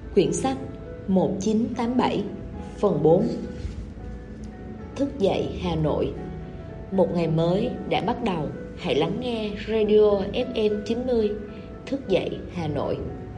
Quyển sách 1987 phần 4. Thức dậy Hà Nội. Một ngày mới đã bắt đầu. Hãy lắng nghe Radio FM 90 Thức dậy Hà Nội.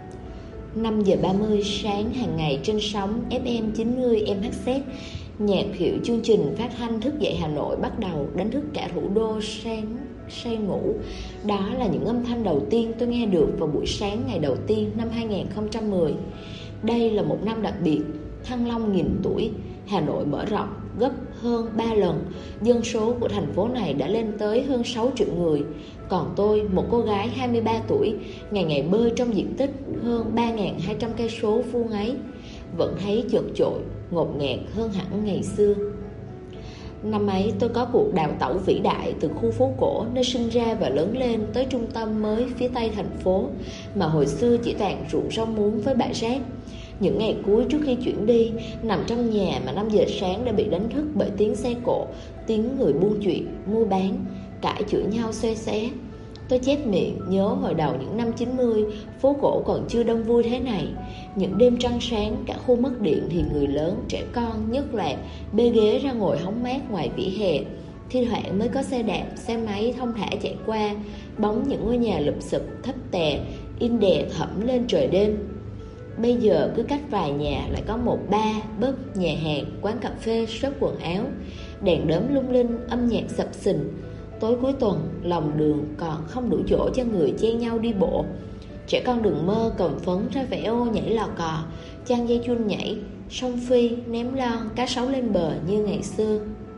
5 giờ 30 sáng hàng ngày trên sóng FM 90 MHz, nhạc hiệu chương trình phát thanh Thức dậy Hà Nội bắt đầu đánh thức cả thủ đô sáng say ngủ. Đó là những âm thanh đầu tiên tôi nghe được vào buổi sáng ngày đầu tiên năm 2010. Đây là một năm đặc biệt, Thăng Long 1000 tuổi, Hà Nội mở rộng gấp hơn 3 lần. Dân số của thành phố này đã lên tới hơn 6 triệu người. Còn tôi, một cô gái 23 tuổi, ngày ngày bơi trong diện tích hơn 3.200 cây số vuông ấy, vẫn thấy chật chội, ngột ngạt hơn hẳn ngày xưa. Năm ấy tôi có cuộc đào tẩu vĩ đại từ khu phố cổ nơi sinh ra và lớn lên tới trung tâm mới phía tây thành phố, mà hồi xưa chỉ toàn ruộng rau muống với bãi rác. Những ngày cuối trước khi chuyển đi, nằm trong nhà mà 5 giờ sáng đã bị đánh thức bởi tiếng xe cộ, tiếng người buôn chuyện, mua bán, cãi chửi nhau xoe xé. Tôi chép miệng nhớ hồi đầu những năm 90, phố cổ còn chưa đông vui thế này. Những đêm trăng sáng, cả khu mất điện thì người lớn, trẻ con nhất loạt bê ghế ra ngồi hóng mát ngoài vỉa hè. Thi thoảng mới có xe đạp, xe máy thông thả chạy qua, bóng những ngôi nhà lụp xụp thấp tè in đè thẫm lên trời đêm. Bây giờ cứ cách vài nhà lại có một bar, pub, nhà hàng, quán cà phê, shop quần áo, đèn đóm lung linh, âm nhạc sập sình. Tối cuối tuần, lòng đường còn không đủ chỗ cho người chen nhau đi bộ. Trẻ con đừng mơ cầm phấn ra vẽ ô nhảy lò cò, chăn dây chun nhảy, sông phi, ném lon, cá sấu lên bờ như ngày xưa.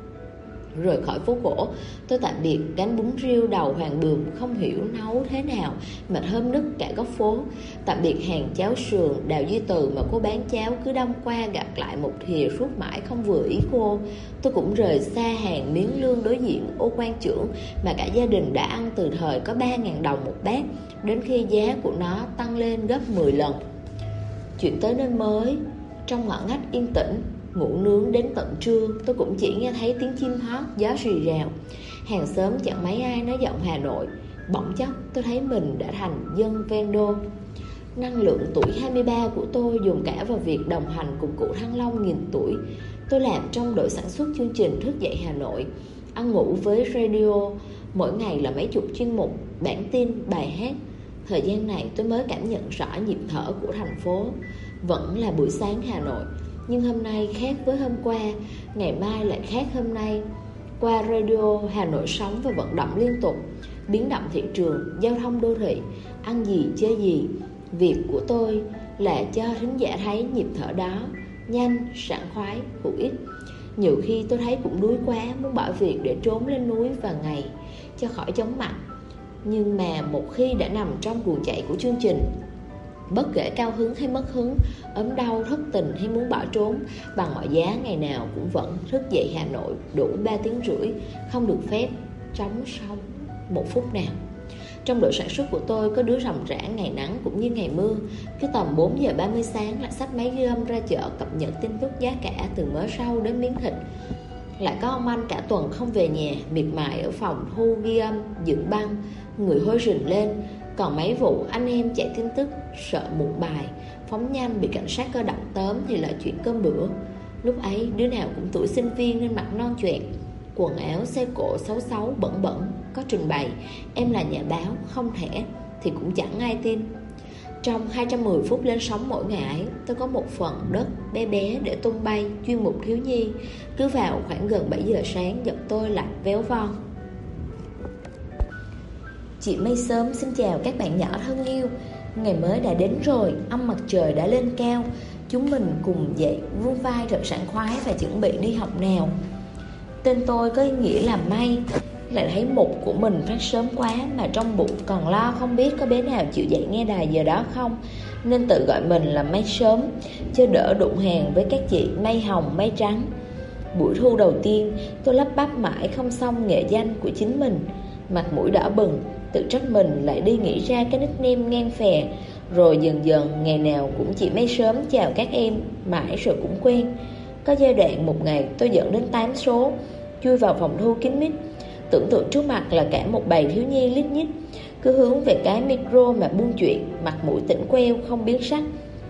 Rời khỏi phố cổ, tôi tạm biệt gánh bún riêu đầu hoàng bườm không hiểu nấu thế nào mà thơm nức cả góc phố. Tạm biệt hàng cháo sườn Đào Duy Từ mà cô bán cháo cứ đâm qua gặt lại một thìa suốt mãi không vừa ý cô. Tôi cũng rời xa hàng miếng lương đối diện ô quan trưởng mà cả gia đình đã ăn từ thời có 3.000 đồng một bát, đến khi giá của nó tăng lên gấp 10 lần. Chuyển tới nơi mới, trong ngõ ngách yên tĩnh, ngủ nướng đến tận trưa, tôi cũng chỉ nghe thấy tiếng chim hót, gió rì rào. Hàng xóm chẳng mấy ai nói giọng Hà Nội. Bỗng chốc tôi thấy mình đã thành dân ven đô. Năng lượng tuổi 23 của tôi dùng cả vào việc đồng hành cùng cụ Thăng Long 1000 tuổi. Tôi làm trong đội sản xuất chương trình Thức dậy Hà Nội, ăn ngủ với radio. Mỗi ngày là mấy chục chuyên mục, bản tin, bài hát. Thời gian này tôi mới cảm nhận rõ nhịp thở của thành phố. Vẫn là buổi sáng Hà Nội, nhưng hôm nay khác với hôm qua, ngày mai lại khác hôm nay. Qua radio, Hà Nội sống và vận động liên tục, biến động thị trường, giao thông đô thị, ăn gì chơi gì. Việc của tôi là cho thính giả thấy nhịp thở đó, nhanh, sảng khoái, hữu ích. Nhiều khi tôi thấy cũng đuối quá, muốn bỏ việc để trốn lên núi vài ngày cho khỏi chóng mặt. Nhưng mà một khi đã nằm trong guồng chạy của chương trình, bất kể cao hứng hay mất hứng, ốm đau, thất tình hay muốn bỏ trốn, bằng mọi giá ngày nào cũng vẫn thức dậy Hà Nội đủ 3 tiếng rưỡi, không được phép trống xong một phút nào. Trong đội sản xuất của tôi có đứa ròng rã ngày nắng cũng như ngày mưa. Cứ tầm 4 giờ 30 sáng lại xách máy ghi âm ra chợ cập nhật tin tức giá cả từ mớ rau đến miếng thịt. Lại có ông anh cả tuần không về nhà, miệt mài ở phòng thu ghi âm, dựng băng, người hôi rình lên. Còn mấy vụ anh em chạy tin tức, sợ một bài, phóng nhanh bị cảnh sát cơ động tóm thì là chuyện cơm bữa. Lúc ấy đứa nào cũng tuổi sinh viên nên mặt non choẹt, quần áo xe cộ xấu xấu bẩn bẩn, có trình bày em là nhà báo không thẻ thì cũng chẳng ai tin. Trong 210 phút lên sóng mỗi ngày ấy, tôi có một phần đất bé bé để tung bay, chuyên mục thiếu nhi. Cứ vào khoảng gần 7 giờ sáng giọng tôi lại véo von. Chị Mây Sớm xin chào các bạn nhỏ thân yêu. Ngày mới đã đến rồi, âm mặt trời đã lên cao. Chúng mình cùng dậy vươn vai thật sảng khoái và chuẩn bị đi học nào. Tên tôi có ý nghĩa là May. Lại thấy mục của mình phát sớm quá mà trong bụng còn lo không biết có bé nào chịu dậy nghe đài giờ đó không, nên tự gọi mình là May Sớm, cho đỡ đụng hàng với các chị May Hồng, May Trắng. Buổi thu đầu tiên, tôi lắp bắp mãi không xong nghệ danh của chính mình. Mặt mũi đỏ bừng, tự trách mình lại đi nghĩ ra cái nickname ngang phè. Rồi dần dần ngày nào cũng chỉ May Sớm chào các em, mãi rồi cũng quen. Có giai đoạn một ngày tôi dẫn đến 8 số, chui vào phòng thu kín mít. Tưởng tượng trước mặt là cả một bầy thiếu nhi lít nhít, cứ hướng về cái micro mà buôn chuyện, mặt mũi tỉnh queo không biến sắc.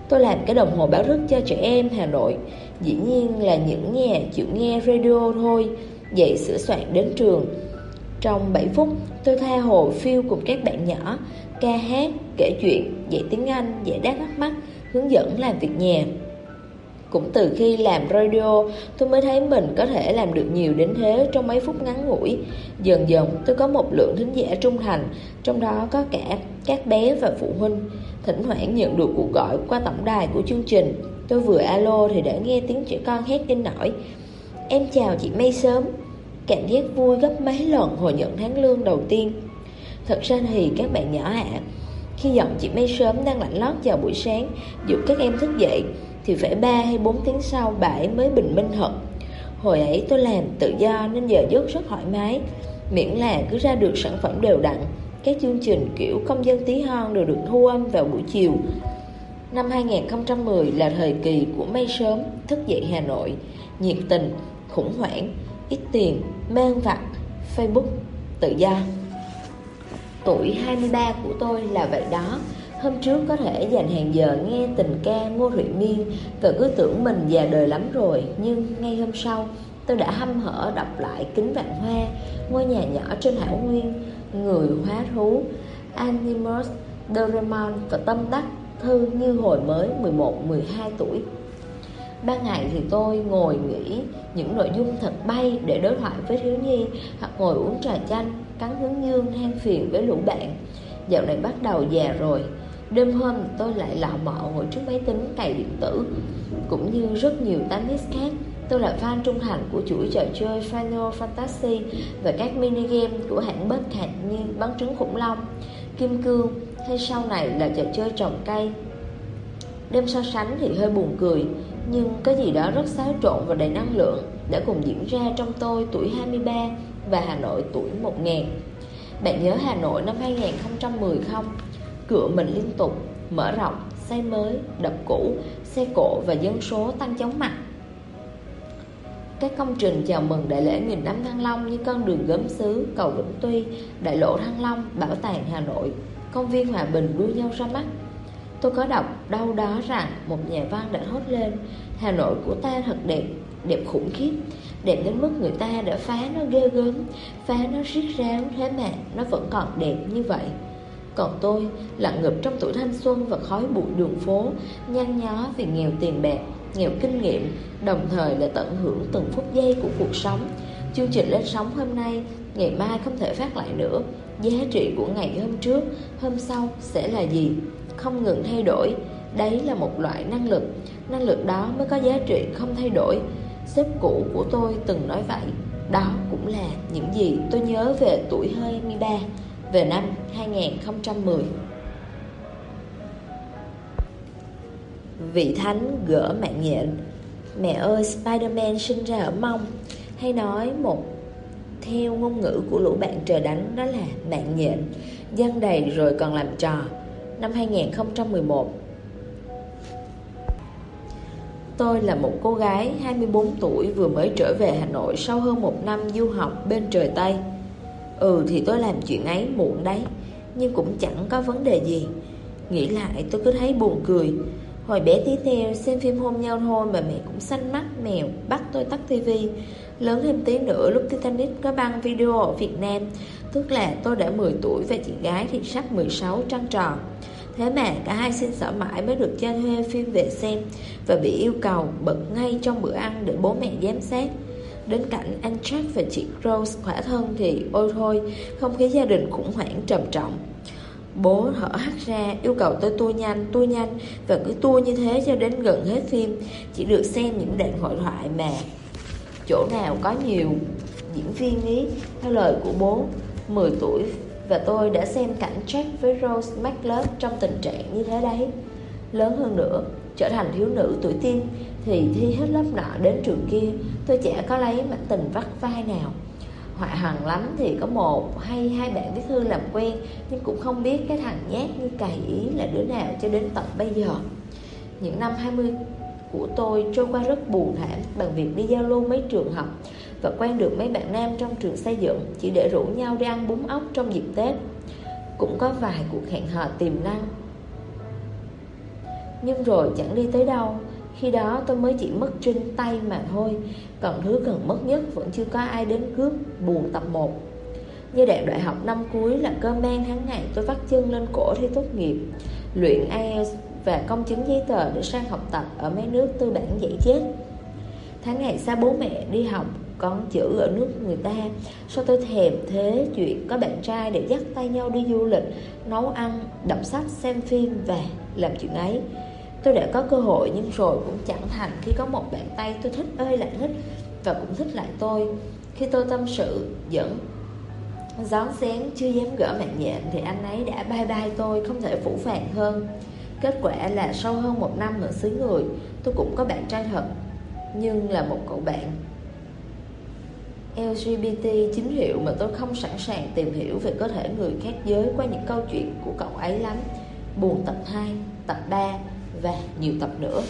Tôi làm cái đồng hồ báo thức cho trẻ em Hà Nội. Dĩ nhiên là những nhà chịu nghe radio thôi. Dậy sửa soạn đến trường. Trong 7 phút, tôi tha hồ phiêu cùng các bạn nhỏ, ca hát, kể chuyện, dạy tiếng Anh, giải đáp thắc mắc, hướng dẫn làm việc nhà. Cũng từ khi làm radio, tôi mới thấy mình có thể làm được nhiều đến thế trong mấy phút ngắn ngủi. Dần dần tôi có một lượng thính giả trung thành, trong đó có cả các bé và phụ huynh. Thỉnh thoảng nhận được cuộc gọi qua tổng đài của chương trình. Tôi vừa alo thì đã nghe tiếng trẻ con hét in nổi: "Em chào chị Mây Sớm." Cảm giác vui gấp mấy lần hồi nhận tháng lương đầu tiên. Thật ra thì các bạn nhỏ ạ, khi giọng chị Mây Sớm đang lạnh lót vào buổi sáng dụ các em thức dậy, thì phải 3 hay 4 tiếng sau bà ấy mới bình minh thật. Hồi ấy tôi làm tự do nên giờ giấc rất thoải mái, miễn là cứ ra được sản phẩm đều đặn. Các chương trình kiểu Công dân tí hon đều được thu âm vào buổi chiều. Năm 2010 là thời kỳ của Mây Sớm, Thức dậy Hà Nội, nhiệt tình, khủng hoảng, ít tiền, mê ăn vặt, Facebook, tự do. Tuổi 23 của tôi là vậy đó. Hôm trước có thể dành hàng giờ nghe tình ca Ngô Thụy Miên và cứ tưởng mình già đời lắm rồi. Nhưng ngay hôm sau, tôi đã hăm hở đọc lại Kính Vạn Hoa, Ngôi nhà nhỏ trên Thảo Nguyên, Người hóa thú, Animals, Doraemon và tâm đắc thư như hồi mới 11-12 tuổi. Ban ngày thì tôi ngồi nghĩ những nội dung thật bay để đối thoại với thiếu nhi, hoặc ngồi uống trà chanh, cắn hướng dương than phiền với lũ bạn. Dạo này bắt đầu già rồi. Đêm hôm tôi lại lọ mọ ngồi trước máy tính cày điện tử. Cũng như rất nhiều 8X khác, tôi là fan trung thành của chuỗi trò chơi Final Fantasy và các mini game của hãng Bethesda như bắn trứng khủng long, Kim Cương hay sau này là trò chơi trồng cây. Đêm so sánh thì hơi buồn cười, nhưng có gì đó rất xáo trộn và đầy năng lượng đã cùng diễn ra trong tôi tuổi 23 và Hà Nội tuổi 1000. Bạn nhớ Hà Nội năm 2010 không? Cửa mình liên tục, mở rộng, xây mới, đập cũ, xe cộ và dân số tăng chóng mặt. Các công trình chào mừng đại lễ nghìn năm Thăng Long như con đường gốm sứ, cầu Vĩnh Tuy, đại lộ Thăng Long, bảo tàng Hà Nội, công viên Hòa Bình đua nhau ra mắt. Tôi có đọc đâu đó rằng một nhà văn đã thốt lên: Hà Nội của ta thật đẹp, đẹp khủng khiếp, đẹp đến mức người ta đã phá nó ghê gớm, phá nó riết ráo, thế mà nó vẫn còn đẹp như vậy. Còn tôi lặng ngập trong tuổi thanh xuân và khói bụi đường phố, nhăn nhó vì nghèo tiền bạc, nghèo kinh nghiệm, đồng thời là tận hưởng từng phút giây của cuộc sống. Chương trình lên sóng hôm nay, ngày mai không thể phát lại nữa. Giá trị của ngày hôm trước, hôm sau sẽ là gì? Không ngừng thay đổi. Đấy là một loại năng lực. Năng lực đó mới có giá trị không thay đổi. Sếp cũ của tôi từng nói vậy. Đó cũng là những gì tôi nhớ về tuổi 23, về năm 2010. Vị Thánh gỡ mạng nhện. Mẹ ơi, Spider-Man sinh ra ở mông. Hay nói theo ngôn ngữ của lũ bạn trời đánh, đó là mạng nhện. Giăng đầy rồi còn làm trò. Năm 2011. Tôi là một cô gái 24 tuổi vừa mới trở về Hà Nội sau hơn 1 năm du học bên trời Tây. Thì tôi làm chuyện ấy muộn đấy, nhưng cũng chẳng có vấn đề gì. Nghĩ lại tôi cứ thấy buồn cười. Hồi bé tí teo xem phim hôn nhau thôi mà mẹ cũng xanh mắt mèo bắt tôi tắt tivi. Lớn thêm tí nữa lúc Titanic có băng video ở Việt Nam, tức là tôi đã 10 tuổi và chị gái thì sắp 16 trăng tròn. Thế mà cả hai xin xỏ mãi mới được cho thuê phim về xem, và bị yêu cầu bật ngay trong bữa ăn để bố mẹ giám sát. Đến cảnh anh Jack và chị Rose khỏa thân thì ôi thôi, không khí gia đình khủng hoảng trầm trọng. Bố thở hắt ra yêu cầu tôi tua nhanh và cứ tua như thế cho đến gần hết phim. Chỉ được xem những đoạn hội thoại mà chỗ nào có nhiều diễn viên ý. Theo lời của bố, 10 tuổi và tôi đã xem cảnh Jack với Rose make love trong tình trạng như thế đấy. Lớn hơn nữa, trở thành thiếu nữ tuổi teen thì thi hết lớp nọ đến trường kia, tôi chả có lấy mảnh tình vắt vai nào. Họa hằn lắm thì có 1 hay 2 bạn viết thư làm quen, nhưng cũng không biết cái thằng nhát như cày ý là đứa nào cho đến tận bây giờ. Những năm 20 của tôi trôi qua rất buồn thảm bằng việc đi giao lưu mấy trường học và quen được mấy bạn nam trong trường xây dựng chỉ để rủ nhau đi ăn bún ốc trong dịp Tết. Cũng có vài cuộc hẹn hò tiềm năng, Nhưng rồi chẳng đi tới đâu. Khi đó tôi mới chỉ mất Trinh tay mà thôi. Còn thứ cần mất nhất vẫn chưa có ai đến cướp. Buồn tập 1. Giai đoạn đại học năm cuối là cơm mang tháng ngày tôi vắt chân lên cổ thi tốt nghiệp, luyện IELTS và công chứng giấy tờ để sang học tập ở mấy nước tư bản dạy chết. Tháng ngày xa bố mẹ đi học con chữ ở nước người ta. Sao tôi thèm thế chuyện có bạn trai để dắt tay nhau đi du lịch, nấu ăn, đọc sách, xem phim và làm chuyện ấy. Tôi đã có cơ hội nhưng rồi cũng chẳng thành khi có một bạn tay tôi thích ơi là thích và cũng thích lại tôi. Khi tôi tâm sự, giỡn rón rén chưa dám gỡ mạng nhện thì anh ấy đã bye bye tôi không thể phũ phàng hơn. Kết quả là sau hơn 1 năm ở xứ người, tôi cũng có bạn trai thật, nhưng là một cậu bạn LGBT chính hiệu mà tôi không sẵn sàng tìm hiểu về cơ thể người khác giới qua những câu chuyện của cậu ấy lắm. Buồn tập 2, tập 3 và nhiều tập nữa.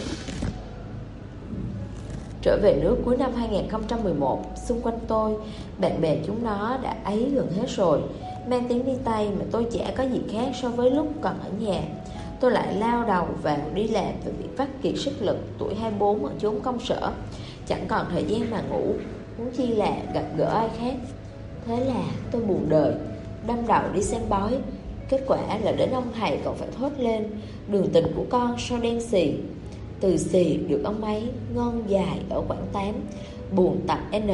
Trở về nước cuối năm 2011, xung quanh tôi, bạn bè chúng nó đã ấy gần hết rồi. Mang tiếng đi Tây mà tôi chả có gì khác so với lúc còn ở nhà. Tôi lại lao đầu vào đi làm và bị vắt kiệt sức lực tuổi 24 ở chốn công sở. Chẳng còn thời gian mà ngủ, huống chi là gặp gỡ ai khác. Thế là tôi buồn đời, đâm đầu đi xem bói. Kết quả là đến ông thầy còn phải thốt lên: đường tình của con sao đen xì. Từ xì được ông ấy ngon dài ở quãng 8. Buồn tập N.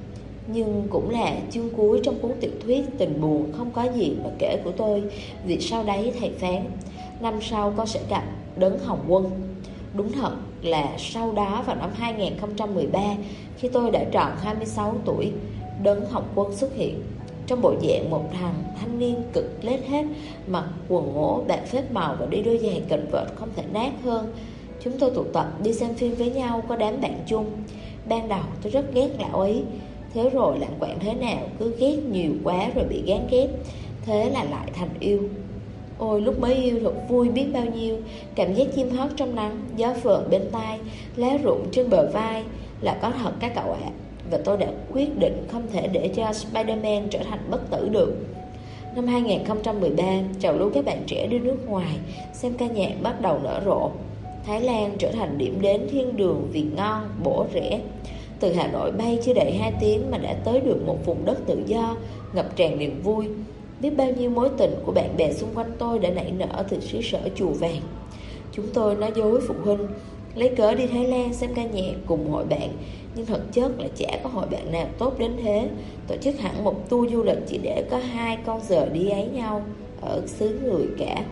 Nhưng cũng là chương cuối trong cuốn tiểu thuyết Tình buồn không có gì mà kể của tôi. Vì sau đấy thầy phán năm sau con sẽ gặp Đấng Hồng Quân. Đúng thật là sau đó vào năm 2013, khi tôi đã tròn 26 tuổi, Đấng Hồng Quân xuất hiện trong bộ dạng một thằng thanh niên cực lết hết, mặc quần ngố bạc phết màu và đi đôi giày kịch vợt không thể nát hơn. Chúng tôi tụ tập đi xem phim với nhau, có đám bạn chung. Ban đầu tôi rất ghét lão ấy. Thế rồi lạng quạng thế nào cứ ghét nhiều quá rồi bị gán ghép. Thế là lại thành yêu. Ôi lúc mới yêu thật vui biết bao nhiêu. Cảm giác chim hót trong nắng, gió phơn bên tai, lá rụng trên bờ vai là có thật các cậu ạ. Và tôi đã quyết định không thể để cho Spider-Man trở thành bất tử được. Năm 2013, trào lưu các bạn trẻ đi nước ngoài xem ca nhạc bắt đầu nở rộ. Thái Lan trở thành điểm đến thiên đường vì ngon, bổ rẻ. Từ Hà Nội bay chưa đầy 2 tiếng mà đã tới được một vùng đất tự do, ngập tràn niềm vui. Biết bao nhiêu mối tình của bạn bè xung quanh tôi đã nảy nở từ xứ sở Chùa Vàng. Chúng tôi nói dối phụ huynh, lấy cớ đi Thái Lan xem ca nhạc cùng hội bạn, nhưng thực chất là chả có hội bạn nào tốt đến thế. Tổ chức hẳn một tour du lịch chỉ để có 2 con giờ đi ấy nhau ở xứ người cả.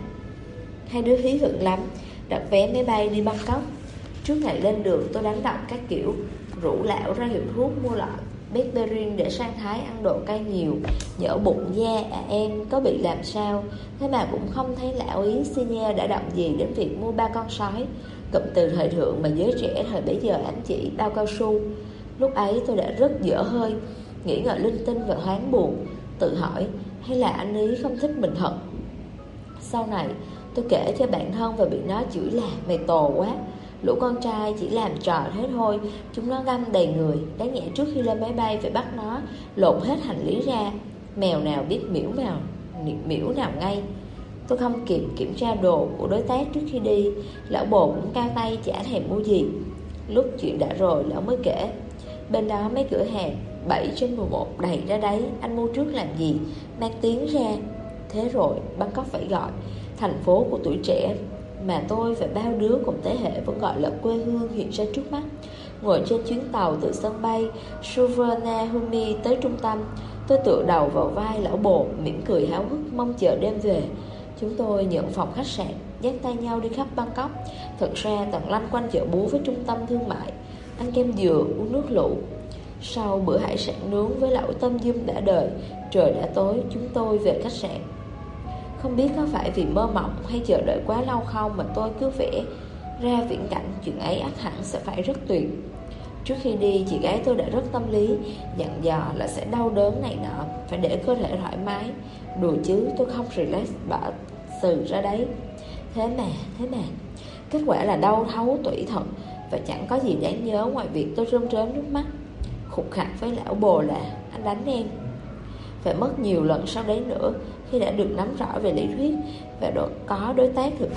Hai đứa hí hửng lắm, đặt vé máy bay đi Bangkok. Trước ngày lên đường tôi đánh động các kiểu, rủ lão ra hiệu thuốc mua loại Bacterin để sang Thái ăn đồ cay nhiều, nhỡ bụng da em có bị làm sao. Thế mà cũng không thấy lão ý xi nha đã động gì đến việc mua 3 con sói, cụm từ thời thượng mà giới trẻ thời bấy giờ ám chỉ bao cao su. Lúc ấy tôi đã rất dở hơi, nghĩ ngợi linh tinh và thoáng buồn, tự hỏi hay là anh ý không thích mình thật. Sau này tôi kể cho bạn thân và bị nó chửi là mày tồ quá. Lũ con trai chỉ làm trò thế thôi. Chúng nó găm đầy người. Đáng nhẽ trước khi lên máy bay phải bắt nó lột hết hành lý ra. Mèo nào biết miễu nào ngay. Tôi không kịp kiểm tra đồ của đối tác trước khi đi. Lão bồ cũng cao tay chả thèm mua gì. Lúc chuyện đã rồi lão mới kể bên đó mấy cửa hàng 7/11 đầy ra đấy. Anh mua trước làm gì, mang tiếng ra. Thế rồi Bangkok phải gọi thành phố của tuổi trẻ mà tôi và bao đứa cùng thế hệ vẫn gọi là quê hương hiện ra trước mắt. Ngồi trên chuyến tàu từ sân bay Suvarnabhumi tới trung tâm, tôi tựa đầu vào vai lão bồ, mỉm cười háo hức mong chờ đêm về. Chúng tôi nhận phòng khách sạn, dắt tay nhau đi khắp Bangkok. Thật ra toàn lanh quanh chợ búa với trung tâm thương mại, ăn kem dừa, uống nước lụ. Sau bữa hải sản nướng với lẩu tôm dum đã đời, trời đã tối, chúng tôi về khách sạn. Không biết có phải vì mơ mộng hay chờ đợi quá lâu không mà tôi cứ vẽ ra viễn cảnh chuyện ấy ắt hẳn sẽ phải rất tuyệt. Trước khi đi, chị gái tôi đã rất tâm lý, dặn dò là sẽ đau đớn này nọ, phải để cơ thể thoải mái. Đùa chứ, tôi không relax bỏ từ ra đấy. Thế mà kết quả là đau thấu tủy thật, và chẳng có gì đáng nhớ ngoài việc tôi rơm rớm nước mắt, khục khặc với lão bồ là anh đánh em. Phải mất nhiều lần sau đấy nữa, khi đã được nắm rõ về lý thuyết và có đối tác thực hành,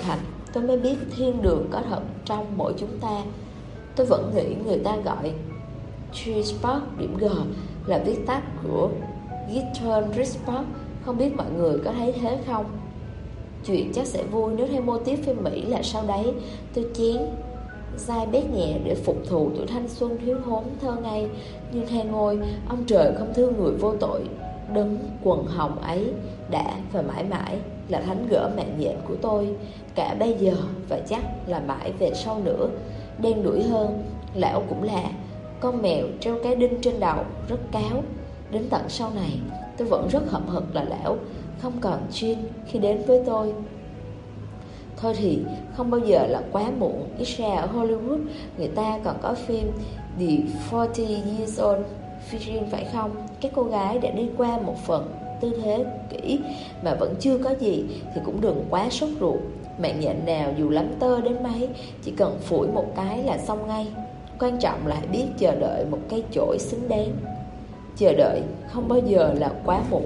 tôi mới biết thiên đường có thật trong mỗi chúng ta. Tôi vẫn nghĩ người ta gọi G-spot điểm G là viết tắt của Giton Respot. Không biết mọi người có thấy thế không? Chuyện chắc sẽ vui nếu theo mô típ phim Mỹ là sau đấy tôi chén dai bét nhẹ để phục thù tuổi thanh xuân thiếu thốn thơ ngây. Nhưng theo ngôi, ông trời không thương người vô tội. Đấng quần hồng ấy đã và mãi mãi là thánh gỡ mạng nhện của tôi, cả bây giờ và chắc là mãi về sau nữa. Đen đủi hơn, lão cũng là con mèo treo cái đinh trên đầu, rất cáo. Đến tận sau này, tôi vẫn rất hậm hực là lão không còn chuyên khi đến với tôi. Thôi thì không bao giờ là quá muộn. Ít ra ở Hollywood người ta còn có phim The 40 Years Old Virgin phải không? Các cô gái đã đi qua một phần tư thế kỹ mà vẫn chưa có gì thì cũng đừng quá sốt ruột. Mạng nhện nào dù lắm tơ đến mấy, chỉ cần phủi một cái là xong ngay. Quan trọng là hãy biết chờ đợi một cây chổi xứng đáng. Chờ đợi không bao giờ là quá muộn.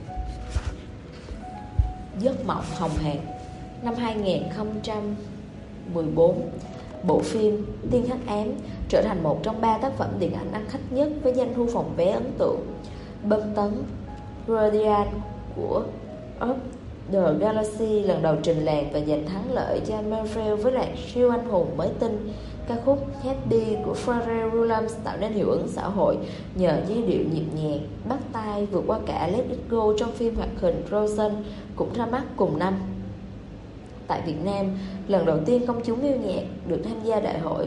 Giấc mộng hồng hạc. Năm 2014, bộ phim Tiên Hắc Ám trở thành một trong 3 tác phẩm điện ảnh ăn khách nhất với doanh thu phòng vé ấn tượng. Bom tấn Guardian của Of the Galaxy lần đầu trình làng và giành thắng lợi cho Marvel với loạt siêu anh hùng mới tinh. Ca khúc Happy của Pharrell Williams tạo nên hiệu ứng xã hội nhờ giai điệu nhịp nhàng, bắt tai vượt qua cả Let It Go trong phim hoạt hình Frozen cũng ra mắt cùng năm. Tại Việt Nam, lần đầu tiên công chúng yêu nhạc được tham gia đại hội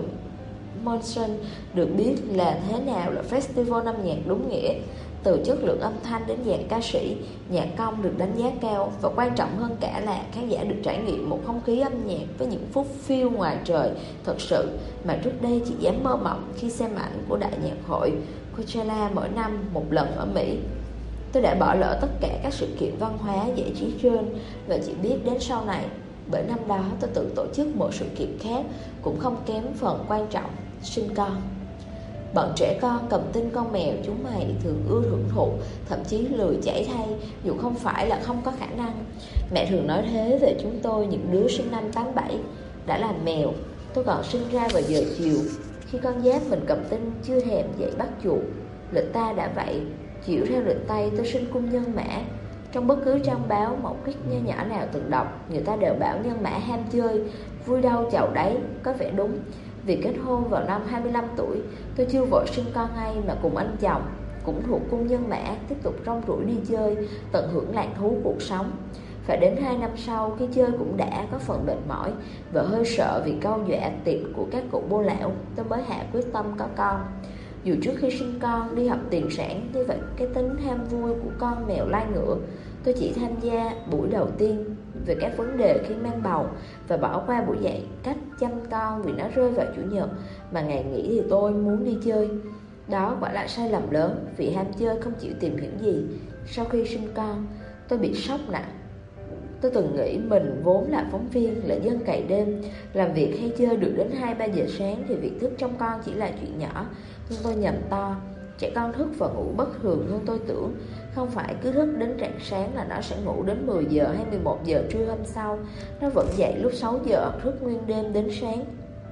Monsun được biết là thế nào là festival âm nhạc đúng nghĩa. Từ chất lượng âm thanh đến dàn ca sĩ, nhạc công được đánh giá cao. Và quan trọng hơn cả là khán giả được trải nghiệm một không khí âm nhạc với những phút phiêu ngoài trời thật sự mà trước đây chỉ dám mơ mộng khi xem ảnh của đại nhạc hội Coachella mỗi năm một lần ở Mỹ. Tôi đã bỏ lỡ tất cả các sự kiện văn hóa giải trí trên và chỉ biết đến sau này, bởi năm đó tôi tự tổ chức một sự kiện khác cũng không kém phần quan trọng, sinh con. Bọn trẻ con cầm tinh con mèo chúng mày thường ưa hưởng thụ, thậm chí lười chảy thay dù không phải là không có khả năng. Mẹ thường nói thế về chúng tôi, những đứa sinh năm 87 đã làm mèo. Tôi còn sinh ra vào giờ chiều, khi con giáp mình cầm tinh chưa thèm dậy bắt chuột. Lịch ta đã vậy, chịu theo lịch Tây tôi sinh cung nhân mã. Trong bất cứ trang báo mẫu khích nho nhỏ nào từng đọc, người ta đều bảo nhân mã ham chơi, vui đâu chầu đấy, có vẻ đúng. Vì kết hôn vào năm 25 tuổi, tôi chưa vội sinh con ngay mà cùng anh chồng, cũng thuộc cung nhân mã, tiếp tục rong ruổi đi chơi, tận hưởng lạc thú cuộc sống. Phải đến 2 năm sau, khi chơi cũng đã có phần mệt mỏi và hơi sợ vì câu dọa tiệp của các cụ bô lão, tôi mới hạ quyết tâm có con. Dù trước khi sinh con đi học tiền sản, như vậy cái tính ham vui của con mèo lai ngựa, tôi chỉ tham gia buổi đầu tiên về các vấn đề khi mang bầu và bỏ qua buổi dạy cách chăm con vì nó rơi vào chủ nhật, mà ngày nghỉ thì tôi muốn đi chơi. Đó quả là sai lầm lớn, vì ham chơi không chịu tìm hiểu gì. Sau khi sinh con, tôi bị sốc nặng. Tôi từng nghĩ mình vốn là phóng viên, là dân cày đêm, làm việc hay chơi được đến 2-3 giờ sáng thì việc thức trong con chỉ là chuyện nhỏ. Nhưng tôi nhầm to. Trẻ con thức và ngủ bất thường hơn tôi tưởng. Không phải cứ thức đến rạng sáng là nó sẽ ngủ đến 10 giờ hay 11 giờ trưa hôm sau. Nó vẫn dậy lúc 6 giờ, thức nguyên đêm đến sáng.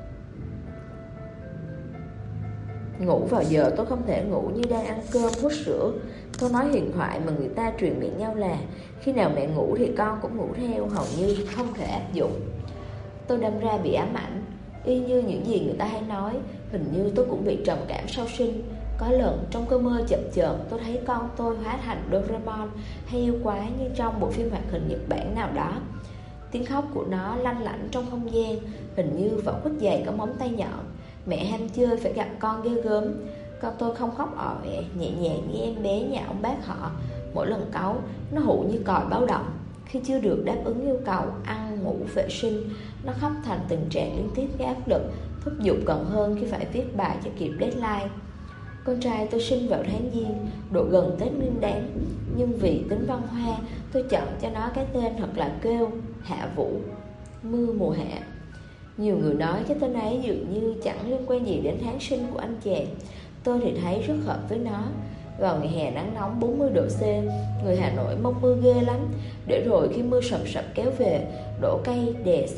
Ngủ vào giờ tôi không thể ngủ như đang ăn cơm hút sữa. Câu nói huyền thoại mà người ta truyền miệng nhau là khi nào mẹ ngủ thì con cũng ngủ theo, hầu như không thể áp dụng. Tôi đâm ra bị ám ảnh, y như những gì người ta hay nói. Hình như tôi cũng bị trầm cảm sau sinh. Có lần trong cơn mơ chập chờn tôi thấy con tôi hóa thành Doraemon hay yêu quái như trong bộ phim hoạt hình Nhật Bản nào đó. Tiếng khóc của nó lanh lảnh trong không gian, hình như vỏ quýt dày có móng tay nhọn. Mẹ ham chơi phải gặp con ghê gớm. Con tôi không khóc ọ ẹ, nhẹ nhàng như em bé nhà ông bác họ. Mỗi lần cáu, nó hụ như còi báo động. Khi chưa được đáp ứng yêu cầu ăn, ngủ, vệ sinh, nó khóc thành tình trạng liên tiếp gây áp lực, thúc giục còn hơn khi phải viết bài cho kịp deadline. Con trai tôi sinh vào tháng Giêng, độ gần Tết Nguyên Đán, nhưng vì tính văn hoa, tôi chọn cho nó cái tên thật là kêu, Hạ Vũ, mưa mùa hạ. Nhiều người nói cái tên ấy dường như chẳng liên quan gì đến tháng sinh của anh chàng. Tôi thì thấy rất hợp với nó. Vào ngày hè nắng nóng 40 độ C, người Hà Nội mong mưa ghê lắm. Để rồi khi mưa sầm sập kéo về, đổ cây, đè xe,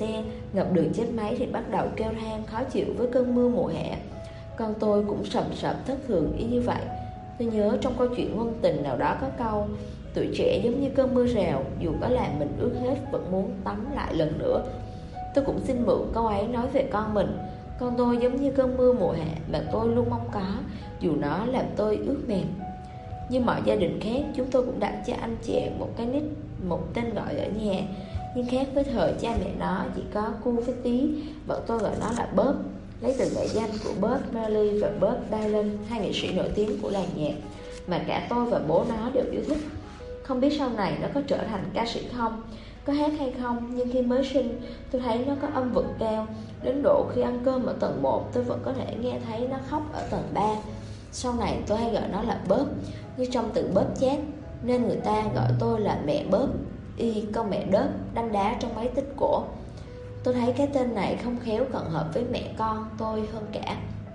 Ngập đường chết máy thì bắt đầu kêu than khó chịu với cơn mưa mùa hè. Con tôi cũng sầm sập thất thường y như vậy. Tôi nhớ trong câu chuyện ngôn tình nào đó có câu: tuổi trẻ giống như cơn mưa rào, dù có làm mình ướt hết vẫn muốn tắm lại lần nữa. Tôi cũng xin mượn câu ấy nói về con mình. Con tôi giống như cơn mưa mùa hạ mà tôi luôn mong có, dù nó làm tôi ướt mềm. Như mọi gia đình khác, chúng tôi cũng đặt cho anh chàng một cái nick, một tên gọi ở nhà. Nhưng khác với thời cha mẹ nó chỉ có cu với tí, bọn tôi gọi nó là Bob, lấy từ nghệ danh của Bob Marley và Bob Dylan, hai nghệ sĩ nổi tiếng của làng nhạc mà cả tôi và bố nó đều yêu thích. Không biết sau này nó có trở thành ca sĩ không, có hát hay không, nhưng khi mới sinh tôi thấy nó có âm vực cao, đến độ khi ăn cơm ở tầng 1 tôi vẫn có thể nghe thấy nó khóc ở tầng 3. Sau này tôi hay gọi nó là Bob, như trong từ Bob chat, nên người ta gọi tôi là mẹ Bob, y con mẹ đớp đanh đá trong máy tích cổ. Tôi thấy cái tên này không khéo cận hợp với mẹ con tôi hơn cả.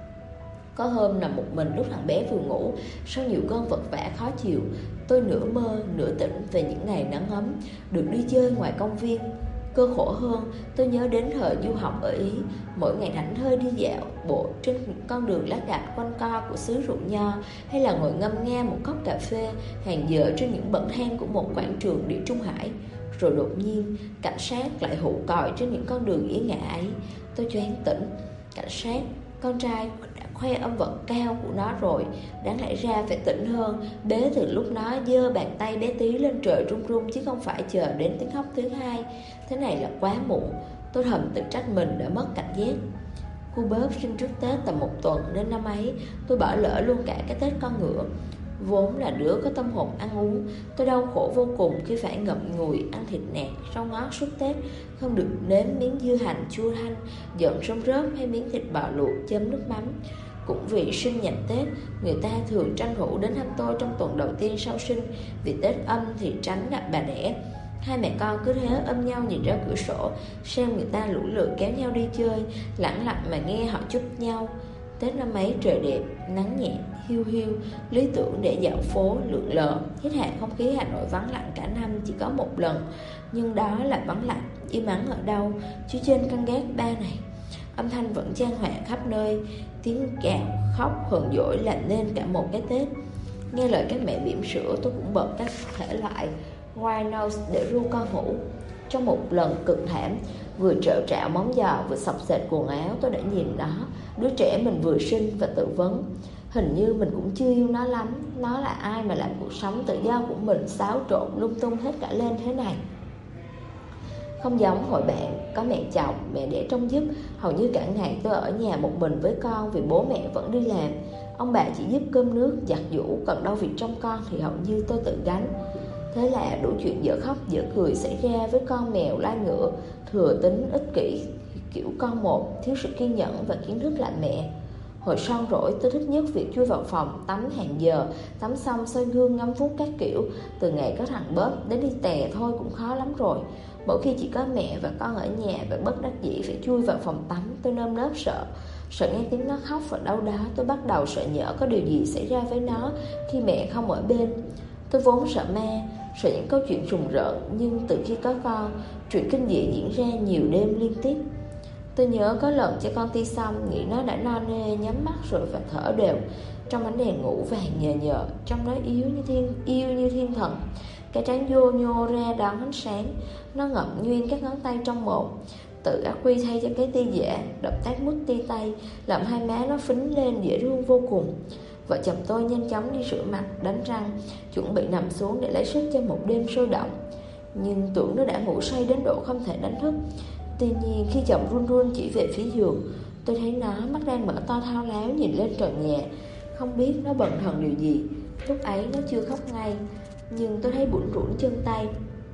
Có hôm nằm một mình lúc thằng bé vừa ngủ, sau nhiều cơn vật vã khó chịu, tôi nửa mơ nửa tỉnh về những ngày nắng ấm, được đi chơi ngoài công viên. Cơ khổ hơn, tôi nhớ đến thời du học ở Ý, mỗi ngày thảnh thơi đi dạo bộ trên những con đường lát gạch quanh co của xứ rượu nho, hay là ngồi ngâm nga một cốc cà phê hàng giờ trên những bậc thang của một quảng trường địa Trung Hải. Rồi đột nhiên, cảnh sát lại hụ còi trên những con đường yên ngã ấy. Tôi choáng tỉnh. Cảnh sát, con trai đã khoe âm vật cao của nó rồi, đáng lẽ ra phải tỉnh hơn, bế từ lúc nó giơ bàn tay bé tí lên trời run run, chứ không phải chờ đến tiếng khóc thứ hai. Thế này là quá muộn. Tôi thầm tự trách mình đã mất cảnh giác. Cô Bớp sinh trước Tết tầm một tuần, nên năm ấy tôi bỏ lỡ luôn cả cái Tết con ngựa. Vốn là đứa có tâm hồn ăn uống, tôi đau khổ vô cùng khi phải ngậm ngùi ăn thịt nạc, rau ngót suốt Tết, không được nếm miếng dưa hành chua thanh, giận rơm rớp hay miếng thịt bò luộc chấm nước mắm. Cũng vì sinh nhật Tết, người ta thường tranh thủ đến thăm tôi trong tuần đầu tiên sau sinh, vì Tết âm thì tránh gặp bà đẻ. Hai mẹ con cứ thế ôm nhau nhìn ra cửa sổ, xem người ta lũ lượt kéo nhau đi chơi, lặng lặng mà nghe họ chúc nhau. Tết năm ấy trời đẹp, nắng nhẹ, hiu hiu, lý tưởng để dạo phố lượn lờ. Hít hà không khí Hà Nội vắng lặng cả năm chỉ có một lần, nhưng đó là vắng lặng, im ắng ở đâu, chứ trên căn gác ba này. Âm thanh vẫn chan hòa khắp nơi, tiếng gào khóc hờn dỗi làm nên cả một cái Tết. Nghe lời các mẹ bỉm sữa, tôi cũng bật các thể loại white noise để ru con ngủ. Trong một lần cực thảm, vừa trệu trạo móng giò vừa xộc xệch quần áo, tôi đã nhìn nó, đứa trẻ mình vừa sinh, và tự vấn hình như mình cũng chưa yêu nó lắm. Nó là ai mà làm cuộc sống tự do của mình xáo trộn lung tung hết cả lên thế này? Không giống hội bạn có mẹ chồng, mẹ đẻ trông giúp. Hầu như cả ngày tôi ở nhà một mình với con, vì bố mẹ vẫn đi làm. Ông bà chỉ giúp cơm nước, giặt giũ, còn đâu việc trông con thì hầu như tôi tự gánh. Thế là đủ chuyện dở khóc dở cười xảy ra với con mèo lai ngựa, thừa tính ích kỷ kiểu con một, thiếu sự kiên nhẫn và kiến thức làm mẹ. Hồi son rỗi, tôi thích nhất việc chui vào phòng tắm hàng giờ, tắm xong soi gương ngắm phút các kiểu. Từ ngày có thằng Bớp, đến đi tè thôi cũng khó lắm rồi. Mỗi khi chỉ có mẹ và con ở nhà và bất đắc dĩ phải chui vào phòng tắm, tôi nơm nớp sợ nghe tiếng nó khóc, và đâu đó tôi bắt đầu sợ nhỡ có điều gì xảy ra với nó khi mẹ không ở bên. Tôi vốn sợ ma, sợ những câu chuyện rùng rợn, nhưng từ khi có con, chuyện kinh dị diễn ra nhiều đêm liên tiếp. Tôi nhớ có lần cho con ti xong, nghĩ nó đã no nê, nhắm mắt rồi và thở đều trong ánh đèn ngủ vàng nhờ, trong đó yêu như thiên thần. Cái trán nhô nhô ra đón ánh sáng, nó ngậm nguyên các ngón tay trong một. Tự ác quy thay cho cái ti giả, động tác mút ti tay làm hai má nó phính lên dễ thương vô cùng. Vợ chồng tôi nhanh chóng đi rửa mặt, đánh răng, chuẩn bị nằm xuống để lấy sức cho một đêm sôi động. Nhưng tưởng nó đã ngủ say đến độ không thể đánh thức. Tuy nhiên khi chồng run run chỉ về phía giường, tôi thấy nó mắt đang mở to thao láo nhìn lên trần nhà. Không biết nó bần thần điều gì. Lúc ấy nó chưa khóc ngay, nhưng tôi thấy bủn rủn chân tay.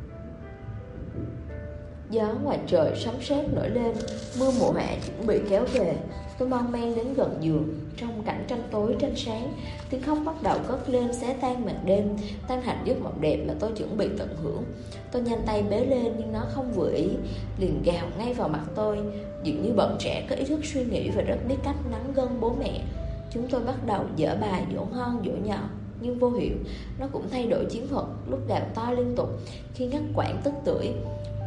Gió ngoài trời sấm sét nổi lên, mưa mùa hạ chuẩn bị kéo về. Tôi mon men đến gần giường, trong cảnh tranh tối tranh sáng, tiếng khóc bắt đầu cất lên xé tan màn đêm, tan thành giấc mộng đẹp mà tôi chuẩn bị tận hưởng. Tôi nhanh tay bế lên, nhưng nó không vừa ý, liền gào ngay vào mặt tôi. Dường như bọn trẻ có ý thức suy nghĩ và rất biết cách nắn gân bố mẹ. Chúng tôi bắt đầu dở bài dỗ ngon dỗ nhỏ, nhưng vô hiệu. Nó cũng thay đổi chiến thuật, lúc gào to liên tục khi ngắt quãng tức tưởi.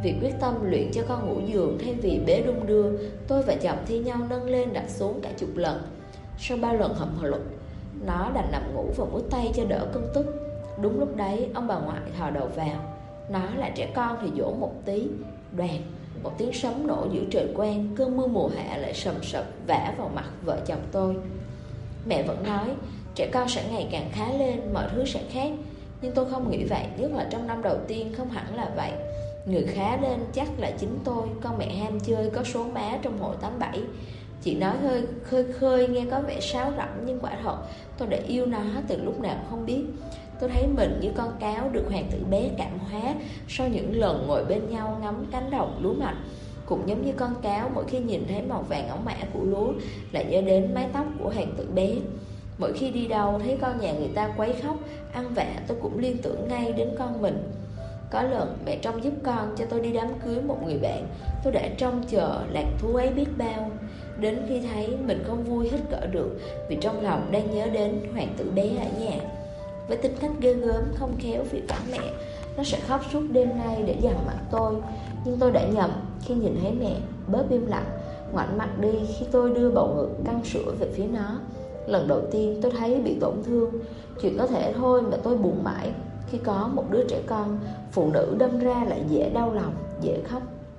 Vì quyết tâm luyện cho con ngủ giường thay vì bế đung đưa, tôi và chồng thi nhau nâng lên đặt xuống cả chục lần. Sau 3 lần hậm hực, nó đành nằm ngủ và mút tay cho đỡ cơn tức. Đúng lúc đấy, ông bà ngoại thò đầu vào. Nó là trẻ con thì dỗ một tí. Đoàn, một tiếng sấm nổ giữa trời quang, cơn mưa mùa hạ lại sầm sập vả vào mặt vợ chồng tôi. Mẹ vẫn nói, trẻ con sẽ ngày càng khá lên, mọi thứ sẽ khác. Nhưng tôi không nghĩ vậy, nhất là trong năm đầu tiên không hẳn là vậy. Người khá lên chắc là chính tôi, con mẹ ham chơi có số má trong hội 87. Chị nói hơi khơi khơi nghe có vẻ sáo rỗng, nhưng quả thật tôi đã yêu nó từ lúc nào không biết. Tôi thấy mình như con cáo được hoàng tử bé cảm hóa sau những lần ngồi bên nhau ngắm cánh đồng lúa mạch. Cũng giống như con cáo mỗi khi nhìn thấy màu vàng óng mã của lúa lại nhớ đến mái tóc của hoàng tử bé. Mỗi khi đi đâu thấy con nhà người ta quấy khóc, ăn vạ, tôi cũng liên tưởng ngay đến con mình. Có lần mẹ trông giúp con cho tôi đi đám cưới một người bạn, tôi đã trông chờ lạc thú ấy biết bao. Đến khi thấy mình không vui hết cỡ được, vì trong lòng đang nhớ đến hoàng tử bé ở nhà. Với tính cách ghê gớm, không khéo vì vắng mẹ, nó sẽ khóc suốt đêm nay để dằn mặt tôi. Nhưng tôi đã nhầm khi nhìn thấy mẹ bớt im lặng, ngoảnh mặt đi khi tôi đưa bầu ngực căng sữa về phía nó. Lần đầu tiên tôi thấy bị tổn thương. Chuyện có thể thôi mà tôi buồn mãi. Khi có một đứa trẻ con, phụ nữ đâm ra lại dễ đau lòng, dễ khóc.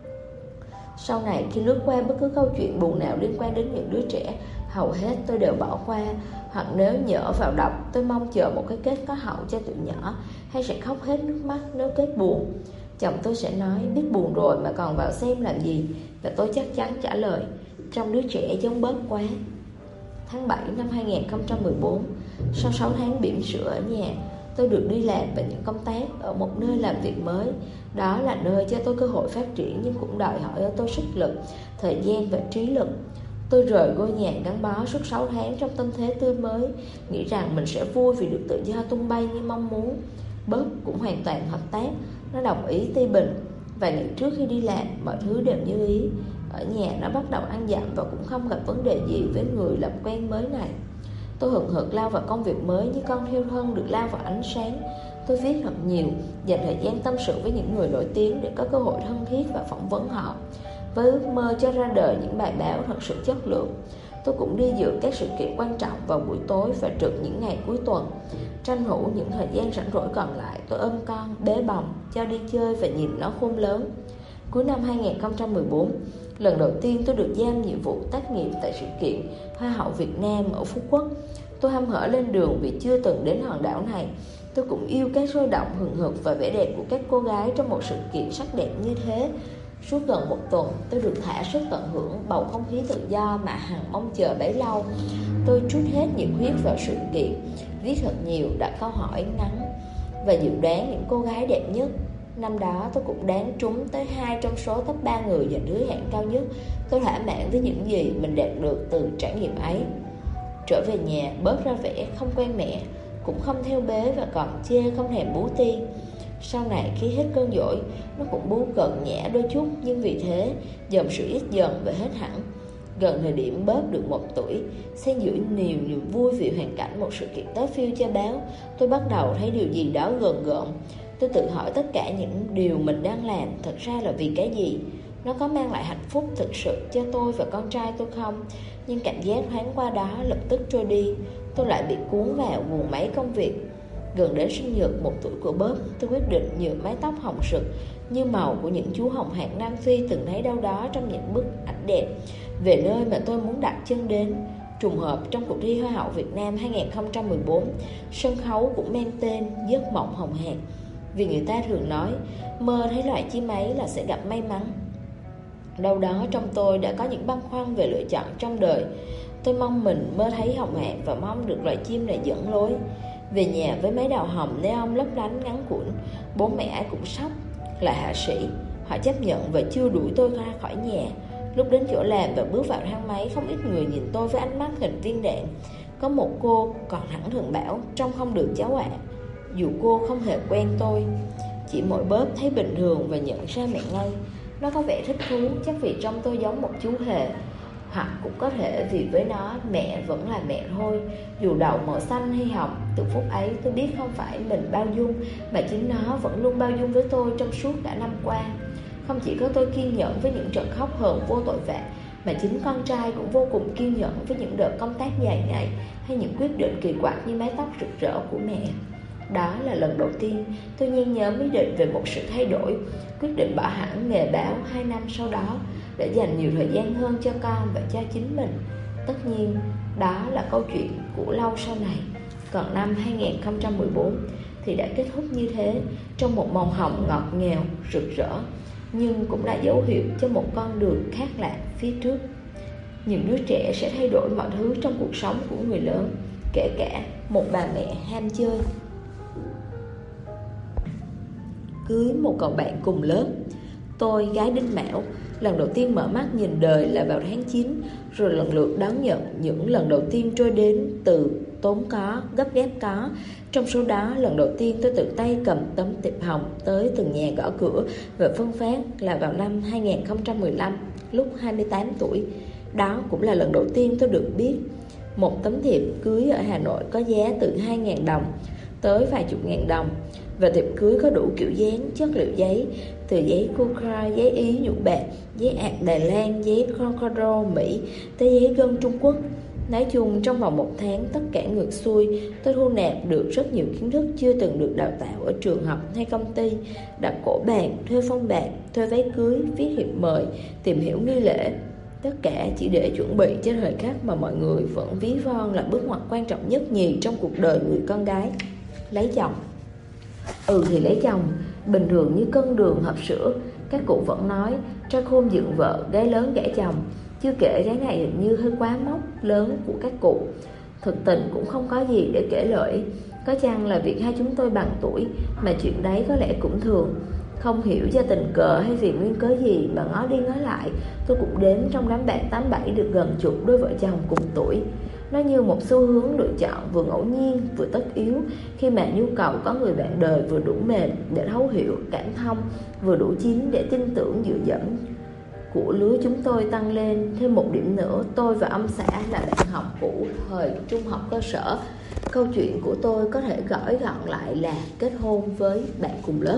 Sau này khi lướt qua bất cứ câu chuyện buồn nào liên quan đến những đứa trẻ, hầu hết tôi đều bỏ qua. Hoặc nếu nhỡ vào đọc, tôi mong chờ một cái kết có hậu cho tụi nhỏ, hay sẽ khóc hết nước mắt nếu kết buồn. Chồng tôi sẽ nói, biết buồn rồi mà còn vào xem làm gì? Và tôi chắc chắn trả lời, trong đứa trẻ giống bớt quá. Tháng 7 năm 2014, sau 6 tháng bỉm sữa ở nhà, tôi được đi làm và những công tác ở một nơi làm việc mới. Đó là nơi cho tôi cơ hội phát triển, nhưng cũng đòi hỏi ở tôi sức lực, thời gian và trí lực. Tôi rời ngôi nhà gắn bó suốt 6 tháng trong tâm thế tươi mới, nghĩ rằng mình sẽ vui vì được tự do tung bay như mong muốn. Bob cũng hoàn toàn hợp tác, nó đồng ý ti bình. Vài ngày trước khi đi làm, mọi thứ đều như ý. Ở nhà nó bắt đầu ăn dặm và cũng không gặp vấn đề gì với người làm quen mới này. Tôi hừng hực lao vào công việc mới như con heo thân được lao vào ánh sáng. Tôi viết thật nhiều, dành thời gian tâm sự với những người nổi tiếng để có cơ hội thân thiết và phỏng vấn họ, với ước mơ cho ra đời những bài báo thật sự chất lượng. Tôi cũng đi dự các sự kiện quan trọng vào buổi tối và trực những ngày cuối tuần. Tranh thủ những thời gian rảnh rỗi còn lại, tôi ôm con, bế bồng, cho đi chơi và nhìn nó khôn lớn. Cuối năm 2014, lần đầu tiên tôi được giao nhiệm vụ tác nghiệp tại sự kiện Hoa hậu Việt Nam ở Phú Quốc. Tôi hăm hở lên đường vì chưa từng đến hòn đảo này. Tôi cũng yêu cái sôi động hừng hực và vẻ đẹp của các cô gái trong một sự kiện sắc đẹp như thế. Suốt gần một tuần, tôi được thả sức tận hưởng bầu không khí tự do mà hằng mong chờ bấy lâu. Tôi trút hết nhiệt huyết vào sự kiện, viết thật nhiều, đặt câu hỏi ngắn và dự đoán những cô gái đẹp nhất. Năm đó tôi cũng đoán trúng tới 2 trong số top 3 người giành hứa hẹn cao nhất. Tôi thỏa mãn với những gì mình đạt được từ trải nghiệm ấy. Trở về nhà, bớt ra vẻ không quen mẹ, cũng không theo bế và còn chê không thèm bú ti. Sau này khi hết cơn dỗi, nó cũng bú cợt nhã đôi chút, nhưng vì thế dòng sự ít dần và hết hẳn. Gần thời điểm bớt được 1 tuổi, xen giữa nhiều niềm vui vì hoàn cảnh một sự kiện tới phiêu cho báo, tôi bắt đầu thấy điều gì đó gờn gợn. Tôi tự hỏi tất cả những điều mình đang làm thật ra là vì cái gì? Nó có mang lại hạnh phúc thực sự cho tôi và con trai tôi không? Nhưng cảm giác thoáng qua đó lập tức trôi đi. Tôi lại bị cuốn vào guồng máy công việc. Gần đến sinh nhật 1 tuổi của Bob, tôi quyết định nhuộm mái tóc hồng sực như màu của những chú hồng hạc Nam Phi từng thấy đâu đó trong những bức ảnh đẹp, về nơi mà tôi muốn đặt chân đến. Trùng hợp trong cuộc thi Hoa hậu Việt Nam 2014, sân khấu cũng mang tên Giấc mộng hồng hạc. Vì người ta thường nói, mơ thấy loài chim ấy là sẽ gặp may mắn. Đâu đó trong tôi đã có những băn khoăn về lựa chọn trong đời. Tôi mong mình mơ thấy hồng hạc và mong được loài chim này dẫn lối. Về nhà với mấy đào hồng neon lấp lánh ngắn cuộn, bố mẹ ai cũng sốc, là hạ sĩ. Họ chấp nhận và chưa đuổi tôi ra khỏi nhà. Lúc đến chỗ làm và bước vào thang máy, không ít người nhìn tôi với ánh mắt hình viên đạn. Có một cô còn thẳng thừng bảo, trông không được cháu ạ. Dù cô không hề quen tôi, chỉ mỗi bóp thấy bình thường và nhận ra mẹ ngay. Nó có vẻ thích thú, chắc vì trông tôi giống một chú hề. Hoặc cũng có thể vì với nó, mẹ vẫn là mẹ thôi. Dù đầu màu xanh hay hồng, từ phút ấy tôi biết không phải mình bao dung, mà chính nó vẫn luôn bao dung với tôi trong suốt cả năm qua. Không chỉ có tôi kiên nhẫn với những trận khóc hờn vô tội vạ, mà chính con trai cũng vô cùng kiên nhẫn với những đợt công tác dài ngày hay những quyết định kỳ quặc như mái tóc rực rỡ của mẹ. Đó là lần đầu tiên tôi nhen nhóm ý định về một sự thay đổi, quyết định bỏ hẳn nghề báo 2 năm sau đó để dành nhiều thời gian hơn cho con và cho chính mình. Tất nhiên, đó là câu chuyện của lâu sau này. Còn năm 2014 thì đã kết thúc như thế, trong một màu hồng ngọt ngào, rực rỡ, nhưng cũng là dấu hiệu cho một con đường khác lạ phía trước. Những đứa trẻ sẽ thay đổi mọi thứ trong cuộc sống của người lớn, kể cả một bà mẹ ham chơi. Cưới một cậu bạn cùng lớp. Tôi, gái Đinh Mão, lần đầu tiên mở mắt nhìn đời là vào tháng 9, rồi lần lượt đón nhận những lần đầu tiên trôi đến từ tốn có, gấp gáp có. Trong số đó, lần đầu tiên tôi tự tay cầm tấm thiệp hồng tới từng nhà gõ cửa và phân phát là vào năm 2015, lúc 28 tuổi. Đó cũng là lần đầu tiên tôi được biết một tấm thiệp cưới ở Hà Nội có giá từ 2.000 đồng tới vài chục ngàn đồng. Và thiệp cưới có đủ kiểu dáng, chất liệu giấy, từ giấy Kukra, giấy Ý nhũ bạc, giấy ạc Đài Loan, giấy Concordro Mỹ, tới giấy gân Trung Quốc. Nói chung, trong vòng 1 tháng, tất cả ngược xuôi, tôi thu nạp được rất nhiều kiến thức chưa từng được đào tạo ở trường học hay công ty. Đặt cổ bàn, thuê phong bạc, thuê váy cưới, viết thiệp mời, tìm hiểu nghi lễ. Tất cả chỉ để chuẩn bị cho thời khắc mà mọi người vẫn ví von là bước ngoặt quan trọng nhất nhì trong cuộc đời người con gái: lấy chồng. Thì lấy chồng, bình thường như cân đường hộp sữa. Các cụ vẫn nói, trai khôn dựng vợ, gái lớn gả chồng. Chưa kể cái này hình như hơi quá mốc lớn của các cụ. Thực tình cũng không có gì để kể lợi. Có chăng là việc hai chúng tôi bằng tuổi, mà chuyện đấy có lẽ cũng thường. Không hiểu do tình cờ hay vì nguyên cớ gì mà ngó đi ngó lại, tôi cũng đếm trong đám bạn 87 được gần chục đôi vợ chồng cùng tuổi. Nó như một xu hướng lựa chọn vừa ngẫu nhiên vừa tất yếu, khi mà nhu cầu có người bạn đời vừa đủ mềm để thấu hiểu, cảm thông, vừa đủ chín để tin tưởng dựa dẫm của lứa chúng tôi tăng lên. Thêm một điểm nữa, tôi và ông xã là bạn học cũ thời trung học cơ sở. Câu chuyện của tôi có thể gói gọn lại là kết hôn với bạn cùng lớp.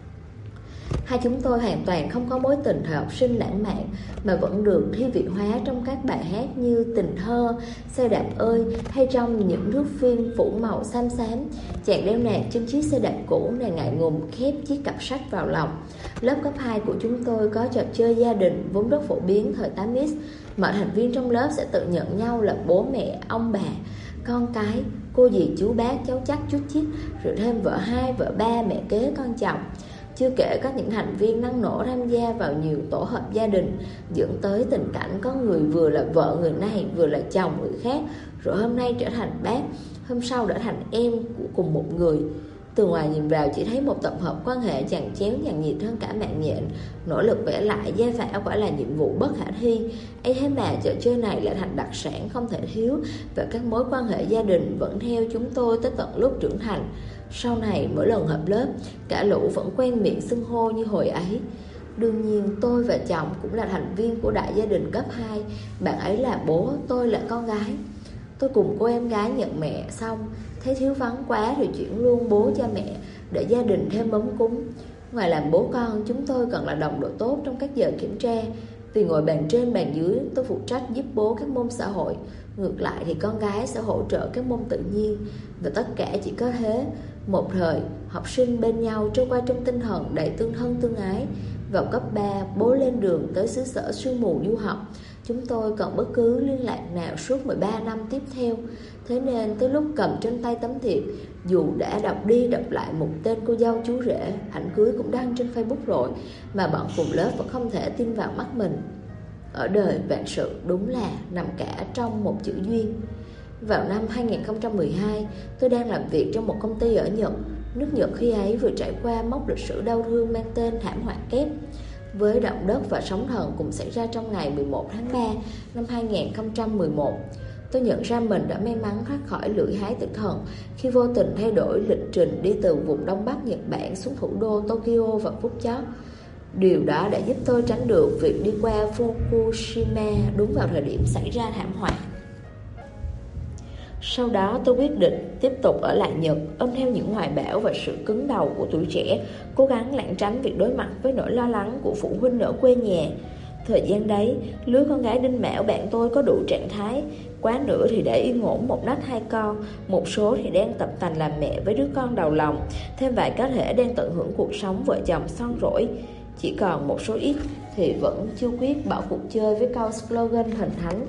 Hai chúng tôi hoàn toàn không có mối tình thời học sinh lãng mạn, mà vẫn được thi vị hóa trong các bài hát như Tình Thơ, Xe Đạp Ơi, hay trong những thước phim phủ màu xám xám. Chàng đeo nạt trên chiếc xe đạp cũ này ngại ngùng khép chiếc cặp sách vào lòng. Lớp cấp 2 của chúng tôi có trò chơi gia đình vốn rất phổ biến thời 8X. Mọi thành viên trong lớp sẽ tự nhận nhau là bố mẹ, ông bà, con cái, cô dì chú bác, cháu chắc, chút chít, rồi thêm vợ hai, vợ ba, mẹ kế, con chồng. Chưa kể các những thành viên năng nổ tham gia vào nhiều tổ hợp gia đình, dẫn tới tình cảnh có người vừa là vợ người này, vừa là chồng người khác, rồi hôm nay trở thành bác, hôm sau trở thành em của cùng một người. Từ ngoài nhìn vào chỉ thấy một tập hợp quan hệ chằng chéo nhằng nhịt hơn cả mạng nhện. Nỗ lực vẽ lại gia phả quả là nhiệm vụ bất khả thi. Ấy thế mà trò chơi này lại thành đặc sản không thể thiếu, và các mối quan hệ gia đình vẫn theo chúng tôi tới tận lúc trưởng thành. Sau này mỗi lần họp lớp, cả lũ vẫn quen miệng xưng hô như hồi ấy. Đương nhiên tôi và chồng cũng là thành viên của đại gia đình cấp 2. Bạn ấy là bố, tôi là con gái. Tôi cùng cô em gái nhận mẹ xong, thấy thiếu vắng quá thì chuyển luôn bố cho mẹ, để gia đình thêm ấm cúng. Ngoài làm bố con, chúng tôi còn là đồng đội tốt trong các giờ kiểm tra. Vì ngồi bàn trên bàn dưới, tôi phụ trách giúp bố các môn xã hội. Ngược lại thì con gái sẽ hỗ trợ các môn tự nhiên. Và tất cả chỉ có thế. Một thời, học sinh bên nhau trôi qua trong tinh thần đầy tương thân tương ái. Vào cấp 3, bố lên đường tới xứ sở sương mù du học. Chúng tôi còn bất cứ liên lạc nào suốt 13 năm tiếp theo. Thế nên tới lúc cầm trên tay tấm thiệp, dù đã đọc đi đọc lại một tên cô dâu chú rể, ảnh cưới cũng đăng trên Facebook rồi, mà bọn cùng lớp vẫn không thể tin vào mắt mình. Ở đời vạn sự đúng là nằm cả trong một chữ duyên. Vào năm 2012, tôi đang làm việc trong một công ty ở Nhật. Nước Nhật khi ấy vừa trải qua mốc lịch sử đau thương mang tên thảm họa kép, với động đất và sóng thần cùng xảy ra trong ngày 11 tháng 3 năm 2011. Tôi nhận ra mình đã may mắn thoát khỏi lưỡi hái tử thần khi vô tình thay đổi lịch trình đi từ vùng Đông Bắc Nhật Bản xuống thủ đô Tokyo vào phút chót. Điều đó đã giúp tôi tránh được việc đi qua Fukushima đúng vào thời điểm xảy ra thảm họa. Sau đó tôi quyết định tiếp tục ở lại Nhật, ôm theo những hoài bão và sự cứng đầu của tuổi trẻ, cố gắng lảng tránh việc đối mặt với nỗi lo lắng của phụ huynh ở quê nhà. Thời gian đấy, lứa con gái đinh mạo bạn tôi có đủ trạng thái, quá nữa thì để yên ổn một nách hai con, một số thì đang tập tành làm mẹ với đứa con đầu lòng, thêm vài cá thể đang tận hưởng cuộc sống vợ chồng son rỗi. Chỉ còn một số ít thì vẫn chưa quyết bỏ cuộc chơi với câu slogan thần thánh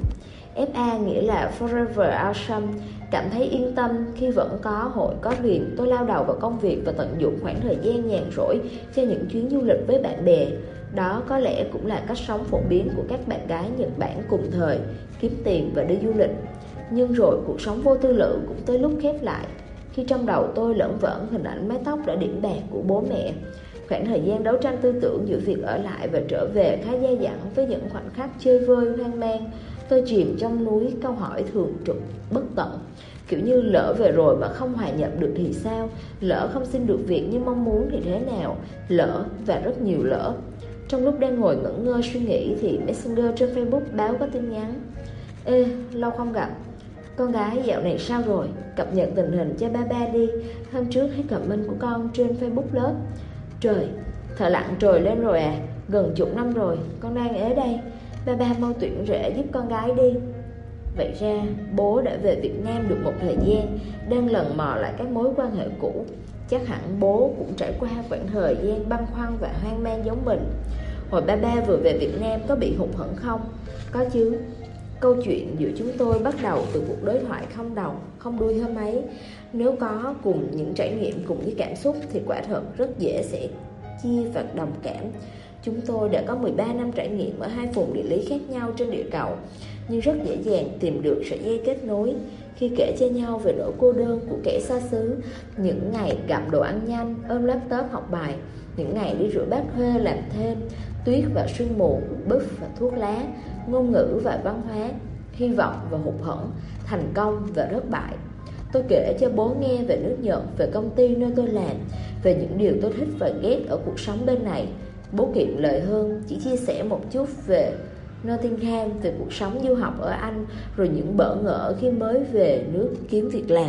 FA nghĩa là Forever Awesome. Cảm thấy yên tâm khi vẫn có hội có thuyền, tôi lao đầu vào công việc và tận dụng khoảng thời gian nhàn rỗi cho những chuyến du lịch với bạn bè. Đó có lẽ cũng là cách sống phổ biến của các bạn gái Nhật Bản cùng thời, kiếm tiền và đi du lịch. Nhưng rồi cuộc sống vô tư lự cũng tới lúc khép lại, khi trong đầu tôi lởn vởn hình ảnh mái tóc đã điểm bạc của bố mẹ. Khoảng thời gian đấu tranh tư tưởng giữa việc ở lại và trở về khá dai dẳng với những khoảnh khắc chơi vơi hoang mang. Tôi chìm trong núi câu hỏi thường trực bất tận, kiểu như lỡ về rồi mà không hòa nhập được thì sao, lỡ không xin được việc như mong muốn thì thế nào, lỡ và rất nhiều lỡ. Trong lúc đang ngồi ngẩn ngơ suy nghĩ thì Messenger trên Facebook báo có tin nhắn: Ê, lâu không gặp, con gái dạo này sao rồi? Cập nhật tình hình cho ba đi, hôm trước thấy comment của con trên Facebook lớp. Trời, thợ lặn trồi lên rồi à, gần chục năm rồi, con đang ế đây, ba mau tuyển rể giúp con gái đi. Vậy ra bố đã về Việt Nam được một thời gian, đang lần mò lại các mối quan hệ cũ. Chắc hẳn bố cũng trải qua khoảng thời gian băn khoăn và hoang mang giống mình. Hồi ba vừa về Việt Nam có bị hụt hẫng không? Có chứ. Câu chuyện giữa chúng tôi bắt đầu từ cuộc đối thoại không đầu, không đuôi hôm ấy. Nếu có cùng những trải nghiệm cùng với cảm xúc thì quả thật rất dễ sẽ chia và đồng cảm. Chúng tôi đã có 13 năm trải nghiệm ở hai vùng địa lý khác nhau trên địa cầu, nhưng rất dễ dàng tìm được sợi dây kết nối khi kể cho nhau về nỗi cô đơn của kẻ xa xứ, những ngày gặm đồ ăn nhanh, ôm laptop học bài, những ngày đi rửa bát thuê làm thêm, tuyết và sương mù, buff và thuốc lá, ngôn ngữ và văn hóa, hy vọng và hụt hẫng, thành công và thất bại. Tôi kể cho bố nghe về nước Nhật, về công ty nơi tôi làm, về những điều tôi thích và ghét ở cuộc sống bên này. Bố kiệm lời hơn, chỉ chia sẻ một chút về Nottingham, về cuộc sống du học ở Anh, rồi những bỡ ngỡ khi mới về nước kiếm việc làm.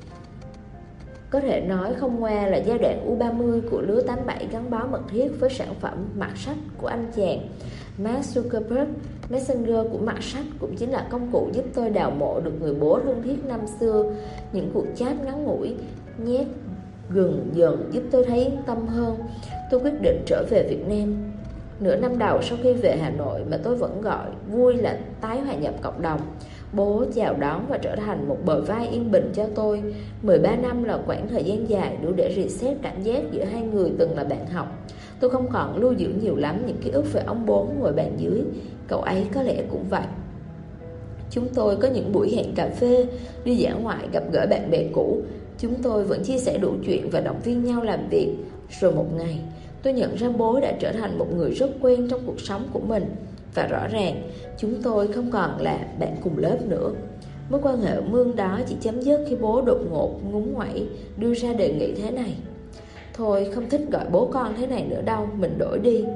Có thể nói không ngoa là giai đoạn U30 của lứa 87 gắn bó mật thiết với sản phẩm mặt sách của anh chàng Mark Zuckerberg. Messenger của mặt sách cũng chính là công cụ giúp tôi đào mộ được người bố thân thiết năm xưa. Những cuộc chat ngắn ngủi, nhét gần dần giúp tôi thấy yên tâm hơn. Tôi quyết định trở về Việt Nam. Nửa năm đầu sau khi về Hà Nội mà tôi vẫn gọi vui là tái hòa nhập cộng đồng. Bố chào đón và trở thành một bờ vai yên bình cho tôi. 13 năm là quãng thời gian dài đủ để reset cảm giác giữa hai người từng là bạn học. Tôi không còn lưu giữ nhiều lắm những ký ức về ông bố ngồi bàn dưới. Cậu ấy có lẽ cũng vậy. Chúng tôi có những buổi hẹn cà phê, đi dã ngoại gặp gỡ bạn bè cũ. Chúng tôi vẫn chia sẻ đủ chuyện và động viên nhau làm việc. Rồi một ngày, tôi nhận ra bố đã trở thành một người rất quen trong cuộc sống của mình. Và rõ ràng, chúng tôi không còn là bạn cùng lớp nữa. Mối quan hệ mương đó chỉ chấm dứt khi bố đột ngột ngúng nguẩy đưa ra đề nghị thế này: Thôi không thích gọi bố con thế này nữa đâu, mình đổi đi.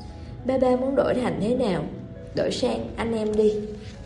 Ba muốn đổi thành thế nào? Đổi sang anh em đi.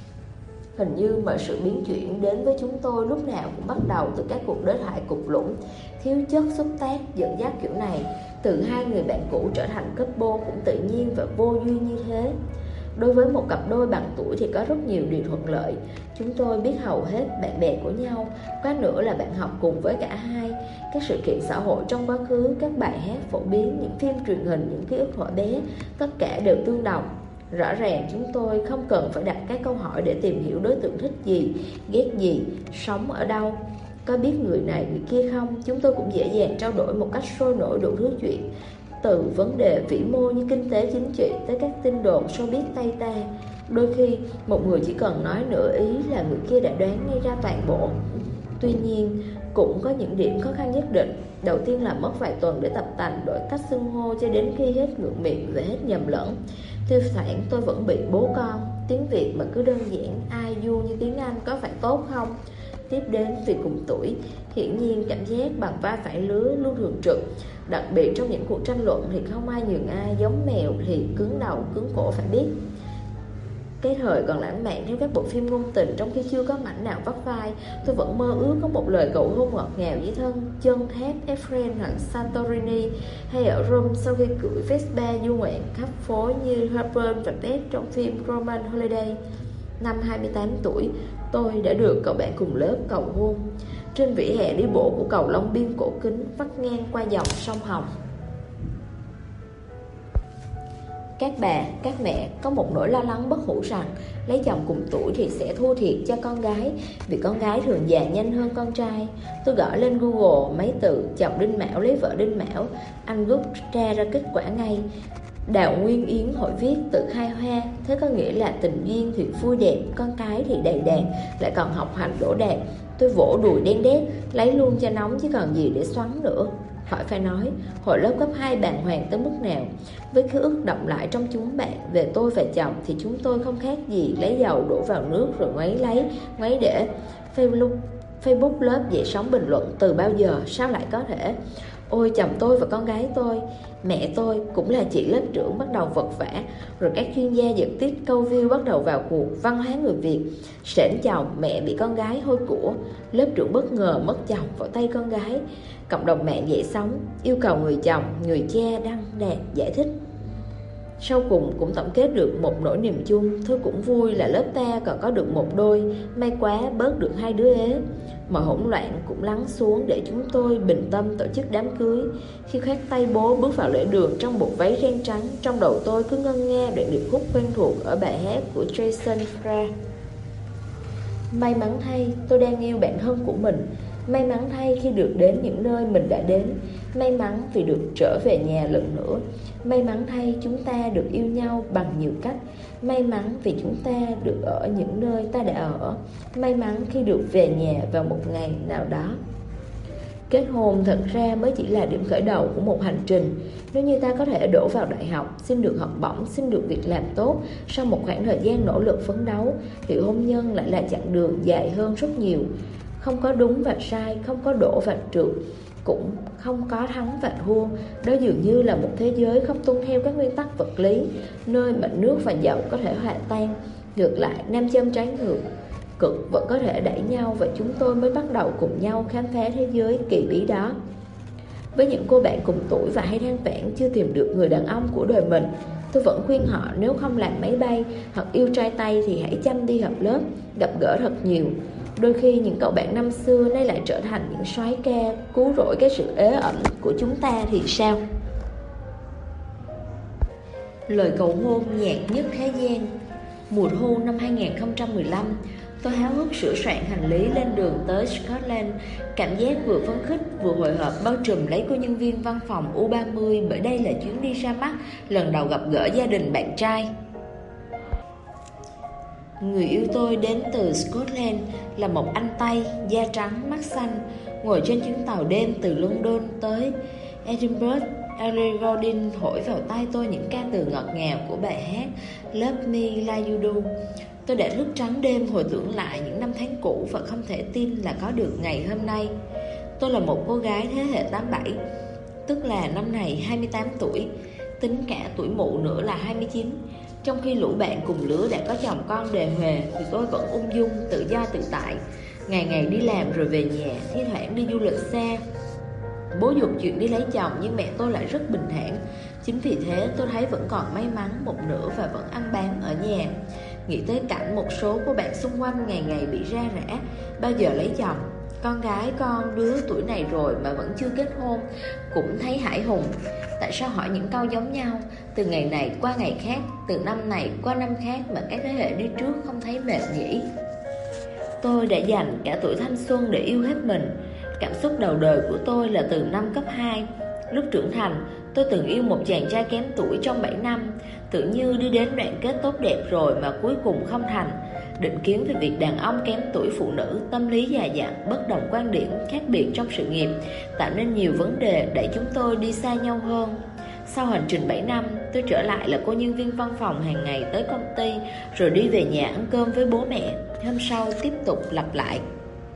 Hình như mọi sự biến chuyển đến với chúng tôi lúc nào cũng bắt đầu từ các cuộc đối thoại cục lũng, thiếu chất xúc tác dẫn dắt kiểu này. Từ hai người bạn cũ trở thành couple cũng tự nhiên và vô duyên như thế. Đối với một cặp đôi bằng tuổi thì có rất nhiều điều thuận lợi. Chúng tôi biết hầu hết bạn bè của nhau, có nữa là bạn học cùng với cả hai. Các sự kiện xã hội trong quá khứ, các bài hát phổ biến, những phim truyền hình, những ký ức thuở bé, tất cả đều tương đồng. Rõ ràng chúng tôi không cần phải đặt các câu hỏi để tìm hiểu đối tượng thích gì, ghét gì, sống ở đâu, có biết người này người kia không. Chúng tôi cũng dễ dàng trao đổi một cách sôi nổi đủ thứ chuyện, từ vấn đề vĩ mô như kinh tế chính trị tới các tin đồn showbiz tay ta. Đôi khi một người chỉ cần nói nửa ý là người kia đã đoán ngay ra toàn bộ. Tuy nhiên cũng có những điểm khó khăn nhất định. Đầu tiên là mất vài tuần để tập tành đổi cách xưng hô cho đến khi hết ngượng miệng và hết nhầm lẫn. Thi thoảng tôi vẫn bị bố con. Tiếng Việt mà cứ đơn giản ai du như tiếng Anh có phải tốt không? Tiếp đến vì cùng tuổi, hiển nhiên cảm giác bằng vai phải lứa luôn thường trực. Đặc biệt trong những cuộc tranh luận thì không ai nhường ai, giống mèo thì cứng đầu cứng cổ phải biết. Cái thời còn lãng mạn theo các bộ phim ngôn tình, trong khi chưa có mảnh nào vấp vai, tôi vẫn mơ ước có một lời cầu hôn ngọt ngào với thân chân thép Eiffel hoặc Santorini, hay ở Rome sau khi cưỡi Vespa du ngoạn khắp phố như Harper và Ted trong phim Roman Holiday. Năm 28 tuổi, tôi đã được cậu bạn cùng lớp cầu hôn trên vỉa hè đi bộ của cầu Long Biên cổ kính vắt ngang qua dòng sông Hồng. Các bà, các mẹ có một nỗi lo lắng bất hủ rằng lấy chồng cùng tuổi thì sẽ thua thiệt cho con gái, vì con gái thường già nhanh hơn con trai. Tôi gõ lên Google mấy từ chồng Đinh Mão lấy vợ Đinh Mão, anh rút ra kết quả ngay. Đào Nguyên Yến hội viết tự khai hoa, thế có nghĩa là tình duyên thì vui đẹp, con cái thì đầy đàn, lại còn học hành đỗ đạt. Tôi vỗ đùi đen đét, lấy luôn cho nóng chứ còn gì để xoắn nữa. Khỏi phải nói, hồi lớp cấp 2 bàng hoàng tới mức nào. Với ký ức đọng lại trong chúng bạn về tôi và chồng thì chúng tôi không khác gì lấy dầu đổ vào nước rồi ngoáy để. Facebook lớp dậy sóng bình luận từ bao giờ, sao lại có thể. Ôi chồng tôi và con gái tôi, mẹ tôi cũng là chị lớp trưởng bắt đầu vật vã. Rồi các chuyên gia giật tít câu view bắt đầu vào cuộc. Văn hóa người Việt, sển chồng, mẹ bị con gái hôi của. Lớp trưởng bất ngờ mất chồng vào tay con gái. Cộng đồng mạng dậy sóng, yêu cầu người chồng, người cha đăng đàn giải thích. Sau cùng cũng tổng kết được một nỗi niềm chung. Thôi cũng vui là lớp ta còn có được một đôi, may quá bớt được 2 đứa ế. Mọi hỗn loạn cũng lắng xuống để chúng tôi bình tâm tổ chức đám cưới. Khi khoác tay bố bước vào lễ đường trong bộ váy ren trắng, trong đầu tôi cứ ngân nga đoạn điệp khúc quen thuộc ở bài hát của Jason Mraz. May mắn thay tôi đang yêu bạn thân của mình. May mắn thay khi được đến những nơi mình đã đến. May mắn vì được trở về nhà lần nữa. May mắn thay chúng ta được yêu nhau bằng nhiều cách. May mắn vì chúng ta được ở những nơi ta đã ở. May mắn khi được về nhà vào một ngày nào đó. Kết hôn thật ra mới chỉ là điểm khởi đầu của một hành trình. Nếu như ta có thể đổ vào đại học, xin được học bổng, xin được việc làm tốt sau một khoảng thời gian nỗ lực phấn đấu, thì hôn nhân lại là chặng đường dài hơn rất nhiều. Không có đúng và sai, không có đổ và trượt, cũng không có thắng và thua. Đó dường như là một thế giới không tuân theo các nguyên tắc vật lý, nơi mà nước và dầu có thể hòa tan. Ngược lại, nam châm trái ngược, cực vẫn có thể đẩy nhau, và chúng tôi mới bắt đầu cùng nhau khám phá thế giới kỳ bí đó. Với những cô bạn cùng tuổi và hay than vãn chưa tìm được người đàn ông của đời mình, tôi vẫn khuyên họ nếu không làm máy bay hoặc yêu trai Tây thì hãy chăm đi học lớp, gặp gỡ thật nhiều. Đôi khi những cậu bạn năm xưa nay lại trở thành những soái ca cứu rỗi cái sự ế ẩm của chúng ta thì sao? Lời cầu hôn nhạt nhất thế gian. Mùa thu năm 2015, tôi háo hức sửa soạn hành lý lên đường tới Scotland. Cảm giác vừa phấn khích vừa hồi hộp bao trùm lấy cô nhân viên văn phòng U30, bởi đây là chuyến đi ra mắt lần đầu gặp gỡ gia đình bạn trai. Người yêu tôi đến từ Scotland, là một anh Tây, da trắng, mắt xanh. Ngồi trên chuyến tàu đêm từ London tới Edinburgh, Ellie Goulding thổi vào tai tôi những ca từ ngọt ngào của bài hát Love Me Like You Do. Tôi đã thức trắng đêm hồi tưởng lại những năm tháng cũ và không thể tin là có được ngày hôm nay. Tôi là một cô gái thế hệ 87, tức là năm này 28 tuổi, tính cả tuổi mụ nữa là 29. Trong khi lũ bạn cùng lứa đã có chồng con đề huề, thì tôi vẫn ung dung, tự do tự tại. Ngày ngày đi làm rồi về nhà, thi thoảng đi du lịch xa. Bố giục chuyện đi lấy chồng nhưng mẹ tôi lại rất bình thản. Chính vì thế tôi thấy vẫn còn may mắn một nửa và vẫn ăn bám ở nhà. Nghĩ tới cảnh một số cô bạn xung quanh ngày ngày bị ra rã, bao giờ lấy chồng. Con gái con đứa tuổi này rồi mà vẫn chưa kết hôn, cũng thấy hãi hùng. Tại sao hỏi những câu giống nhau, từ ngày này qua ngày khác, từ năm này qua năm khác, mà các thế hệ đi trước không thấy mệt nhỉ? Tôi đã dành cả tuổi thanh xuân để yêu hết mình. Cảm xúc đầu đời của tôi là từ năm cấp 2. Lúc trưởng thành, tôi từng yêu một chàng trai kém tuổi trong 7 năm. Tự như đi đến đoạn kết tốt đẹp rồi mà cuối cùng không thành. Định kiến về việc đàn ông kém tuổi phụ nữ, tâm lý già dặn, bất đồng quan điểm, khác biệt trong sự nghiệp, tạo nên nhiều vấn đề đẩy chúng tôi đi xa nhau hơn. Sau hành trình 7 năm, tôi trở lại là cô nhân viên văn phòng hàng ngày tới công ty, rồi đi về nhà ăn cơm với bố mẹ. Hôm sau tiếp tục lặp lại.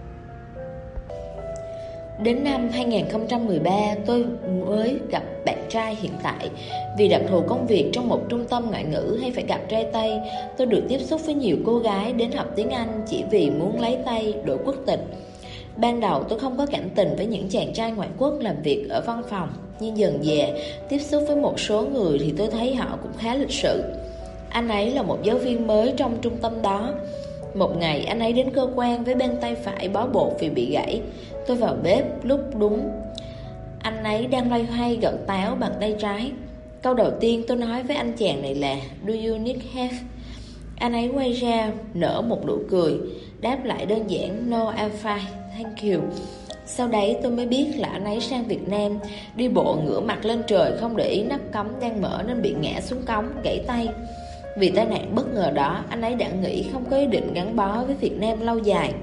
Đến năm 2013, tôi mới gặp bạn trai hiện tại. Vì đặc thù công việc trong một trung tâm ngoại ngữ hay phải gặp trai Tây, tôi được tiếp xúc với nhiều cô gái đến học tiếng Anh chỉ vì muốn lấy Tây, đổi quốc tịch. Ban đầu tôi không có cảm tình với những chàng trai ngoại quốc làm việc ở văn phòng, nhưng dần dà tiếp xúc với một số người thì tôi thấy họ cũng khá lịch sự. Anh ấy là một giáo viên mới trong trung tâm đó. Một ngày anh ấy đến cơ quan với bên tay phải bó bột vì bị gãy. Tôi vào bếp lúc đúng anh ấy đang loay hoay gặn táo bằng tay trái. Câu đầu tiên tôi nói với anh chàng này là "Do you need help?" Anh ấy quay ra nở một nụ cười, đáp lại đơn giản "No, I'm fine, thank you." Sau đấy tôi mới biết là anh ấy sang Việt Nam, đi bộ ngửa mặt lên trời, không để ý nắp cống đang mở nên bị ngã xuống cống, gãy tay. Vì tai nạn bất ngờ đó, anh ấy đã nghĩ không có ý định gắn bó với Việt Nam lâu dài.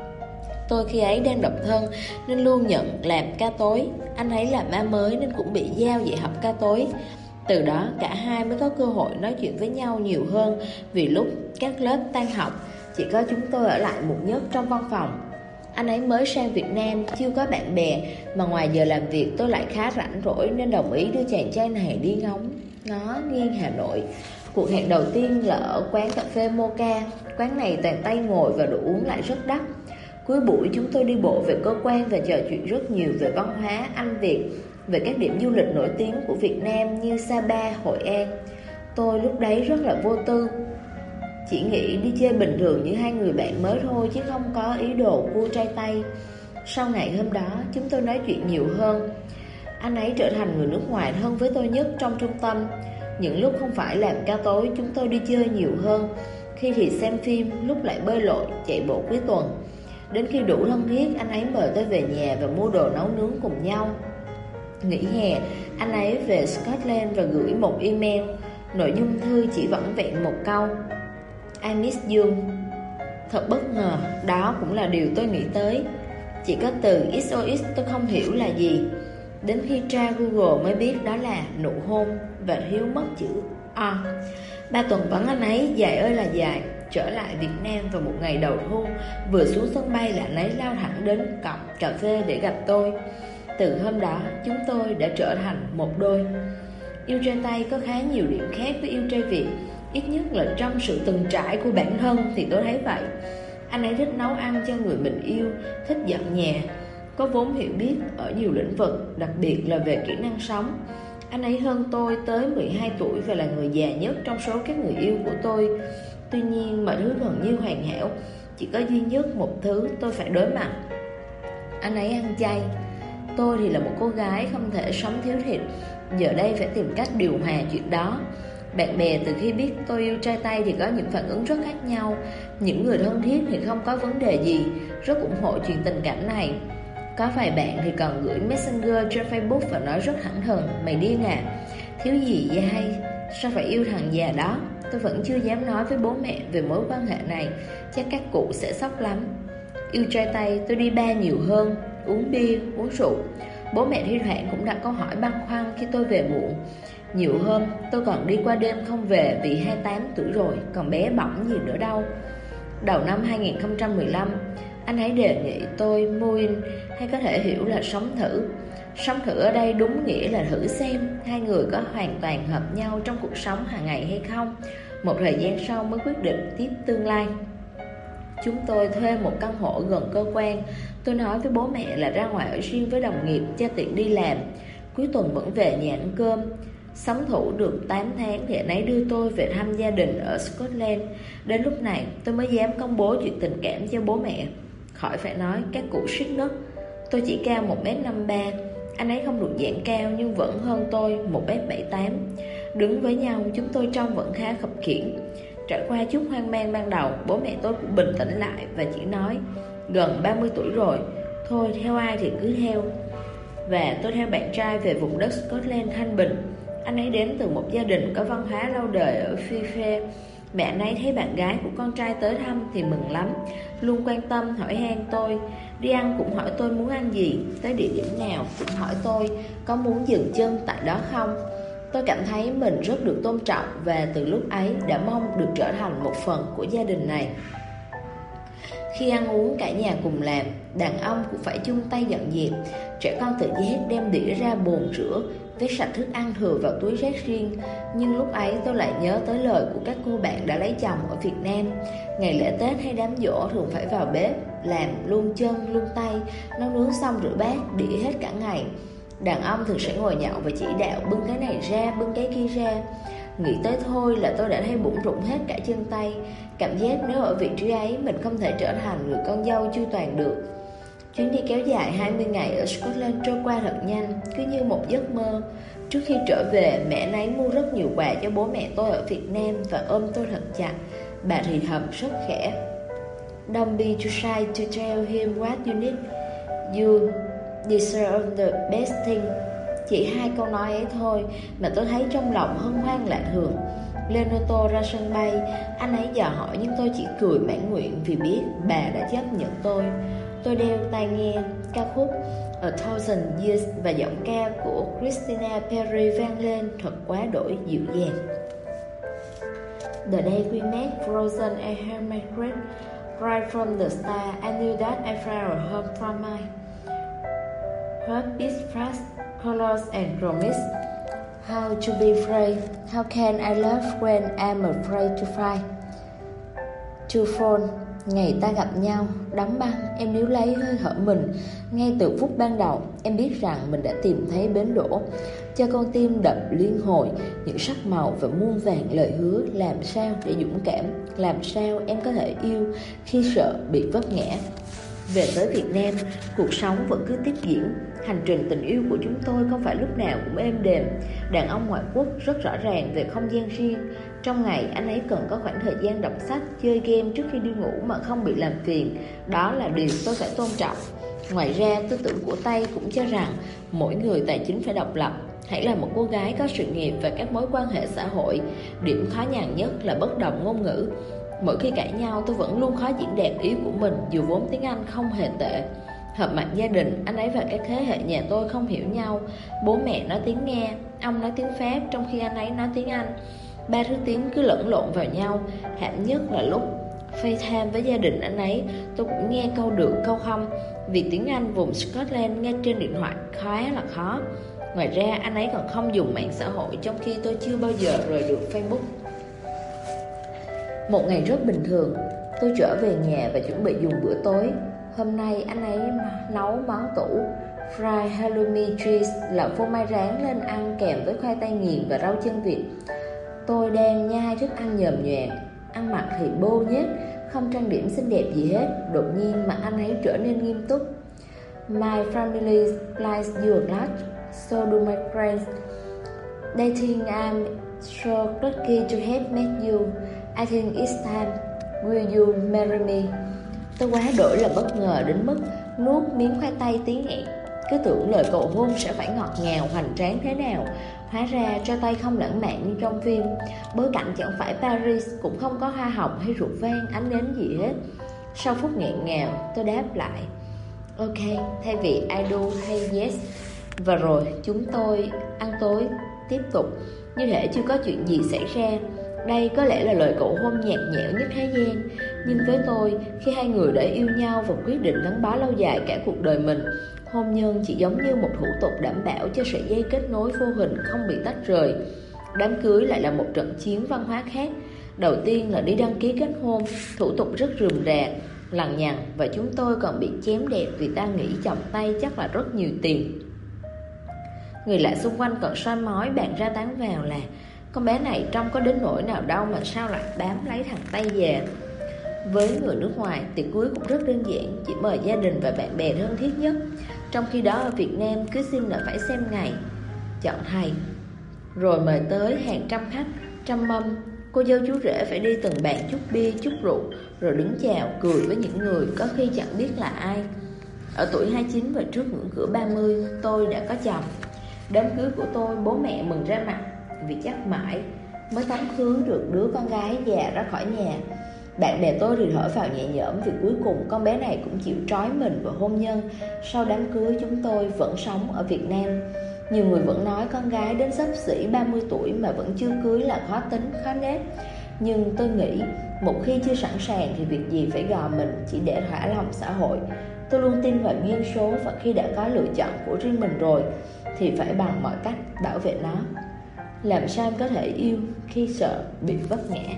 Tôi khi ấy đang độc thân nên luôn nhận làm ca tối. Anh ấy là ma mới nên cũng bị giao dạy học ca tối. Từ đó cả hai mới có cơ hội nói chuyện với nhau nhiều hơn. Vì lúc các lớp tan học, chỉ có chúng tôi ở lại một nhất trong văn phòng. Anh ấy mới sang Việt Nam, chưa có bạn bè, mà ngoài giờ làm việc tôi lại khá rảnh rỗi nên đồng ý đưa chàng trai này đi ngó nghiêng Hà Nội. Cuộc hẹn đầu tiên là ở quán cà phê Mocha. Quán này toàn Tây ngồi và đồ uống lại rất đắt. Cuối buổi chúng tôi đi bộ về cơ quan và trò chuyện rất nhiều về văn hóa Anh Việt, về các điểm du lịch nổi tiếng của Việt Nam như Sapa, Hội An. Tôi lúc đấy rất là vô tư, chỉ nghĩ đi chơi bình thường như hai người bạn mới thôi chứ không có ý đồ cua trai Tây. Sau ngày hôm đó chúng tôi nói chuyện nhiều hơn. Anh ấy trở thành người nước ngoài thân với tôi nhất trong trung tâm. Những lúc không phải làm ca tối chúng tôi đi chơi nhiều hơn. Khi thì xem phim, lúc lại bơi lội, chạy bộ cuối tuần. Đến khi đủ thân thiết, anh ấy mời tôi về nhà và mua đồ nấu nướng cùng nhau. Nghỉ hè, anh ấy về Scotland và gửi một email. Nội dung thư chỉ vỏn vẹn một câu: I miss you. Thật bất ngờ, đó cũng là điều tôi nghĩ tới. Chỉ có từ SOS tôi không hiểu là gì. Đến khi tra Google mới biết đó là nụ hôn và thiếu mất chữ O. 3 tuần vắng anh ấy, dài ơi là dài. Trở lại Việt Nam vào một ngày đầu thu, vừa xuống sân bay là anh ấy lao thẳng đến cổng cà phê để gặp tôi. Từ hôm đó chúng tôi đã trở thành một đôi. Yêu trai Tây có khá nhiều điểm khác với yêu trai Việt. Ít nhất là trong sự từng trải của bản thân thì tôi thấy vậy. Anh ấy thích nấu ăn cho người mình yêu, thích dọn nhà, có vốn hiểu biết ở nhiều lĩnh vực, đặc biệt là về kỹ năng sống. Anh ấy hơn tôi tới 12 tuổi và là người già nhất trong số các người yêu của tôi. Tuy nhiên mọi thứ gần như hoàn hảo, chỉ có duy nhất một thứ tôi phải đối mặt. Anh ấy ăn chay. Tôi thì là một cô gái không thể sống thiếu thịt. Giờ đây phải tìm cách điều hòa chuyện đó. Bạn bè từ khi biết tôi yêu trai Tây thì có những phản ứng rất khác nhau. Những người thân thiết thì không có vấn đề gì, rất ủng hộ chuyện tình cảm này. Có vài bạn thì còn gửi Messenger trên Facebook và nói rất thẳng thừng: mày điên à, thiếu gì vậy hay, sao phải yêu thằng già đó. Tôi vẫn chưa dám nói với bố mẹ về mối quan hệ này, chắc các cụ sẽ sốc lắm. Yêu trai Tây tôi đi bar nhiều hơn, uống bia, uống rượu. Bố mẹ thi thoảng cũng đặt câu hỏi băn khoăn khi tôi về muộn. Nhiều hôm tôi còn đi qua đêm không về vì 28 tuổi rồi, còn bé bỏng gì nữa đâu. Đầu năm 2015, anh ấy đề nghị tôi move in, hay có thể hiểu là sống thử. Sống thử ở đây đúng nghĩa là thử xem hai người có hoàn toàn hợp nhau trong cuộc sống hàng ngày hay không. Một thời gian sau mới quyết định tiếp tương lai. Chúng tôi thuê một căn hộ gần cơ quan. Tôi nói với bố mẹ là ra ngoài ở riêng với đồng nghiệp cho tiện đi làm. Cuối tuần vẫn về nhà ăn cơm. Sống thử được 8 tháng thì anh ấy đưa tôi về thăm gia đình ở Scotland. Đến lúc này tôi mới dám công bố chuyện tình cảm cho bố mẹ. Khỏi phải nói, các cụ siết nấc. Tôi chỉ cao 1m53. Anh ấy không được dạng cao nhưng vẫn hơn tôi 1m78. Đứng với nhau chúng tôi trông vẫn khá khập khiễng. Trải qua chút hoang mang ban đầu, bố mẹ tôi cũng bình tĩnh lại và chỉ nói: gần 30 tuổi rồi, thôi theo ai thì cứ theo. Và tôi theo bạn trai về vùng đất Scotland thanh bình. Anh ấy đến từ một gia đình có văn hóa lâu đời ở Phi Phê. Mẹ anh ấy thấy bạn gái của con trai tới thăm thì mừng lắm, luôn quan tâm hỏi han tôi. Đi ăn cũng hỏi tôi muốn ăn gì, tới địa điểm nào cũng hỏi tôi có muốn dừng chân tại đó không. Tôi cảm thấy mình rất được tôn trọng và từ lúc ấy đã mong được trở thành một phần của gia đình này. Khi ăn uống cả nhà cùng làm, đàn ông cũng phải chung tay dọn dẹp. Trẻ con tự giác đem đĩa ra bồn rửa, vét sạch thức ăn thừa vào túi rác riêng. Nhưng lúc ấy tôi lại nhớ tới lời của các cô bạn đã lấy chồng ở Việt Nam. Ngày lễ Tết hay đám giỗ thường phải vào bếp, làm luôn chân luôn tay, nấu nướng xong rửa bát, đĩa hết cả ngày. Đàn ông thường sẽ ngồi nhậu và chỉ đạo bưng cái này ra, bưng cái kia ra. Nghĩ tới thôi là tôi đã thấy bủn rủn hết cả chân tay. Cảm giác nếu ở vị trí ấy mình không thể trở thành người con dâu chu toàn được. Chuyến đi kéo dài 20 ngày ở Scotland trôi qua thật nhanh, cứ như một giấc mơ. Trước khi trở về, mẹ nấy mua rất nhiều quà cho bố mẹ tôi ở Việt Nam và ôm tôi thật chặt. Bà thì thầm rất khẽ: "Don't be too shy to tell him what you need. You deserve the best thing." Chỉ 2 câu nói ấy thôi mà tôi thấy trong lòng hân hoan lạ thường. Lên ô tô ra sân bay, anh ấy dò hỏi nhưng tôi chỉ cười mãn nguyện vì biết bà đã chấp nhận tôi. Tôi đeo tai nghe, ca khúc A Thousand Years và giọng ca của Christina Perri vang lên thật quá đổi dịu dàng. The day we met, frozen a hermit right from the start, I knew that I felt a home from my heart beats fast, colors and promise. How to be free? How can I love when I'm afraid to fly? To fall. Ngày ta gặp nhau, đóng băng, em níu lấy hơi thở mình. Ngay từ phút ban đầu, em biết rằng mình đã tìm thấy bến đỗ. Cho con tim đập liên hồi, những sắc màu và muôn vàn lời hứa. Làm sao để dũng cảm, làm sao em có thể yêu khi sợ bị vấp ngã. Về tới Việt Nam, cuộc sống vẫn cứ tiếp diễn. Hành trình tình yêu của chúng tôi không phải lúc nào cũng êm đềm. Đàn ông ngoại quốc rất rõ ràng về không gian riêng. Trong ngày, anh ấy cần có khoảng thời gian đọc sách, chơi game trước khi đi ngủ mà không bị làm phiền. Đó là điều tôi phải tôn trọng. Ngoài ra, tư tưởng của Tây cũng cho rằng mỗi người tài chính phải độc lập. Hãy là một cô gái có sự nghiệp và các mối quan hệ xã hội. Điểm khó nhằn nhất là bất đồng ngôn ngữ. Mỗi khi cãi nhau tôi vẫn luôn khó diễn đạt ý của mình dù vốn tiếng Anh không hề tệ. Họp mặt gia đình, anh ấy và các thế hệ nhà tôi không hiểu nhau. Bố mẹ nói tiếng Nga, ông nói tiếng Pháp trong khi anh ấy nói tiếng Anh. 3 thứ tiếng cứ lẫn lộn vào nhau. Hãm nhất là lúc FaceTime với gia đình anh ấy, tôi cũng nghe câu được câu không, vì tiếng Anh vùng Scotland nghe trên điện thoại khá là khó. Ngoài ra anh ấy còn không dùng mạng xã hội, trong khi tôi chưa bao giờ rời được Facebook. Một ngày rất bình thường, tôi trở về nhà và chuẩn bị dùng bữa tối. Hôm nay anh ấy nấu món tủ fried halloumi cheese là phô mai rán lên ăn kèm với khoai tây nghiền và rau chân vịt. Tôi đang nhai thức ăn nhờm nhoàng, ăn mặc thì bô nhết, không trang điểm xinh đẹp gì hết. Đột nhiên mặt anh ấy trở nên nghiêm túc. My family likes you a lot, so do my friends. They think I'm so lucky to have met you. I think it's time. Will you marry me? Tôi quá đổi là bất ngờ đến mức nuốt miếng khoai tây tí nghẹn. Cứ tưởng lời cầu hôn sẽ phải ngọt ngào hoành tráng thế nào. Hóa ra cho tay không lãng mạn như trong phim. Bối cảnh chẳng phải Paris, cũng không có hoa hồng hay rượu vang ánh nến gì hết. Sau phút nghẹn ngào, tôi đáp lại OK thay vì I do hay yes. Và rồi chúng tôi ăn tối tiếp tục như thể chưa có chuyện gì xảy ra. Đây có lẽ là lời cầu hôn nhạt nhẽo nhất thế gian. Nhưng với tôi, khi hai người đã yêu nhau và quyết định gắn bó lâu dài cả cuộc đời mình, hôn nhân chỉ giống như một thủ tục đảm bảo cho sợi dây kết nối vô hình không bị tách rời. Đám cưới lại là một trận chiến văn hóa khác. Đầu tiên là đi đăng ký kết hôn, thủ tục rất rườm rà, lằng nhằng, và chúng tôi còn bị chém đẹp vì ta nghĩ chồng Tây chắc là rất nhiều tiền. Người lạ xung quanh còn soi mói bàn ra tán vào là con bé này trông có đến nỗi nào đâu mà sao lại bám lấy thằng Tây về. Với người nước ngoài, tiệc cưới cũng rất đơn giản, chỉ mời gia đình và bạn bè thân thiết nhất. Trong khi đó ở Việt Nam, cưới xin là phải xem ngày, chọn thầy, rồi mời tới hàng trăm khách, trăm mâm. Cô dâu chú rể phải đi từng bàn chút bia, chút rượu, rồi đứng chào, cười với những người có khi chẳng biết là ai. Ở tuổi 29 và trước ngưỡng cửa 30, tôi đã có chồng. Đám cưới của tôi, bố mẹ mừng ra mặt, vì chắc mãi mới tống khứ được đứa con gái già ra khỏi nhà. Bạn bè tôi thì thở phào nhẹ nhõm vì cuối cùng con bé này cũng chịu trói mình vào hôn nhân. Sau đám cưới chúng tôi vẫn sống ở Việt Nam. Nhiều người vẫn nói con gái đến xấp xỉ 30 tuổi mà vẫn chưa cưới là khó tính, khó nết. Nhưng tôi nghĩ Một khi chưa sẵn sàng thì việc gì phải gò mình chỉ để thỏa lòng xã hội. Tôi luôn tin vào duyên số, và khi đã có lựa chọn của riêng mình rồi thì phải bằng mọi cách bảo vệ nó. Làm sao em có thể yêu khi sợ bị vấp ngã?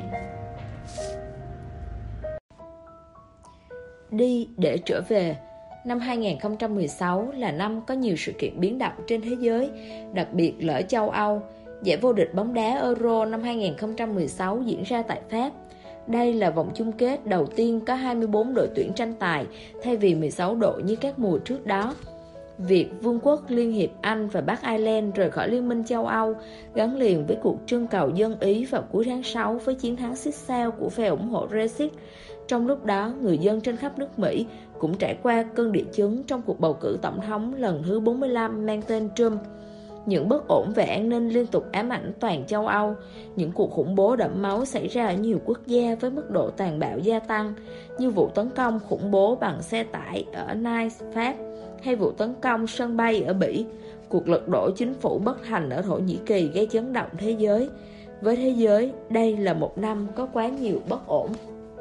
Đi để trở về. Năm 2016 là năm có nhiều sự kiện biến động trên thế giới, đặc biệt là ở châu Âu. Giải vô địch bóng đá Euro năm 2016 diễn ra tại Pháp. Đây là vòng chung kết đầu tiên có 24 đội tuyển tranh tài thay vì 16 đội như các mùa trước đó. Việc Vương quốc Liên hiệp Anh và Bắc Ireland rời khỏi Liên minh châu Âu gắn liền với cuộc trưng cầu dân Ý vào cuối tháng 6 với chiến thắng xít sao của phe ủng hộ Brexit. Trong lúc đó, người dân trên khắp nước Mỹ cũng trải qua cơn địa chấn trong cuộc bầu cử tổng thống lần thứ 45 mang tên Trump. Những bất ổn về an ninh liên tục ám ảnh toàn châu Âu. Những cuộc khủng bố đẫm máu xảy ra ở nhiều quốc gia với mức độ tàn bạo gia tăng, như vụ tấn công khủng bố bằng xe tải ở Nice, Pháp, hay vụ tấn công sân bay ở Bỉ. Cuộc lật đổ chính phủ bất thành ở Thổ Nhĩ Kỳ gây chấn động thế giới. Với thế giới, đây là một năm có quá nhiều bất ổn.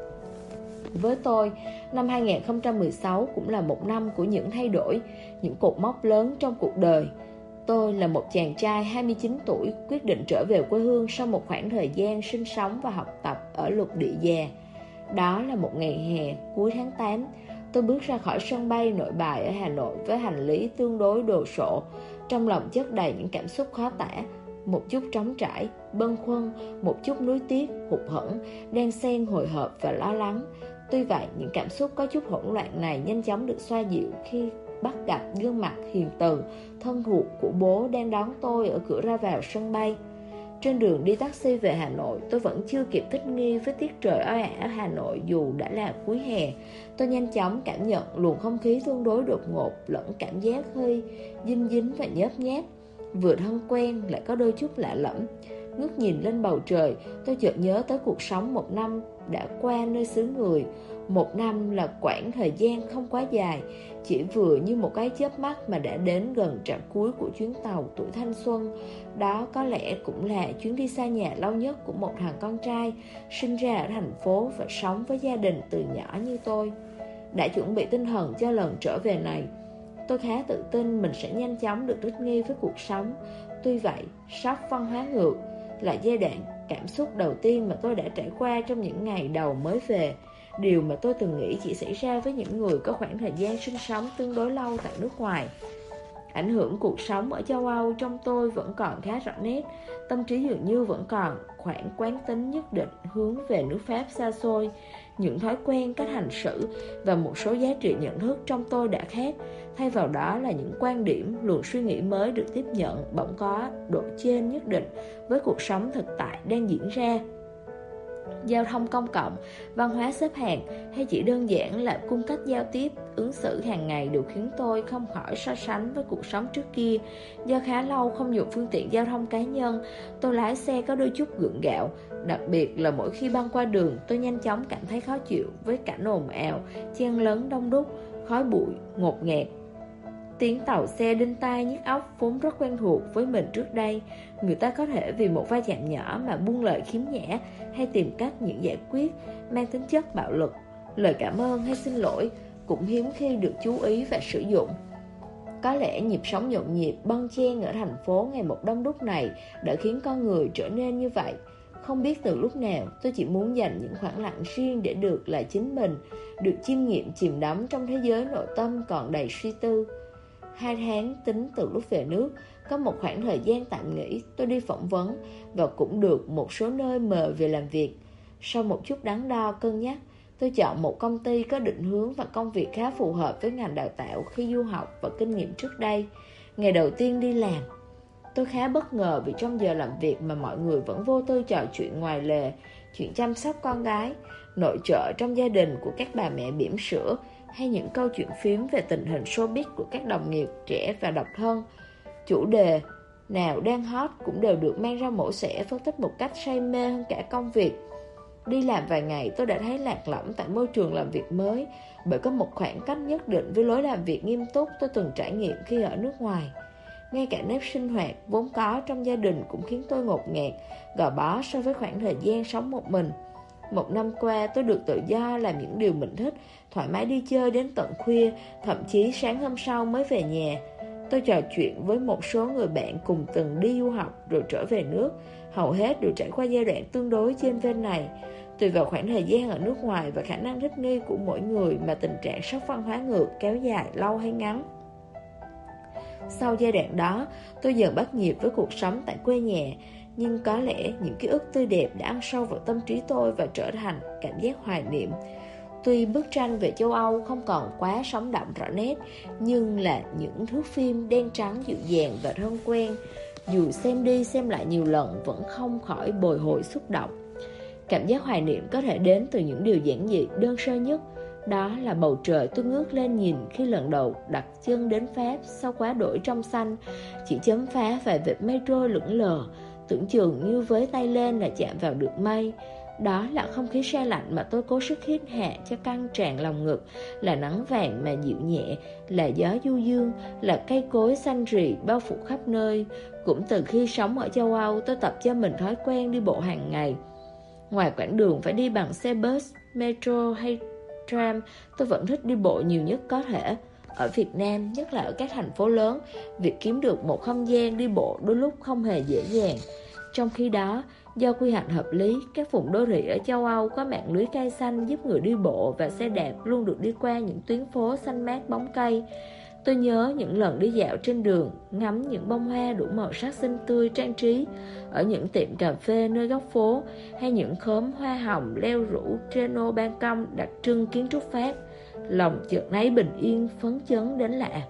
Với tôi, năm 2016 cũng là một năm của những thay đổi, những cột mốc lớn trong cuộc đời. Tôi là một chàng trai 29 tuổi quyết định trở về quê hương sau một khoảng thời gian sinh sống và học tập ở lục địa già. Đó là một ngày hè cuối tháng 8. Tôi bước ra khỏi sân bay Nội Bài ở Hà Nội với hành lý tương đối đồ sộ, trong lòng chất đầy những cảm xúc khó tả. Một chút trống trải, bâng khuâng, một chút nuối tiếc, hụt hẫng, đan xen hồi hộp và lo lắng. Tuy vậy, những cảm xúc có chút hỗn loạn này nhanh chóng được xoa dịu khi bắt gặp gương mặt hiền từ, thân thuộc của bố đang đón tôi ở cửa ra vào sân bay. Trên đường đi taxi về Hà Nội, tôi vẫn chưa kịp thích nghi với tiết trời oi ả ở Hà Nội dù đã là cuối hè. Tôi nhanh chóng cảm nhận luồng không khí tương đối đột ngột lẫn cảm giác hơi dinh dính và nhớp nháp. Vừa thân quen lại có đôi chút lạ lẫm. Ngước nhìn lên bầu trời, tôi chợt nhớ tới cuộc sống một năm đã qua nơi xứ người. Một năm là quãng thời gian không quá dài, chỉ vừa như một cái chớp mắt mà đã đến gần trạm cuối của chuyến tàu tuổi thanh xuân. Đó có lẽ cũng là chuyến đi xa nhà lâu nhất của một thằng con trai sinh ra ở thành phố và sống với gia đình từ nhỏ như tôi. Đã chuẩn bị tinh thần cho lần trở về này, tôi khá tự tin mình sẽ nhanh chóng được thích nghi với cuộc sống. Tuy vậy, sốc văn hóa ngược là giai đoạn cảm xúc đầu tiên mà tôi đã trải qua trong những ngày đầu mới về. Điều mà tôi từng nghĩ chỉ xảy ra với những người có khoảng thời gian sinh sống tương đối lâu tại nước ngoài. Ảnh hưởng cuộc sống ở châu Âu trong tôi vẫn còn khá rõ nét. Tâm trí dường như vẫn còn khoảng quán tính nhất định hướng về nước Pháp xa xôi. Những thói quen, cách hành xử và một số giá trị nhận thức trong tôi đã khác. Thay vào đó là những quan điểm, luồng suy nghĩ mới được tiếp nhận bỗng có độ trên nhất định với cuộc sống thực tại đang diễn ra. Giao thông công cộng, văn hóa xếp hàng hay chỉ đơn giản là cung cách giao tiếp, ứng xử hàng ngày đều khiến tôi không khỏi so sánh với cuộc sống trước kia. Do khá lâu không dùng phương tiện giao thông cá nhân, tôi lái xe có đôi chút gượng gạo. Đặc biệt là mỗi khi băng qua đường, tôi nhanh chóng cảm thấy khó chịu với cảnh ồn ào, chen lấn đông đúc, khói bụi, ngột ngạt. Tiếng tàu xe đinh tai nhức óc vốn rất quen thuộc với mình trước đây. Người ta có thể vì một va chạm nhỏ mà buông lời khiếm nhã hay tìm cách những giải quyết mang tính chất bạo lực. Lời cảm ơn hay xin lỗi cũng hiếm khi được chú ý và sử dụng. Có lẽ nhịp sống nhộn nhịp bon chen ở thành phố ngày một đông đúc này đã khiến con người trở nên như vậy. Không biết từ lúc nào tôi chỉ muốn dành những khoảng lặng riêng để được là chính mình, được chiêm nghiệm chìm đắm trong thế giới nội tâm còn đầy suy tư. 2 tháng tính từ lúc về nước, có một khoảng thời gian tạm nghỉ, tôi đi phỏng vấn và cũng được một số nơi mời về làm việc. Sau một chút đắn đo cân nhắc, tôi chọn một công ty có định hướng và công việc khá phù hợp với ngành đào tạo khi du học và kinh nghiệm trước đây. Ngày đầu tiên đi làm, tôi khá bất ngờ vì trong giờ làm việc mà mọi người vẫn vô tư trò chuyện ngoài lề, chuyện chăm sóc con gái, nội trợ trong gia đình của các bà mẹ bỉm sữa, hay những câu chuyện phím về tình hình showbiz của các đồng nghiệp trẻ và độc thân. Chủ đề nào đang hot cũng đều được mang ra mổ xẻ phân tích một cách say mê hơn cả công việc. Đi làm vài ngày tôi đã thấy lạc lõng tại môi trường làm việc mới, bởi có một khoảng cách nhất định với lối làm việc nghiêm túc tôi từng trải nghiệm khi ở nước ngoài. Ngay cả nếp sinh hoạt vốn có trong gia đình cũng khiến tôi ngột ngạt, gò bó so với khoảng thời gian sống một mình. 1 năm qua tôi được tự do làm những điều mình thích, thoải mái đi chơi đến tận khuya, thậm chí sáng hôm sau mới về nhà. Tôi trò chuyện với một số người bạn cùng từng đi du học rồi trở về nước. Hầu hết đều trải qua giai đoạn tương đối chênh vênh này. Tùy vào khoảng thời gian ở nước ngoài và khả năng thích nghi của mỗi người mà tình trạng sốc văn hóa ngược kéo dài lâu hay ngắn. Sau giai đoạn đó, tôi dần bắt nhịp với cuộc sống tại quê nhà. Nhưng có lẽ những ký ức tươi đẹp đã ăn sâu vào tâm trí tôi và trở thành cảm giác hoài niệm. Tuy bức tranh về châu Âu không còn quá sống động rõ nét, nhưng là những thước phim đen trắng dịu dàng và thân quen. Dù xem đi xem lại nhiều lần vẫn không khỏi bồi hồi xúc động. Cảm giác hoài niệm có thể đến từ những điều giản dị đơn sơ nhất. Đó là bầu trời tôi ngước lên nhìn khi lần đầu đặt chân đến Pháp sau quá đổi trong xanh, chỉ chấm phá vài vệt mây trôi lững lờ, tưởng chừng như với tay lên là chạm vào được mây. Đó là không khí se lạnh mà tôi cố sức hít hạ cho căng tràn lòng ngực, là nắng vàng mà dịu nhẹ, là gió du dương, là cây cối xanh rì bao phủ khắp nơi. Cũng từ khi sống ở châu Âu, tôi tập cho mình thói quen đi bộ hàng ngày. Ngoài quãng đường phải đi bằng xe bus, metro hay tram, tôi vẫn thích đi bộ nhiều nhất có thể. Ở Việt Nam, nhất là ở các thành phố lớn, việc kiếm được một không gian đi bộ đôi lúc không hề dễ dàng. Trong khi đó, do quy hoạch hợp lý, các vùng đô thị ở châu Âu có mạng lưới cây xanh giúp người đi bộ và xe đạp luôn được đi qua những tuyến phố xanh mát bóng cây. Tôi nhớ những lần đi dạo trên đường, ngắm những bông hoa đủ màu sắc xinh tươi trang trí ở những tiệm cà phê nơi góc phố, hay những khóm hoa hồng leo rủ trên ô ban công đặc trưng kiến trúc Pháp. Lòng chợt thấy bình yên, phấn chấn đến lạ.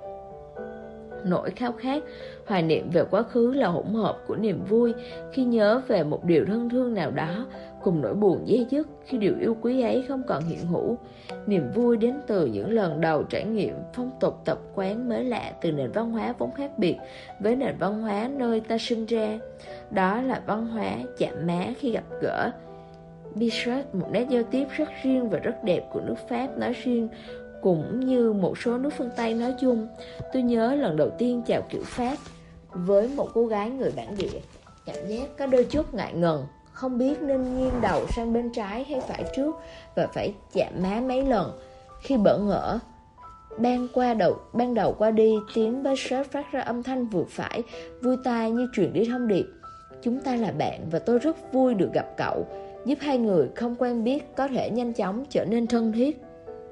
Nỗi khao khát, hoài niệm về quá khứ là hỗn hợp của niềm vui khi nhớ về một điều thân thương nào đó, cùng nỗi buồn dây dứt khi điều yêu quý ấy không còn hiện hữu. Niềm vui đến từ những lần đầu trải nghiệm phong tục tập quán mới lạ từ nền văn hóa vốn khác biệt với nền văn hóa nơi ta sinh ra. Đó là văn hóa chạm má khi gặp gỡ. Bichat, một nét giao tiếp rất riêng và rất đẹp của nước Pháp nói riêng, cũng như một số nước phương Tây nói chung. Tôi nhớ lần đầu tiên chào kiểu Pháp với một cô gái người bản địa, cảm giác có đôi chút ngại ngần, không biết nên nghiêng đầu sang bên trái hay phải trước, và phải chạm má mấy lần. Khi bỡ ngỡ, ban đầu qua đi, tiếng Bichat phát ra âm thanh vừa phải, vui tai như truyền đi thông điệp: chúng ta là bạn và tôi rất vui được gặp cậu, giúp hai người không quen biết có thể nhanh chóng trở nên thân thiết.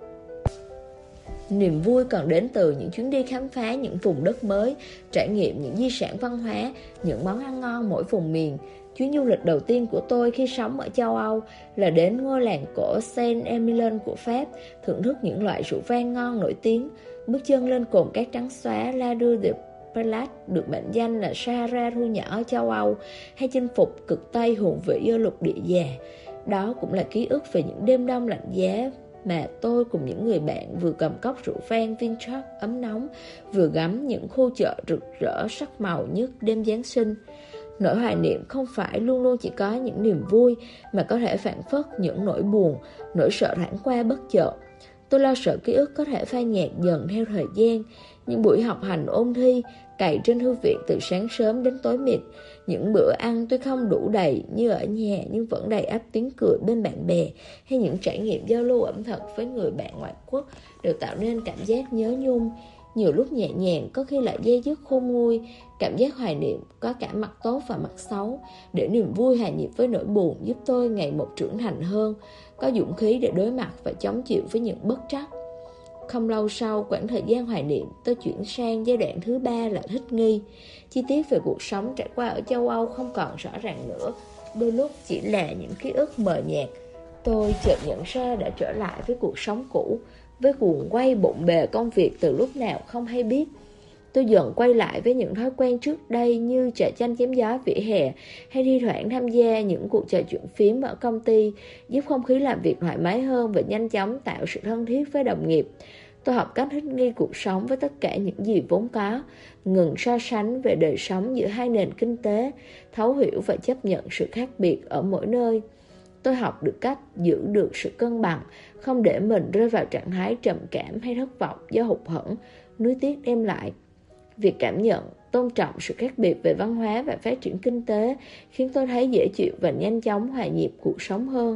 Niềm vui còn đến từ những chuyến đi khám phá những vùng đất mới, trải nghiệm những di sản văn hóa, những món ăn ngon mỗi vùng miền. Chuyến du lịch đầu tiên của tôi khi sống ở châu Âu là đến ngôi làng cổ Saint-Emilion của Pháp, thưởng thức những loại rượu vang ngon nổi tiếng, bước chân lên cồn cát trắng xóa La Rue de Perlat được mệnh danh là Sahara thu nhỏ ở châu Âu, hay chinh phục cực Tây hùng vĩ ở lục địa già. Đó cũng là ký ức về những đêm đông lạnh giá mà tôi cùng những người bạn vừa cầm cốc rượu vang Vinchard ấm nóng, vừa ngắm những khu chợ rực rỡ sắc màu nhất đêm Giáng sinh. Nỗi hoài niệm không phải luôn luôn chỉ có những niềm vui, mà có thể phảng phất những nỗi buồn, nỗi sợ thoảng qua bất chợt. Tôi lo sợ ký ức có thể phai nhạt dần theo thời gian. Những buổi học hành ôn thi, cày trên thư viện từ sáng sớm đến tối mịt. Những bữa ăn tuy không đủ đầy như ở nhà nhưng vẫn đầy ắp tiếng cười bên bạn bè, hay những trải nghiệm giao lưu ẩm thực với người bạn ngoại quốc đều tạo nên cảm giác nhớ nhung. Nhiều lúc nhẹ nhàng, có khi lại dây dứt khôn nguôi. Cảm giác hoài niệm có cả mặt tốt và mặt xấu. Để niềm vui hòa nhịp với nỗi buồn giúp tôi ngày một trưởng thành hơn, có dũng khí để đối mặt và chống chịu với những bất trắc. Không lâu sau quãng thời gian hoài niệm, tôi chuyển sang giai đoạn thứ 3 là thích nghi. Chi tiết về cuộc sống trải qua ở châu Âu không còn rõ ràng nữa, đôi lúc chỉ là những ký ức mờ nhạt. Tôi chợt nhận ra đã trở lại với cuộc sống cũ, với guồng quay bộn bề công việc từ lúc nào không hay biết. Tôi dần quay lại với những thói quen trước đây như trà chanh chém gió vỉa hè, hay thi thoảng tham gia những cuộc trò chuyện phím ở công ty, giúp không khí làm việc thoải mái hơn và nhanh chóng tạo sự thân thiết với đồng nghiệp. Tôi học cách thích nghi cuộc sống với tất cả những gì vốn có, ngừng so sánh về đời sống giữa hai nền kinh tế, thấu hiểu và chấp nhận sự khác biệt ở mỗi nơi. Tôi học được cách giữ được sự cân bằng, không để mình rơi vào trạng thái trầm cảm hay thất vọng do hụt hẫng, nuối tiếc đem lại. Việc cảm nhận, tôn trọng sự khác biệt về văn hóa và phát triển kinh tế khiến tôi thấy dễ chịu và nhanh chóng hòa nhịp cuộc sống hơn.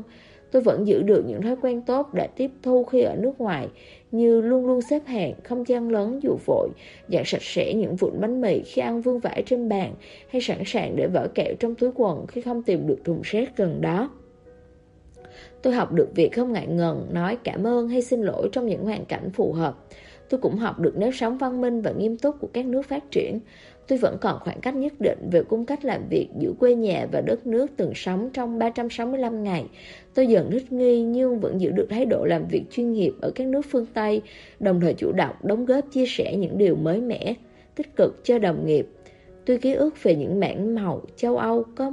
Tôi vẫn giữ được những thói quen tốt đã tiếp thu khi ở nước ngoài, như luôn luôn xếp hàng, không chen lấn dù vội, dọn sạch sẽ những vụn bánh mì khi ăn vương vãi trên bàn, hay sẵn sàng để vỡ kẹo trong túi quần khi không tìm được thùng rác gần đó. Tôi học được việc không ngại ngần nói cảm ơn hay xin lỗi trong những hoàn cảnh phù hợp. Tôi cũng học được nếp sống văn minh và nghiêm túc của các nước phát triển. Tôi vẫn còn khoảng cách nhất định về cung cách làm việc giữa quê nhà và đất nước từng sống trong 365 ngày. Tôi dần thích nghi nhưng vẫn giữ được thái độ làm việc chuyên nghiệp ở các nước phương Tây, đồng thời chủ động đóng góp chia sẻ những điều mới mẻ, tích cực cho đồng nghiệp. Tuy ký ức về những mảng màu châu Âu có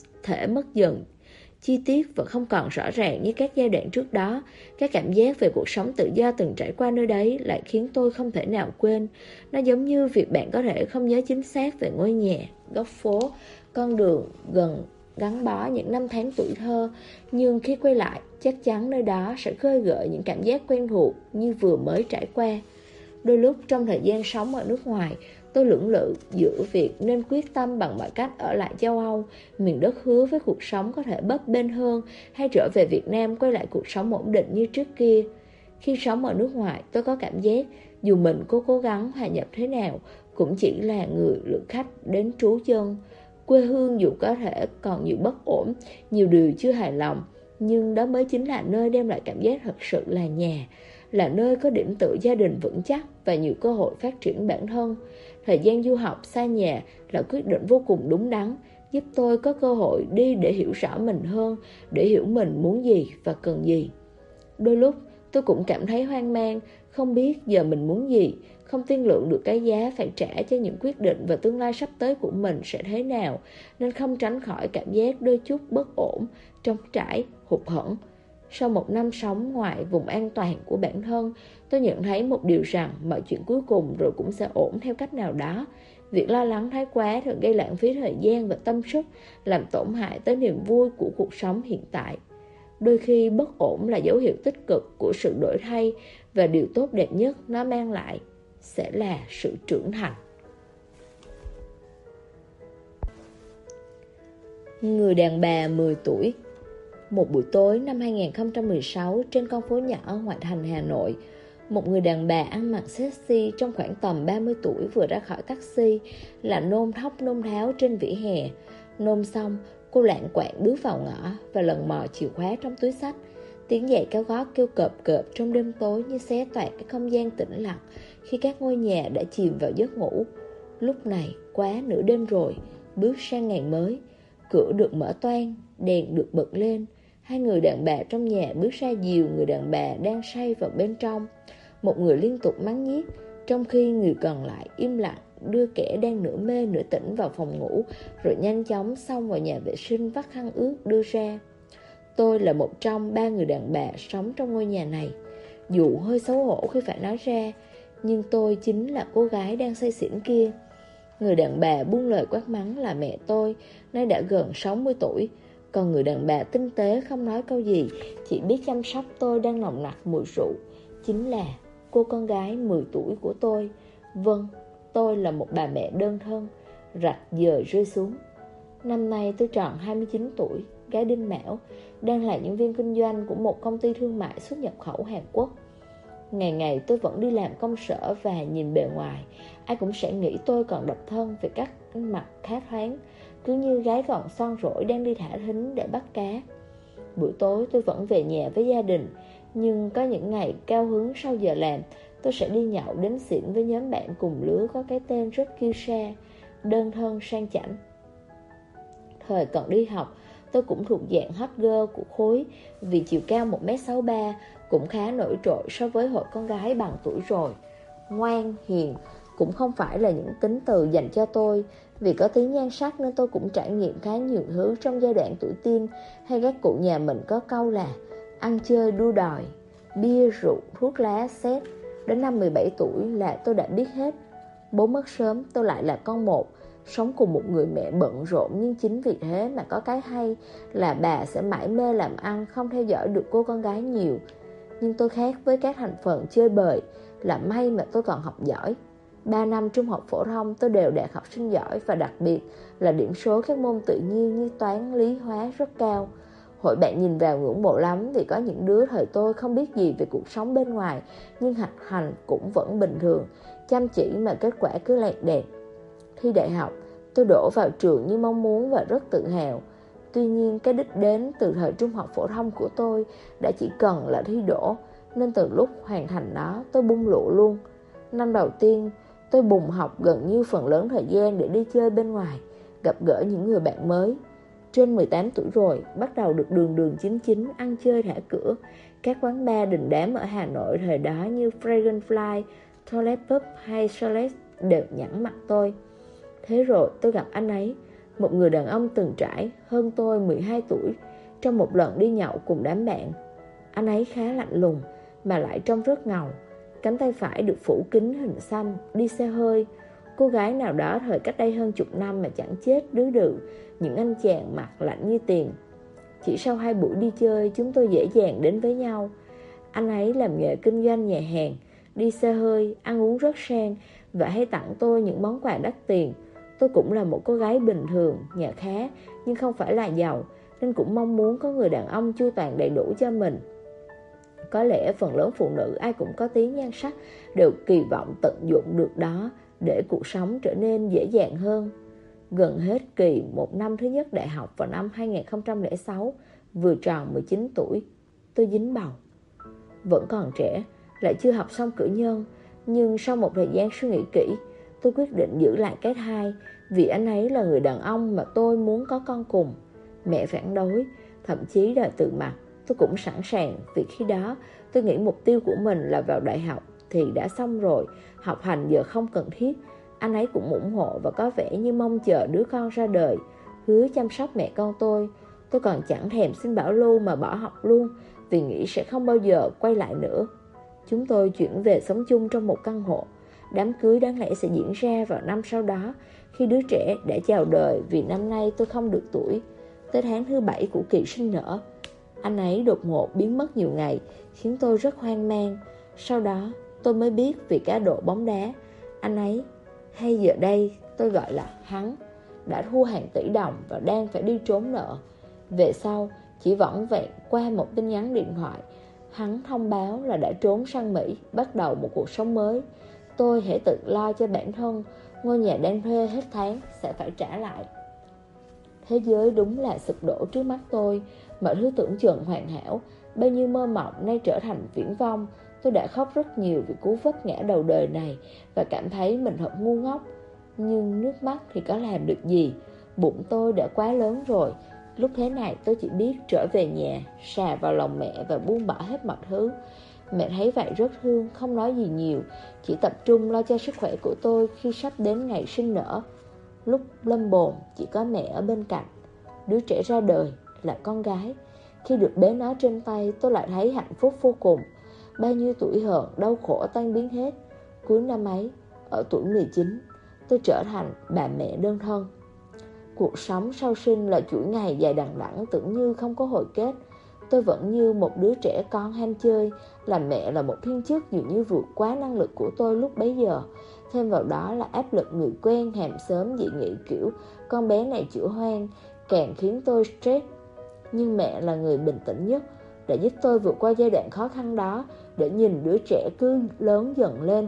mất dần chi tiết và không còn rõ ràng như các giai đoạn trước đó, các cảm giác về cuộc sống tự do từng trải qua nơi đấy lại khiến tôi không thể nào quên. Nó giống như việc bạn có thể không nhớ chính xác về ngôi nhà, góc phố, con đường gắn bó những năm tháng tuổi thơ, nhưng khi quay lại, chắc chắn nơi đó sẽ khơi gợi những cảm giác quen thuộc như vừa mới trải qua. Đôi lúc trong thời gian sống ở nước ngoài, tôi lưỡng lự giữa việc nên quyết tâm bằng mọi cách ở lại châu Âu, miền đất hứa với cuộc sống có thể bấp bênh hơn, hay trở về Việt Nam quay lại cuộc sống ổn định như trước kia. Khi sống ở nước ngoài, tôi có cảm giác dù mình có cố gắng hòa nhập thế nào, cũng chỉ là người lữ khách đến trú chân. Quê hương dù có thể còn nhiều bất ổn, nhiều điều chưa hài lòng, nhưng đó mới chính là nơi đem lại cảm giác thật sự là nhà, là nơi có điểm tựa gia đình vững chắc và nhiều cơ hội phát triển bản thân. Thời gian du học xa nhà là quyết định vô cùng đúng đắn, giúp tôi có cơ hội đi để hiểu rõ mình hơn, để hiểu mình muốn gì và cần gì. Đôi lúc tôi cũng cảm thấy hoang mang, không biết giờ mình muốn gì, không tiên lượng được cái giá phải trả cho những quyết định và tương lai sắp tới của mình sẽ thế nào, nên không tránh khỏi cảm giác đôi chút bất ổn, trống trải, hụt hẫng. Sau một năm sống ngoài vùng an toàn của bản thân, tôi nhận thấy một điều rằng mọi chuyện cuối cùng rồi cũng sẽ ổn theo cách nào đó. Việc lo lắng thái quá thường gây lãng phí thời gian và tâm sức, làm tổn hại tới niềm vui của cuộc sống hiện tại. Đôi khi bất ổn là dấu hiệu tích cực của sự đổi thay, và điều tốt đẹp nhất nó mang lại sẽ là sự trưởng thành. Người đàn bà 10 tuổi. Một buổi tối năm 2016 trên con phố nhỏ ngoại thành Hà Nội, một người đàn bà ăn mặc sexy trong khoảng tầm 30 tuổi vừa ra khỏi taxi, là nôn thốc nôn tháo trên vỉa hè. Nôn xong, cô lạng quạng bước vào ngõ và lần mò chìa khóa trong túi xách. Tiếng giày cao gót kêu cộp cộp trong đêm tối như xé toạc cái không gian tĩnh lặng khi các ngôi nhà đã chìm vào giấc ngủ. Lúc này quá nửa đêm rồi, bước sang ngày mới. Cửa được mở toang, đèn được bật lên. Hai người đàn bà trong nhà bước ra dìu người đàn bà đang say vào bên trong. Một người liên tục mắng nhiếc, trong khi người còn lại im lặng đưa kẻ đang nửa mê nửa tỉnh vào phòng ngủ, rồi nhanh chóng xông vào nhà vệ sinh vắt khăn ướt đưa ra. Tôi là một trong 3 người đàn bà sống trong ngôi nhà này. Dù hơi xấu hổ khi phải nói ra, nhưng tôi chính là cô gái đang say xỉn kia. Người đàn bà buông lời quát mắng là mẹ tôi, nay đã gần 60 tuổi. Còn người đàn bà tinh tế không nói câu gì, chỉ biết chăm sóc tôi đang nồng nặc mùi rượu, chính là cô con gái 10 tuổi của tôi. Vâng, tôi là một bà mẹ đơn thân. Rạch giờ rơi xuống. Năm nay tôi tròn 29 tuổi, gái đinh mão, đang là nhân viên kinh doanh của một công ty thương mại xuất nhập khẩu Hàn Quốc. Ngày ngày tôi vẫn đi làm công sở và nhìn bề ngoài, ai cũng sẽ nghĩ tôi còn độc thân vì cách ăn mặc khá thoáng, cứ như gái còn son rỗi đang đi thả thính để bắt cá. Buổi tối tôi vẫn về nhà với gia đình, nhưng có những ngày cao hứng sau giờ làm, tôi sẽ đi nhậu đến xỉn với nhóm bạn cùng lứa có cái tên rất kiêu sa, đơn thân sang chảnh. Thời còn đi học, tôi cũng thuộc dạng hot girl của khối, vì chiều cao 1m63, cũng khá nổi trội so với hội con gái bằng tuổi rồi. Ngoan, hiền cũng không phải là những tính từ dành cho tôi. Vì có tí nhan sắc nên tôi cũng trải nghiệm khá nhiều thứ trong giai đoạn tuổi teen, hay các cụ nhà mình có câu là ăn chơi đua đòi, bia rượu, thuốc lá, xét. Đến năm 17 tuổi là tôi đã biết hết. Bố mất sớm, tôi lại là con một, sống cùng một người mẹ bận rộn, nhưng chính vì thế mà có cái hay là bà sẽ mải mê làm ăn, không theo dõi được cô con gái nhiều. Nhưng tôi khác với các thành phần chơi bời, là may mà tôi còn học giỏi. 3 năm trung học phổ thông tôi đều đạt học sinh giỏi, và đặc biệt là điểm số các môn tự nhiên như toán, lý, hóa rất cao. Hội bạn nhìn vào ngưỡng mộ lắm, vì có những đứa thời tôi không biết gì về cuộc sống bên ngoài, nhưng học hành cũng vẫn bình thường, chăm chỉ mà kết quả cứ lẹt đẹt. Thi đại học, tôi đỗ vào trường như mong muốn và rất tự hào. Tuy nhiên, cái đích đến từ thời trung học phổ thông của tôi đã chỉ cần là thi đỗ, nên từ lúc hoàn thành nó, tôi bung lụa luôn. Năm đầu tiên, tôi bùng học gần như phần lớn thời gian để đi chơi bên ngoài, gặp gỡ những người bạn mới. Trên 18 tuổi rồi, bắt đầu được đường đường chính chính ăn chơi thả cửa. Các quán bar đình đám ở Hà Nội thời đó như Dragonfly, Toilet Pub hay Charlotte đều nhẵn mặt tôi. Thế rồi tôi gặp anh ấy, một người đàn ông từng trải, hơn tôi 12 tuổi, trong một lần đi nhậu cùng đám bạn. Anh ấy khá lạnh lùng, mà lại trông rất ngầu. Cánh tay phải được phủ kính hình xăm, đi xe hơi. Cô gái nào đó thời cách đây hơn chục năm mà chẳng chết đứ đừ, những anh chàng mặt lạnh như tiền. Chỉ sau 2 buổi đi chơi, chúng tôi dễ dàng đến với nhau. Anh ấy làm nghề kinh doanh nhà hàng, đi xe hơi, ăn uống rất sang và hay tặng tôi những món quà đắt tiền. Tôi cũng là một cô gái bình thường, nhà khá, nhưng không phải là giàu, nên cũng mong muốn có người đàn ông chu toàn đầy đủ cho mình. Có lẽ phần lớn phụ nữ ai cũng có tí nhan sắc đều kỳ vọng tận dụng được đó để cuộc sống trở nên dễ dàng hơn. Gần hết kỳ một năm thứ nhất đại học vào năm 2006, vừa tròn 19 tuổi, tôi dính bầu. Vẫn còn trẻ, lại chưa học xong cử nhân, nhưng sau một thời gian suy nghĩ kỹ, tôi quyết định giữ lại cái thai, vì anh ấy là người đàn ông mà tôi muốn có con cùng. Mẹ phản đối, thậm chí đòi từ mặt. Tôi cũng sẵn sàng, vì khi đó tôi nghĩ mục tiêu của mình là vào đại học thì đã xong rồi, học hành giờ không cần thiết. Anh ấy cũng ủng hộ và có vẻ như mong chờ đứa con ra đời, hứa chăm sóc mẹ con tôi. Tôi còn chẳng thèm xin bảo lưu mà bỏ học luôn, vì nghĩ sẽ không bao giờ quay lại nữa. Chúng tôi chuyển về sống chung trong một căn hộ. Đám cưới đáng lẽ sẽ diễn ra vào năm sau đó, khi đứa trẻ đã chào đời, vì năm nay tôi không được tuổi. Tới tháng thứ 7 của kỳ sinh nở, anh ấy đột ngột biến mất nhiều ngày, khiến tôi rất hoang mang. Sau đó tôi mới biết vì cá độ bóng đá, anh ấy, hay giờ đây tôi gọi là hắn, đã thua hàng tỷ đồng và đang phải đi trốn nợ. Về sau, chỉ vỏn vẹn qua một tin nhắn điện thoại, hắn thông báo là đã trốn sang Mỹ, bắt đầu một cuộc sống mới. Tôi hãy tự lo cho bản thân, ngôi nhà đang thuê hết tháng sẽ phải trả lại. Thế giới đúng là sụp đổ trước mắt tôi. Mọi thứ tưởng chừng hoàn hảo, bao nhiêu mơ mộng nay trở thành viễn vông. Tôi đã khóc rất nhiều vì cú vấp ngã đầu đời này và cảm thấy mình thật ngu ngốc. Nhưng nước mắt thì có làm được gì? Bụng tôi đã quá lớn rồi. Lúc thế này tôi chỉ biết trở về nhà, xà vào lòng mẹ và buông bỏ hết mọi thứ. Mẹ thấy vậy rất thương, không nói gì nhiều, chỉ tập trung lo cho sức khỏe của tôi khi sắp đến ngày sinh nở. Lúc lâm bồn, chỉ có mẹ ở bên cạnh. Đứa trẻ ra đời là con gái. Khi được bế nó trên tay, tôi lại thấy hạnh phúc vô cùng. Bao nhiêu tuổi hờn, đau khổ tan biến hết. Cuối năm ấy, ở tuổi 19, tôi trở thành bà mẹ đơn thân. Cuộc sống sau sinh là chuỗi ngày dài đằng đẵng, tưởng như không có hồi kết. Tôi vẫn như một đứa trẻ con ham chơi. Làm mẹ là một thiên chức dường như vượt quá năng lực của tôi lúc bấy giờ. Thêm vào đó là áp lực người quen, hàng xóm dị nghị kiểu con bé này chữa hoang, càng khiến tôi stress. Nhưng mẹ là người bình tĩnh nhất, đã giúp tôi vượt qua giai đoạn khó khăn đó, để nhìn đứa trẻ cứ lớn dần lên.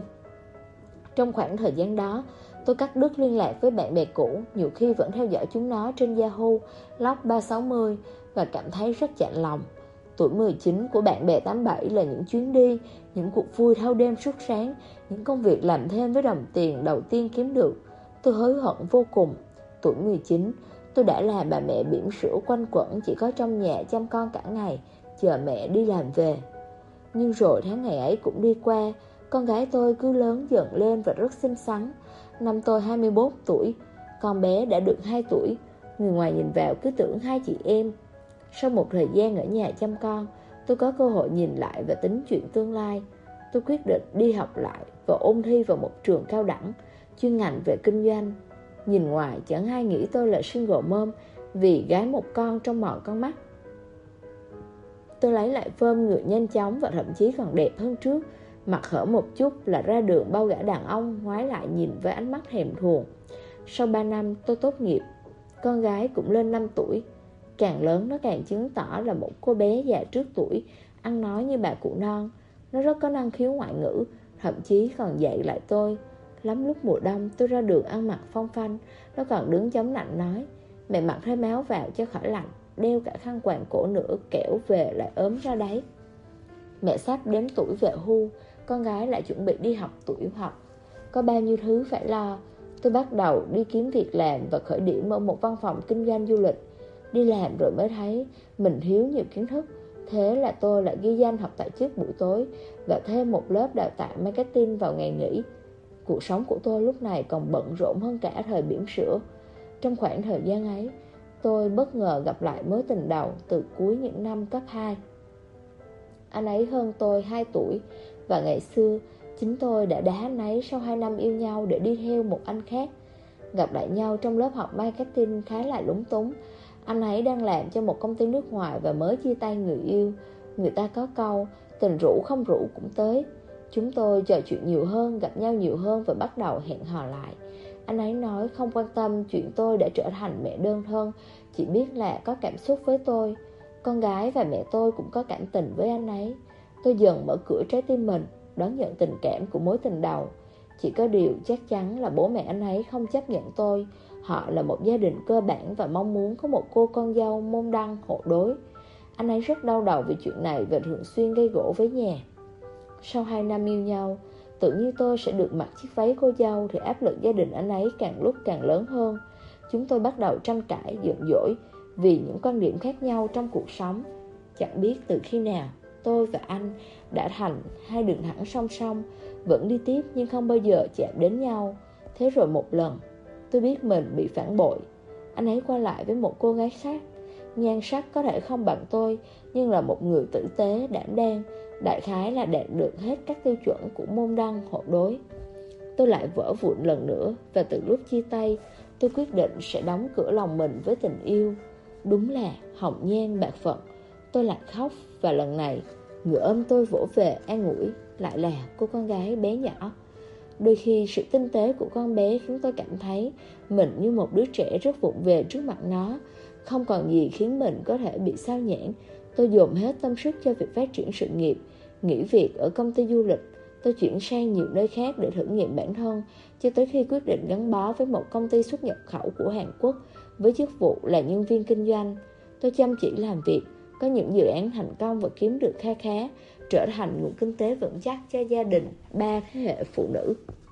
Trong khoảng thời gian đó, tôi cắt đứt liên lạc với bạn bè cũ, nhiều khi vẫn theo dõi chúng nó trên Yahoo, Log 360 và cảm thấy rất chạnh lòng. Tuổi 19 của bạn bè 87 là những chuyến đi, những cuộc vui thâu đêm suốt sáng, những công việc làm thêm với đồng tiền đầu tiên kiếm được. Tôi hối hận vô cùng. Tuổi 19, tôi đã là bà mẹ bỉm sữa quanh quẩn, chỉ có trong nhà chăm con cả ngày, chờ mẹ đi làm về. Nhưng rồi tháng ngày ấy cũng đi qua, con gái tôi cứ lớn dần lên và rất xinh xắn. Năm tôi 21 tuổi, con bé đã được 2 tuổi. Người ngoài nhìn vào cứ tưởng hai chị em. Sau một thời gian ở nhà chăm con, tôi có cơ hội nhìn lại và tính chuyện tương lai. Tôi quyết định đi học lại và ôn thi vào một trường cao đẳng, chuyên ngành về kinh doanh. Nhìn ngoài chẳng ai nghĩ tôi là single mom, vì gái một con trong mọi con mắt. Tôi lấy lại form người nhanh chóng và thậm chí còn đẹp hơn trước. Mặt hở một chút là ra đường bao gã đàn ông ngoái lại nhìn với ánh mắt thèm thuồng. Sau 3 năm tôi tốt nghiệp, con gái cũng lên 5 tuổi. Càng lớn nó càng chứng tỏ là một cô bé già trước tuổi, ăn nói như bà cụ non. Nó rất có năng khiếu ngoại ngữ, thậm chí còn dạy lại tôi. Lắm lúc mùa đông tôi ra đường ăn mặc phong phanh, nó còn đứng chống nạnh nói: mẹ mặc thêm áo vào cho khỏi lạnh, đeo cả khăn quàng cổ nữa, kẻo về lại ốm ra đấy. Mẹ sắp đến tuổi về hưu, con gái lại chuẩn bị đi học tiểu học, có bao nhiêu thứ phải lo. Tôi bắt đầu đi kiếm việc làm và khởi điểm ở một văn phòng kinh doanh du lịch. Đi làm rồi mới thấy mình thiếu nhiều kiến thức. Thế là tôi lại ghi danh học tại chức buổi tối và thêm một lớp đào tạo marketing vào ngày nghỉ. Cuộc sống của tôi lúc này còn bận rộn hơn cả thời bỉm sữa. Trong khoảng thời gian ấy, tôi bất ngờ gặp lại mối tình đầu từ cuối những năm cấp 2. Anh ấy hơn tôi 2 tuổi và ngày xưa chính tôi đã đá anh ấy sau 2 năm yêu nhau để đi theo một anh khác. Gặp lại nhau trong lớp học marketing khá là lúng túng. Anh ấy đang làm cho một công ty nước ngoài và mới chia tay người yêu. Người ta có câu tình rủ không rủ cũng tới. Chúng tôi trò chuyện nhiều hơn, gặp nhau nhiều hơn và bắt đầu hẹn hò lại. Anh ấy nói không quan tâm chuyện tôi đã trở thành mẹ đơn thân, chỉ biết là có cảm xúc với tôi. Con gái và mẹ tôi cũng có cảm tình với anh ấy. Tôi dần mở cửa trái tim mình, đón nhận tình cảm của mối tình đầu. Chỉ có điều chắc chắn là bố mẹ anh ấy không chấp nhận tôi. Họ là một gia đình cơ bản và mong muốn có một cô con dâu môn đăng hộ đối. Anh ấy rất đau đầu vì chuyện này và thường xuyên gây gổ với nhà. Sau 2 năm yêu nhau, tự nhiên tôi sẽ được mặc chiếc váy cô dâu thì áp lực gia đình anh ấy càng lúc càng lớn hơn. Chúng tôi bắt đầu tranh cãi, giận dỗi vì những quan điểm khác nhau trong cuộc sống. Chẳng biết từ khi nào tôi và anh đã thành hai đường thẳng song song, vẫn đi tiếp nhưng không bao giờ chạm đến nhau. Thế rồi một lần, tôi biết mình bị phản bội. Anh ấy qua lại với một cô gái khác. Nhan sắc có thể không bằng tôi, nhưng là một người tử tế, đảm đang, đại khái là đạt được hết các tiêu chuẩn của môn đăng hộ đối. Tôi lại vỡ vụn lần nữa, và từ lúc chia tay, tôi quyết định sẽ đóng cửa lòng mình với tình yêu. Đúng là hồng nhan bạc phận. Tôi lại khóc, và lần này người ôm tôi vỗ về an ủi lại là cô con gái bé nhỏ. Đôi khi sự tinh tế của con bé khiến tôi cảm thấy mình như một đứa trẻ rất vụng về trước mặt nó. Không còn gì khiến mình có thể bị sao nhãng. Tôi dồn hết tâm sức cho việc phát triển sự nghiệp. Nghỉ việc ở công ty du lịch, tôi chuyển sang nhiều nơi khác để thử nghiệm bản thân, cho tới khi quyết định gắn bó với một công ty xuất nhập khẩu của Hàn Quốc với chức vụ là nhân viên kinh doanh. Tôi chăm chỉ làm việc, có những dự án thành công và kiếm được kha khá, trở thành nguồn kinh tế vững chắc cho gia đình 3 thế hệ phụ nữ.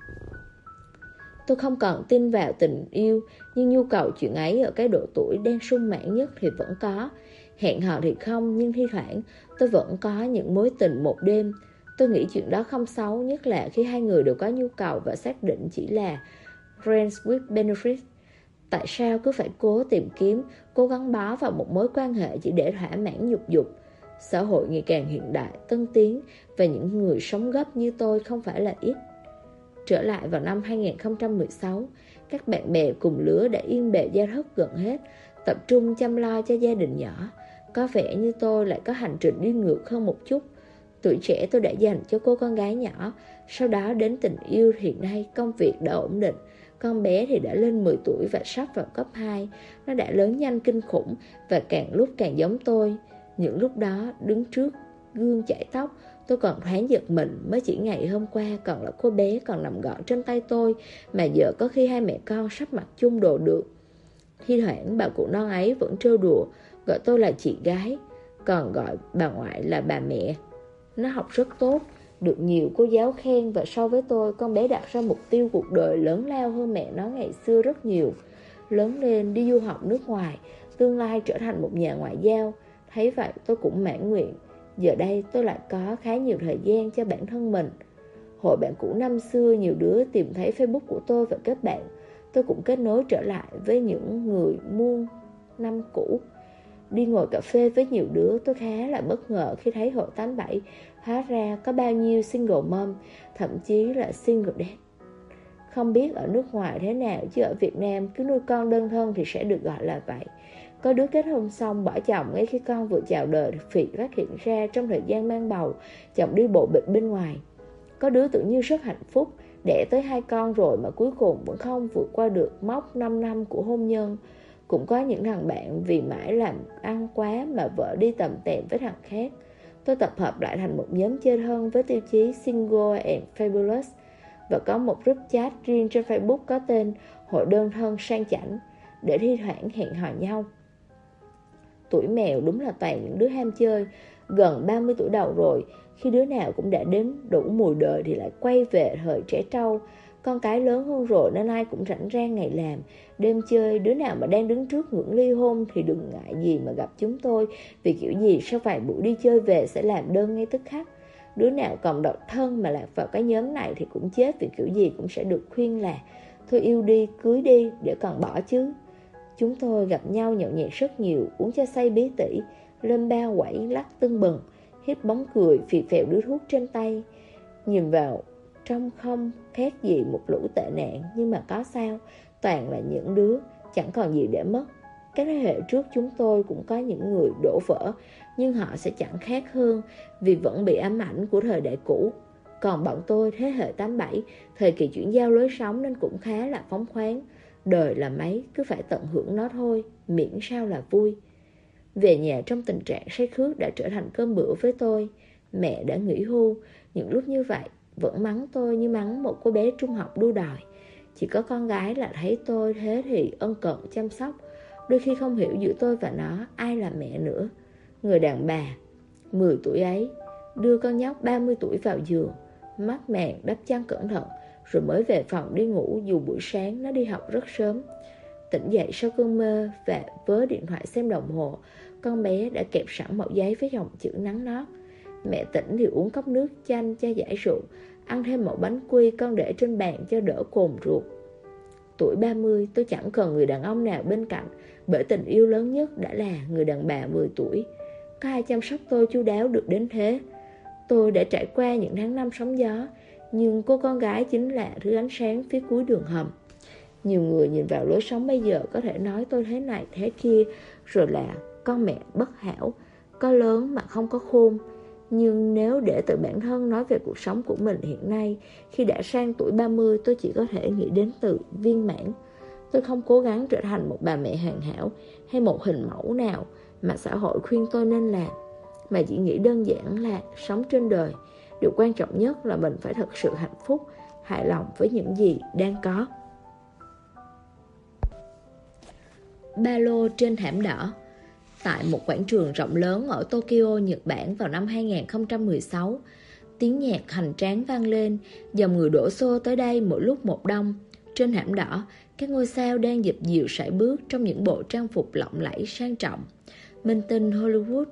Tôi không còn tin vào tình yêu, nhưng nhu cầu chuyện ấy ở cái độ tuổi đang sung mãn nhất thì vẫn có. Hẹn hò thì không, nhưng thi thoảng tôi vẫn có những mối tình một đêm. Tôi nghĩ chuyện đó không xấu, nhất là khi hai người đều có nhu cầu và xác định chỉ là friends with benefits. Tại sao cứ phải cố tìm kiếm, cố gắng bó vào một mối quan hệ chỉ để thỏa mãn nhục dục? Xã hội ngày càng hiện đại, tân tiến, và những người sống gấp như tôi không phải là ít. Trở lại vào năm 2016, các bạn bè cùng lứa đã yên bề gia thất gần hết, tập trung chăm lo cho gia đình nhỏ. Có vẻ như tôi lại có hành trình đi ngược hơn một chút. Tuổi trẻ tôi đã dành cho cô con gái nhỏ, sau đó đến tình yêu thì nay công việc đã ổn định. Con bé thì đã lên 10 tuổi và sắp vào cấp 2. Nó đã lớn nhanh kinh khủng và càng lúc càng giống tôi. Những lúc đó đứng trước gương chải tóc, tôi còn thoáng giật mình. Mới chỉ ngày hôm qua còn là cô bé còn nằm gọn trên tay tôi, mà giờ có khi hai mẹ con sắp mặc chung đồ được. Thi thoảng bà cụ non ấy vẫn trêu đùa, gọi tôi là chị gái, còn gọi bà ngoại là bà mẹ. Nó học rất tốt, được nhiều cô giáo khen, và so với tôi, con bé đặt ra mục tiêu cuộc đời lớn lao hơn mẹ nó ngày xưa rất nhiều. Lớn lên đi du học nước ngoài, tương lai trở thành một nhà ngoại giao. Thấy vậy tôi cũng mãn nguyện. Giờ đây tôi lại có khá nhiều thời gian cho bản thân mình. Hồi bạn cũ năm xưa, nhiều đứa tìm thấy Facebook của tôi và kết bạn. Tôi cũng kết nối trở lại với những người muôn năm cũ. Đi ngồi cà phê với nhiều đứa, tôi khá là bất ngờ khi thấy hội 87 hóa ra có bao nhiêu single mom, thậm chí là single dad. Không biết ở nước ngoài thế nào, chứ ở Việt Nam cứ nuôi con đơn thân thì sẽ được gọi là vậy. Có đứa kết hôn xong bỏ chồng ngay khi con vừa chào đời thì phát hiện ra trong thời gian mang bầu chồng đi bộ bịch bên ngoài. Có đứa tự nhiên rất hạnh phúc, đẻ tới 2 con rồi mà cuối cùng vẫn không vượt qua được mốc 5 năm của hôn nhân. Cũng có những thằng bạn vì mãi làm ăn quá mà vợ đi tầm tèm với thằng khác. Tôi tập hợp lại thành một nhóm chơi thân với tiêu chí Single and Fabulous, và có một group chat riêng trên Facebook có tên Hội đơn thân sang chảnh, để thi thoảng hẹn hò nhau. Tuổi mèo đúng là toàn những đứa ham chơi. Gần 30 tuổi đầu rồi, khi đứa nào cũng đã đến đủ mùi đời thì lại quay về thời trẻ trâu. Con cái lớn hơn rồi nên ai cũng rảnh rang ngày làm, đêm chơi. Đứa nào mà đang đứng trước ngưỡng ly hôn thì đừng ngại gì mà gặp chúng tôi, vì kiểu gì sau vài buổi đi chơi về sẽ làm đơn ngay tức khắc. Đứa nào còn độc thân mà lạc vào cái nhóm này thì cũng chết, vì kiểu gì cũng sẽ được khuyên là thôi yêu đi, cưới đi để còn bỏ chứ. Chúng tôi gặp nhau nhậu nhẹt rất nhiều, uống cho say bí tỉ, lên bao quẩy lắc tưng bừng, hít bóng cười phì phèo đứa thuốc trên tay. Nhìn vào trong không khác gì một lũ tệ nạn, nhưng mà có sao, toàn là những đứa chẳng còn gì để mất. Các thế hệ trước chúng tôi cũng có những người đổ vỡ, nhưng họ sẽ chẳng khác hơn, vì vẫn bị ám ảnh của thời đại cũ. Còn bọn tôi thế hệ 87, thời kỳ chuyển giao lối sống nên cũng khá là phóng khoáng. Đời là mấy, cứ phải tận hưởng nó thôi, miễn sao là vui. Về nhà trong tình trạng say khướt đã trở thành cơm bữa với tôi. Mẹ đã nghỉ hưu, những lúc như vậy vẫn mắng tôi như mắng một cô bé trung học đua đòi. Chỉ có con gái là thấy tôi thế thì ân cần chăm sóc. Đôi khi không hiểu giữa tôi và nó ai là mẹ nữa. Người đàn bà 10 tuổi ấy đưa con nhóc 30 tuổi vào giường, mắc màn đắp chăn cẩn thận, rồi mới về phòng đi ngủ, dù buổi sáng nó đi học rất sớm. Tỉnh dậy sau cơn mơ và vớ điện thoại xem đồng hồ, con bé đã kẹp sẵn mẩu giấy với dòng chữ nắng nót. Mẹ tỉnh thì uống cốc nước chanh cho giải rượu, ăn thêm mẩu bánh quy con để trên bàn cho đỡ cồn ruột. Tuổi 30 tôi chẳng cần người đàn ông nào bên cạnh, bởi tình yêu lớn nhất đã là người đàn bà 10 tuổi. Có ai chăm sóc tôi chu đáo được đến thế? Tôi đã trải qua những tháng năm sóng gió, nhưng cô con gái chính là thứ ánh sáng phía cuối đường hầm. Nhiều người nhìn vào lối sống bây giờ có thể nói tôi thế này thế kia, rồi là con mẹ bất hảo, có lớn mà không có khôn. Nhưng nếu để tự bản thân nói về cuộc sống của mình hiện nay, khi đã sang tuổi 30, tôi chỉ có thể nghĩ đến từ viên mãn. Tôi không cố gắng trở thành một bà mẹ hoàn hảo hay một hình mẫu nào mà xã hội khuyên tôi nên làm, mà chỉ nghĩ đơn giản là sống trên đời. Điều quan trọng nhất là mình phải thật sự hạnh phúc, hài lòng với những gì đang có. Ba lô trên thảm đỏ. Tại một quảng trường rộng lớn ở Tokyo, Nhật Bản vào năm 2016, tiếng nhạc hoành tráng vang lên, dòng người đổ xô tới đây mỗi lúc một đông. Trên thảm đỏ, các ngôi sao đang dập dìu sải bước trong những bộ trang phục lộng lẫy sang trọng. Minh tinh Hollywood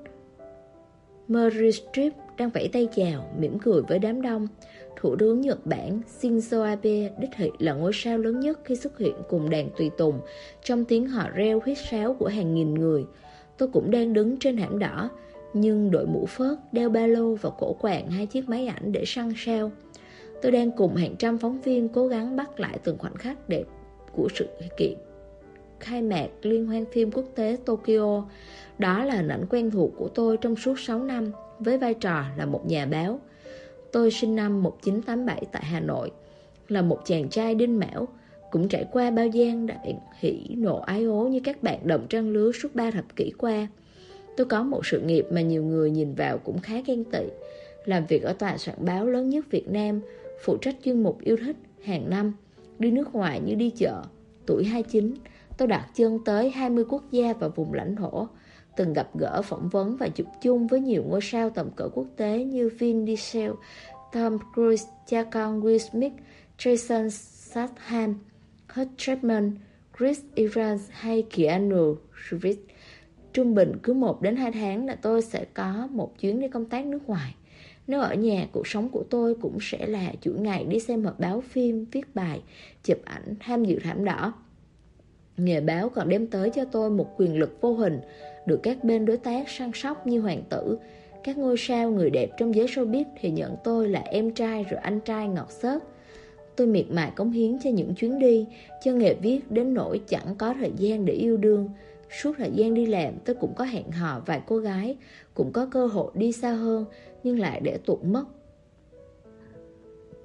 Meryl Streep đang vẫy tay chào, mỉm cười với đám đông. Thủ tướng Nhật Bản Shinzo Abe đích thị là ngôi sao lớn nhất khi xuất hiện cùng đàn tùy tùng trong tiếng hò reo huýt sáo của hàng nghìn người. Tôi cũng đang đứng trên thảm đỏ, nhưng đội mũ phớt, đeo ba lô và cổ quàng 2 chiếc máy ảnh để săn sao. Tôi đang cùng hàng trăm phóng viên cố gắng bắt lại từng khoảnh khắc đẹp của sự kiện khai mạc Liên hoan phim quốc tế Tokyo. Đó là hình ảnh quen thuộc của tôi trong suốt 6 năm với vai trò là một nhà báo. Tôi sinh năm 1987 tại Hà Nội, là một chàng trai đinh mão, cũng trải qua bao gian đại hỉ nộ ái ố như các bạn đồng trang lứa suốt 3 thập kỷ qua. Tôi có một sự nghiệp mà nhiều người nhìn vào cũng khá ghen tị. Làm việc ở tòa soạn báo lớn nhất Việt Nam, phụ trách chuyên mục yêu thích hàng năm, đi nước ngoài như đi chợ. Tuổi 29, tôi đặt chân tới 20 quốc gia và vùng lãnh thổ, từng gặp gỡ, phỏng vấn và chụp chung với nhiều ngôi sao tầm cỡ quốc tế như Vin Diesel, Tom Cruise, cha con Will Smith, Jason Statham, Hugh Jackman, Chris Evans hay Keanu Reeves. Trung bình cứ 1 đến 2 tháng là tôi sẽ có một chuyến đi công tác nước ngoài. Nếu ở nhà, cuộc sống của tôi cũng sẽ là chuỗi ngày đi xem họp báo phim, viết bài, chụp ảnh, tham dự thảm đỏ. Nghề báo còn đem tới cho tôi một quyền lực vô hình, được các bên đối tác săn sóc như hoàng tử. Các ngôi sao người đẹp trong giới showbiz thì nhận tôi là em trai rồi anh trai ngọt xớt. Tôi miệt mài cống hiến cho những chuyến đi, cho nghề viết đến nỗi chẳng có thời gian để yêu đương. Suốt thời gian đi làm, tôi cũng có hẹn hò vài cô gái, cũng có cơ hội đi xa hơn, nhưng lại để tuột mất.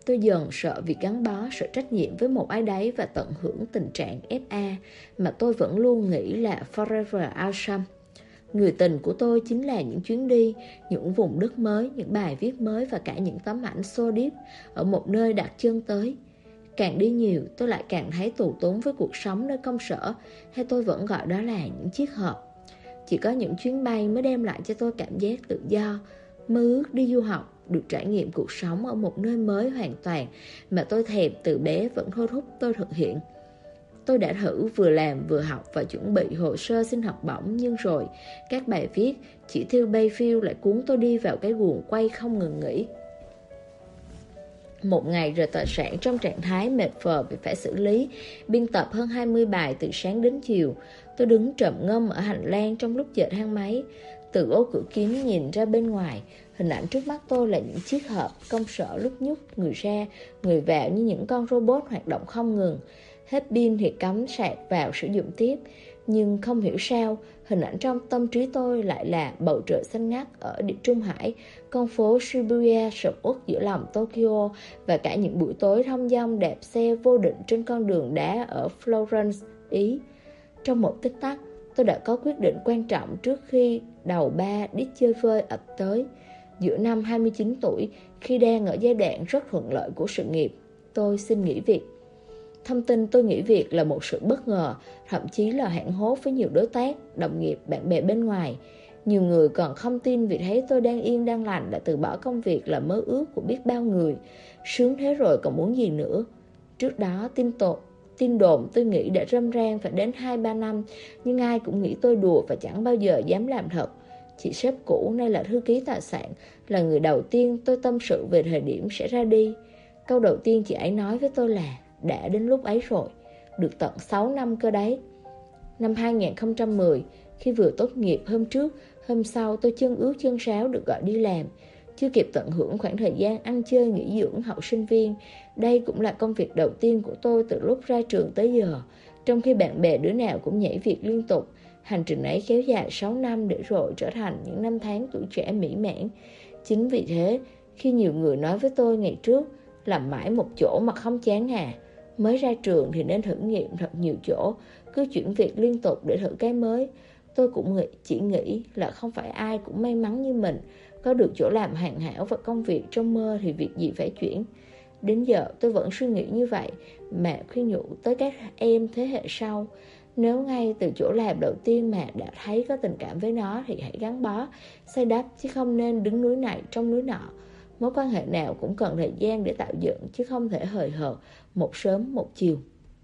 Tôi dần sợ việc gắn bó, sợ trách nhiệm với một ai đấy và tận hưởng tình trạng FA mà tôi vẫn luôn nghĩ là forever awesome. Người tình của tôi chính là những chuyến đi, những vùng đất mới, những bài viết mới và cả những tấm ảnh so deep ở một nơi đặt chân tới. Càng đi nhiều, tôi lại càng thấy tù túng với cuộc sống nơi công sở, hay tôi vẫn gọi đó là những chiếc hộp. Chỉ có những chuyến bay mới đem lại cho tôi cảm giác tự do, mơ ước đi du học, được trải nghiệm cuộc sống ở một nơi mới hoàn toàn mà tôi thèm từ bé vẫn thôi thúc tôi thực hiện. Tôi đã thử vừa làm vừa học và chuẩn bị hồ sơ xin học bổng, nhưng rồi các bài viết chỉ thiêu bay phiêu lại cuốn tôi đi vào cái guồng quay không ngừng nghỉ. Một ngày rời tòa soạn trong trạng thái mệt phờ vì phải xử lý, biên tập hơn 20 bài từ sáng đến chiều. Tôi đứng trầm ngâm ở hành lang trong lúc chờ thang máy. Từ ô cửa kính nhìn ra bên ngoài, hình ảnh trước mắt tôi là những chiếc hộp công sở lúc nhúc, người ra, người vào như những con robot hoạt động không ngừng. Hết pin thì cắm sạc vào sử dụng tiếp. Nhưng không hiểu sao, hình ảnh trong tâm trí tôi lại là bầu trời xanh ngắt ở địa Trung Hải, con phố Shibuya sầm uất giữa lòng Tokyo và cả những buổi tối thong dong đạp xe vô định trên con đường đá ở Florence, Ý. Trong một tích tắc, tôi đã có quyết định quan trọng trước khi đầu ba đít chơi vơi ập tới. Giữa năm 29 tuổi, khi đang ở giai đoạn rất thuận lợi của sự nghiệp, tôi xin nghỉ việc. Thông tin tôi nghỉ việc là một sự bất ngờ, thậm chí là hoảng hốt với nhiều đối tác, đồng nghiệp, bạn bè bên ngoài. Nhiều người còn không tin vì thấy tôi đang yên đang lành đã từ bỏ công việc là mơ ước của biết bao người. Sướng thế rồi còn muốn gì nữa. Trước đó tin đồn tôi nghĩ đã râm ran phải đến 2-3 năm, nhưng ai cũng nghĩ tôi đùa và chẳng bao giờ dám làm thật. Chị sếp cũ nay là thư ký tòa soạn, là người đầu tiên tôi tâm sự về thời điểm sẽ ra đi. Câu đầu tiên chị ấy nói với tôi là đã đến lúc ấy rồi, được tận 6 năm cơ đấy. Năm 2010, khi vừa tốt nghiệp hôm sau tôi chân ướt chân ráo được gọi đi làm. Chưa kịp tận hưởng khoảng thời gian ăn chơi nghỉ dưỡng hậu sinh viên, đây cũng là công việc đầu tiên của tôi từ lúc ra trường tới giờ. Trong khi bạn bè đứa nào cũng nhảy việc liên tục, hành trình ấy kéo dài 6 năm để rồi trở thành những năm tháng tuổi trẻ mỹ mãn. Chính vì thế, khi nhiều người nói với tôi ngày trước, làm mãi một chỗ mà không chán à, mới ra trường thì nên thử nghiệm thật nhiều chỗ, cứ chuyển việc liên tục để thử cái mới, tôi cũng chỉ nghĩ là không phải ai cũng may mắn như mình, có được chỗ làm hoàn hảo và công việc trong mơ thì việc gì phải chuyển. Đến giờ tôi vẫn suy nghĩ như vậy, mà khuyên nhủ tới các em thế hệ sau, nếu ngay từ chỗ làm đầu tiên mà đã thấy có tình cảm với nó thì hãy gắn bó, xây đắp, chứ không nên đứng núi này trong núi nọ. Mối quan hệ nào cũng cần thời gian để tạo dựng, chứ không thể hời hợt, một sớm một chiều.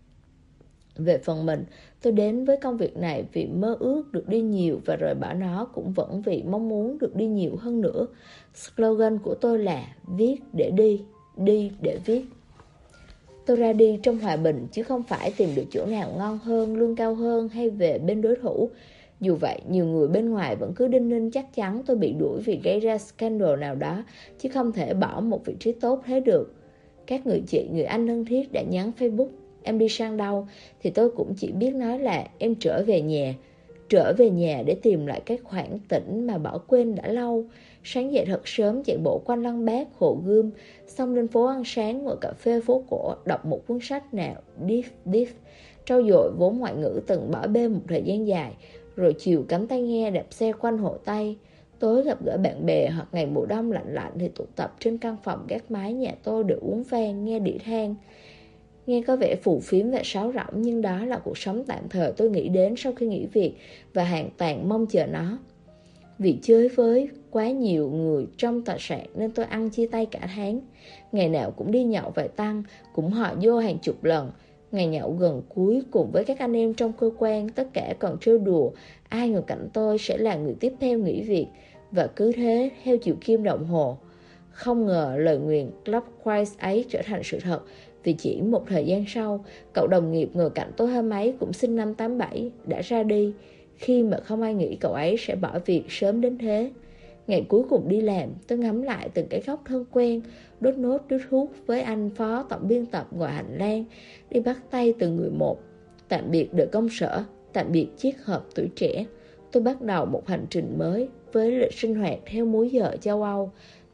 Về phần mình, tôi đến với công việc này vì mơ ước được đi nhiều và rời bỏ nó cũng vẫn vì mong muốn được đi nhiều hơn nữa. Slogan của tôi là viết để đi, đi để viết. Tôi ra đi trong hòa bình chứ không phải tìm được chỗ nào ngon hơn, lương cao hơn hay về bên đối thủ. Dù vậy, nhiều người bên ngoài vẫn cứ đinh ninh chắc chắn tôi bị đuổi vì gây ra scandal nào đó, chứ không thể bỏ một vị trí tốt thế được. Các người chị, người anh thân thiết đã nhắn Facebook, em đi sang đâu, thì tôi cũng chỉ biết nói là em trở về nhà. Trở về nhà để tìm lại các khoảng tĩnh mà bỏ quên đã lâu. Sáng dậy thật sớm chạy bộ quanh Lăng Bác, Hồ Gươm, xong lên phố ăn sáng, ngồi cà phê phố cổ, đọc một cuốn sách nào, deep, trau dồi vốn ngoại ngữ từng bỏ bê một thời gian dài, rồi chiều cắm tai nghe đạp xe quanh Hồ Tây. Tối gặp gỡ bạn bè hoặc ngày mùa đông lạnh lạnh thì tụ tập trên căn phòng gác mái nhà tôi để uống vang, nghe đĩa than. Nghe có vẻ phù phiếm và sáo rỗng, nhưng đó là cuộc sống tạm thời tôi nghĩ đến sau khi nghỉ việc và hoàn toàn mong chờ nó. Vì chơi với quá nhiều người trong tòa soạn nên tôi ăn chia tay cả tháng. Ngày nào cũng đi nhậu vài tăng, cũng họ vô hàng chục lần. Ngày nhậu gần cuối cùng với các anh em trong cơ quan, tất cả còn trêu đùa ai ngồi cạnh tôi sẽ là người tiếp theo nghỉ việc. Và cứ thế theo chiều kim đồng hồ. Không ngờ lời nguyền Club Christ ấy trở thành sự thật, vì chỉ một thời gian sau, cậu đồng nghiệp ngồi cạnh tôi hôm ấy cũng sinh năm 87 đã ra đi, khi mà không ai nghĩ cậu ấy sẽ bỏ việc sớm đến thế. Ngày cuối cùng đi làm, tôi ngắm lại từng cái góc thân quen, đốt nốt đốt thuốc với anh phó tổng biên tập ngoài hành lang, đi bắt tay từng người một. Tạm biệt đời công sở, tạm biệt chiếc hộp tuổi trẻ. Tôi bắt đầu một hành trình mới với lịch sinh hoạt theo múi giờ châu Âu.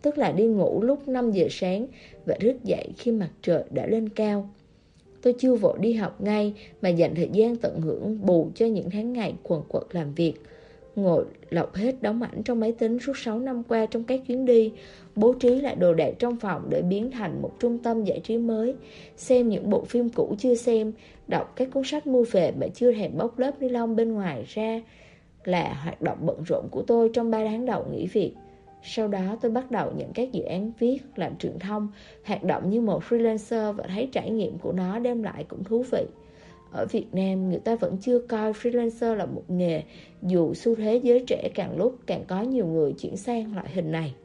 tức là đi ngủ lúc 5 giờ sáng và thức dậy khi mặt trời đã lên cao. Tôi chưa vội đi học ngay mà dành thời gian tận hưởng bù cho những tháng ngày quần quật làm việc. Ngồi lọc hết đống ảnh trong máy tính suốt 6 năm qua trong các chuyến đi, bố trí lại đồ đạc trong phòng để biến thành một trung tâm giải trí mới, xem những bộ phim cũ chưa xem, đọc các cuốn sách mua về mà chưa thèm bóc lớp ni lông bên ngoài ra là hoạt động bận rộn của tôi trong 3 tháng đầu nghỉ việc. Sau đó tôi bắt đầu nhận các dự án viết, làm truyền thông, hoạt động như một freelancer và thấy trải nghiệm của nó đem lại cũng thú vị. Ở Việt Nam, người ta vẫn chưa coi freelancer là một nghề, dù xu thế giới trẻ càng lúc càng có nhiều người chuyển sang loại hình này.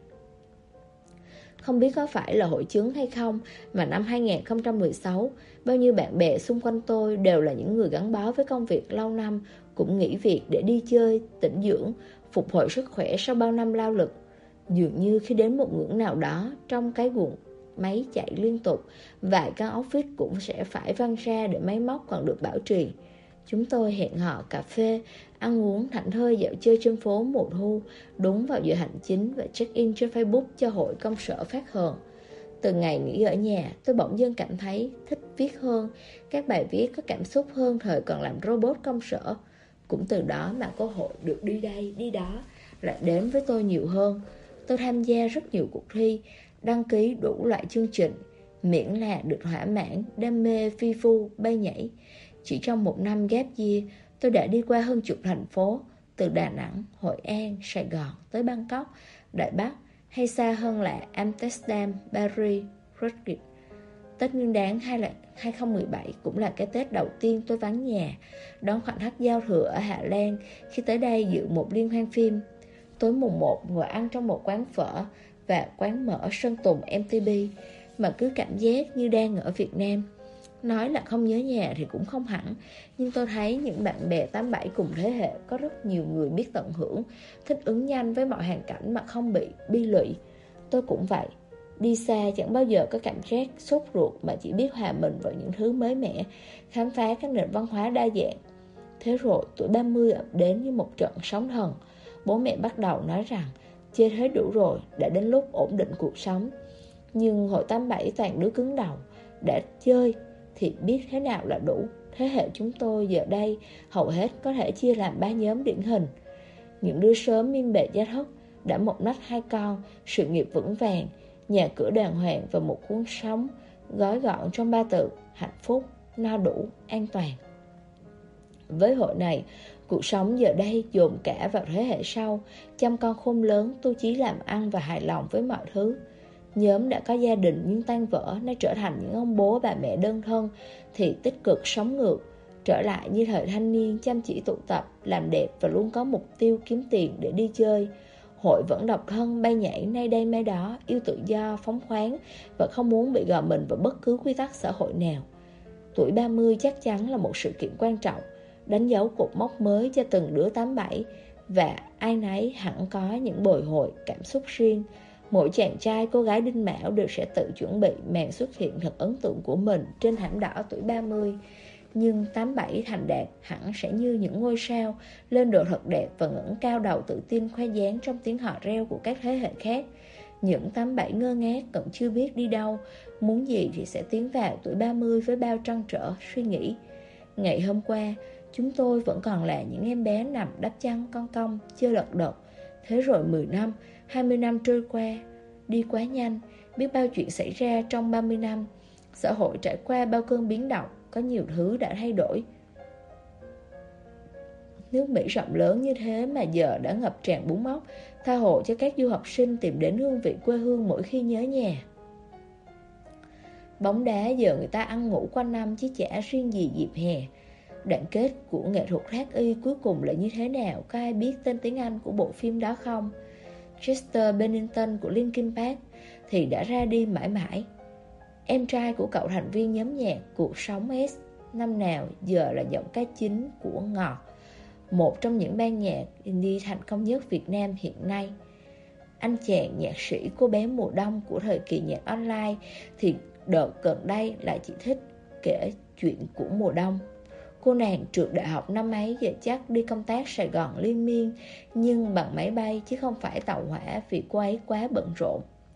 Không biết có phải là hội chứng hay không mà năm 2016, bao nhiêu bạn bè xung quanh tôi đều là những người gắn bó với công việc lâu năm, cũng nghỉ việc để đi chơi, tĩnh dưỡng, phục hồi sức khỏe sau bao năm lao lực. Dường như khi đến một ngưỡng nào đó, trong cái guồng máy chạy liên tục, vài căn office cũng sẽ phải văng ra để máy móc còn được bảo trì. Chúng tôi hẹn hò cà phê, ăn uống, thảnh thơi dạo chơi trên phố mùa thu, đúng vào giờ hành chính và check-in trên Facebook cho hội công sở phát hờn. Từ ngày nghỉ ở nhà, tôi bỗng dưng cảm thấy thích viết hơn, các bài viết có cảm xúc hơn thời còn làm robot công sở. Cũng từ đó mà cơ hội được đi đây, đi đó lại đến với tôi nhiều hơn. Tôi tham gia rất nhiều cuộc thi, đăng ký đủ loại chương trình, miễn là được thỏa mãn, đam mê, phi vu, bay nhảy. Chỉ trong một năm gap year, tôi đã đi qua hơn chục thành phố, từ Đà Nẵng, Hội An, Sài Gòn tới Bangkok, Đài Bắc, hay xa hơn là Amsterdam, Paris, Madrid. Tết Nguyên đán 2017 cũng là cái Tết đầu tiên tôi vắng nhà, đón khoảnh khắc giao thừa ở Hà Lan khi tới đây dự một liên hoan phim. Tối mùng 1 ngồi ăn trong một quán phở và quán mở Sơn Tùng MTV mà cứ cảm giác như đang ở Việt Nam. Nói là không nhớ nhà thì cũng không hẳn, nhưng tôi thấy những bạn bè 87 cùng thế hệ có rất nhiều người biết tận hưởng, thích ứng nhanh với mọi hoàn cảnh mà không bị bi lụy. Tôi cũng vậy, đi xa chẳng bao giờ có cảm giác sốt ruột mà chỉ biết hòa mình vào những thứ mới mẻ, khám phá các nền văn hóa đa dạng. Thế rồi tuổi 30 ập đến như một trận sóng thần. Bố mẹ bắt đầu nói rằng chơi thế đủ rồi, đã đến lúc ổn định cuộc sống. Nhưng hồi 87 toàn đứa cứng đầu, đã chơi thì biết thế nào là đủ. Thế hệ chúng tôi giờ đây hầu hết có thể chia làm 3 nhóm điển hình. Những đứa sớm miên bệ gia thất, đã một nách 2 con, sự nghiệp vững vàng, nhà cửa đàng hoàng và một cuộc sống gói gọn trong 3 từ: hạnh phúc, no đủ, an toàn. Với hội này, cuộc sống giờ đây dồn cả vào thế hệ sau, chăm con khôn lớn, tu chí làm ăn và hài lòng với mọi thứ. Nhóm đã có gia đình nhưng tan vỡ, nay trở thành những ông bố bà mẹ đơn thân thì tích cực sống ngược, trở lại như thời thanh niên, chăm chỉ tụ tập, làm đẹp và luôn có mục tiêu kiếm tiền để đi chơi. Hội vẫn độc thân, bay nhảy nay đây mai đó, yêu tự do, phóng khoáng và không muốn bị gò mình vào bất cứ quy tắc xã hội nào. Tuổi 30 chắc chắn là một sự kiện quan trọng, đánh dấu cột mốc mới cho từng đứa 87, và ai nấy hẳn có những bồi hồi cảm xúc riêng. Mỗi chàng trai cô gái đinh mão đều sẽ tự chuẩn bị màn xuất hiện thật ấn tượng của mình trên thảm đỏ tuổi 30. Nhưng 87 thành đạt hẳn sẽ như những ngôi sao, lên đồ thật đẹp và ngẩng cao đầu tự tin khoe dáng trong tiếng hò reo của các thế hệ khác. Những 87 ngơ ngác còn chưa biết đi đâu, muốn gì thì sẽ tiến vào tuổi 30 với bao trăn trở, suy nghĩ. Ngày hôm qua, chúng tôi vẫn còn là những em bé nằm đắp chăn con cong, chơi lật đật. Thế rồi 10 năm, 20 năm trôi qua, đi quá nhanh, biết bao chuyện xảy ra trong 30 năm. Xã hội trải qua bao cơn biến động, có nhiều thứ đã thay đổi. Nước Mỹ rộng lớn như thế mà giờ đã ngập tràn bún ốc, tha hồ cho các du học sinh tìm đến hương vị quê hương mỗi khi nhớ nhà. Bóng đá giờ người ta ăn ngủ quanh năm chứ chả riêng gì dịp hè. Đoạn kết của nghệ thuật thoát y cuối cùng là như thế nào, có ai biết tên tiếng Anh của bộ phim đó không? Chester Bennington của Linkin Park thì đã ra đi mãi mãi. Em trai của cậu thành viên nhóm nhạc Cuộc Sống S năm nào giờ là giọng ca chính của Ngọt, một trong những ban nhạc indie thành công nhất Việt Nam hiện nay. Anh chàng nhạc sĩ cô bé mùa đông của thời kỳ nhạc online thì đợt gần đây lại chỉ thích kể chuyện của mùa đông. Cô nàng trượt đại học năm ấy giờ chắc đi công tác Sài Gòn liên miên, nhưng bằng máy bay chứ không phải tàu hỏa vì cô ấy quá bận rộn.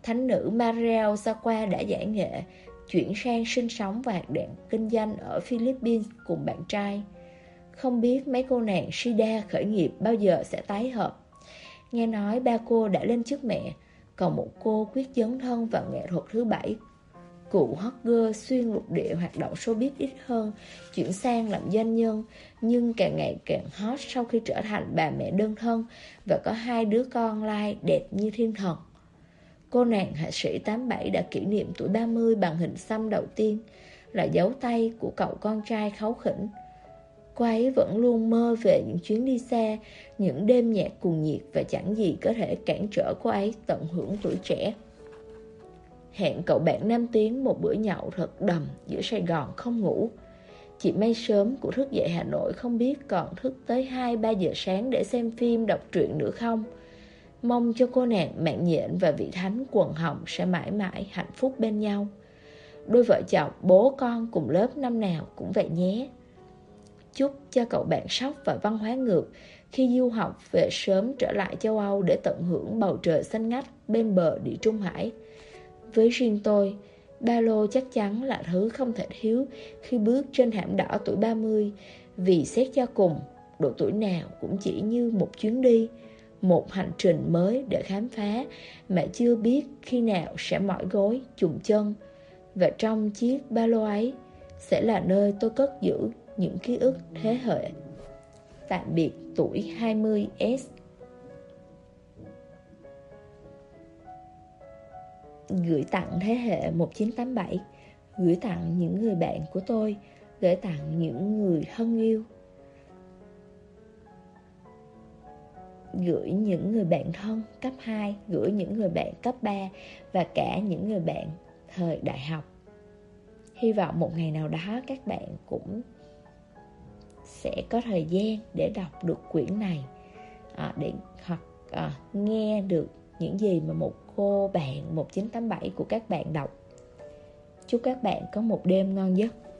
thánh nữ Mariel Sakwa đã giải nghệ, chuyển sang sinh sống và hoạt động kinh doanh ở Philippines cùng bạn trai. Không biết mấy cô nàng Shida khởi nghiệp bao giờ sẽ tái hợp. Nghe nói ba cô đã lên chức mẹ, còn một cô quyết dấn thân vào nghệ thuật thứ bảy. Cụ hot girl xuyên lục địa hoạt động showbiz ít hơn, chuyển sang làm doanh nhân, nhưng càng ngày càng hot sau khi trở thành bà mẹ đơn thân và có 2 đứa con lai đẹp như thiên thần. Cô nàng hạ sĩ 87 đã kỷ niệm tuổi 30 bằng hình xăm đầu tiên, là dấu tay của cậu con trai kháu khỉnh. Cô ấy vẫn luôn mơ về những chuyến đi xa, những đêm nhạc cuồng nhiệt và chẳng gì có thể cản trở cô ấy tận hưởng tuổi trẻ. Hẹn cậu bạn Nam Tiến một bữa nhậu thật đầm giữa Sài Gòn không ngủ. Chị May sớm của Thức Dậy Hà Nội không biết còn thức tới 2-3 giờ sáng để xem phim, đọc truyện nữa không. Mong cho cô nàng Mạng Nhện và vị thánh quần hồng sẽ mãi mãi hạnh phúc bên nhau. Đôi vợ chồng bố con cùng lớp năm nào cũng vậy nhé. Chúc cho cậu bạn sốc và văn hóa ngược khi du học về sớm trở lại châu Âu để tận hưởng bầu trời xanh ngắt bên bờ Địa Trung Hải. Với riêng tôi, ba lô chắc chắn là thứ không thể thiếu khi bước trên hẻm đỏ tuổi 30, vì xét cho cùng, độ tuổi nào cũng chỉ như một chuyến đi, một hành trình mới để khám phá mà chưa biết khi nào sẽ mỏi gối, chùng chân. Và trong chiếc ba lô ấy sẽ là nơi tôi cất giữ những ký ức thế hệ. Tạm biệt tuổi 20S. Gửi tặng thế hệ 1987, gửi tặng những người bạn của tôi, gửi tặng những người thân yêu, gửi những người bạn thân cấp 2, gửi những người bạn cấp 3 và cả những người bạn thời đại học. Hy vọng một ngày nào đó các bạn cũng sẽ có thời gian để đọc được quyển này, hoặc nghe được những gì mà một cô bạn 1987 của các bạn đọc. Chúc các bạn có một đêm ngon giấc.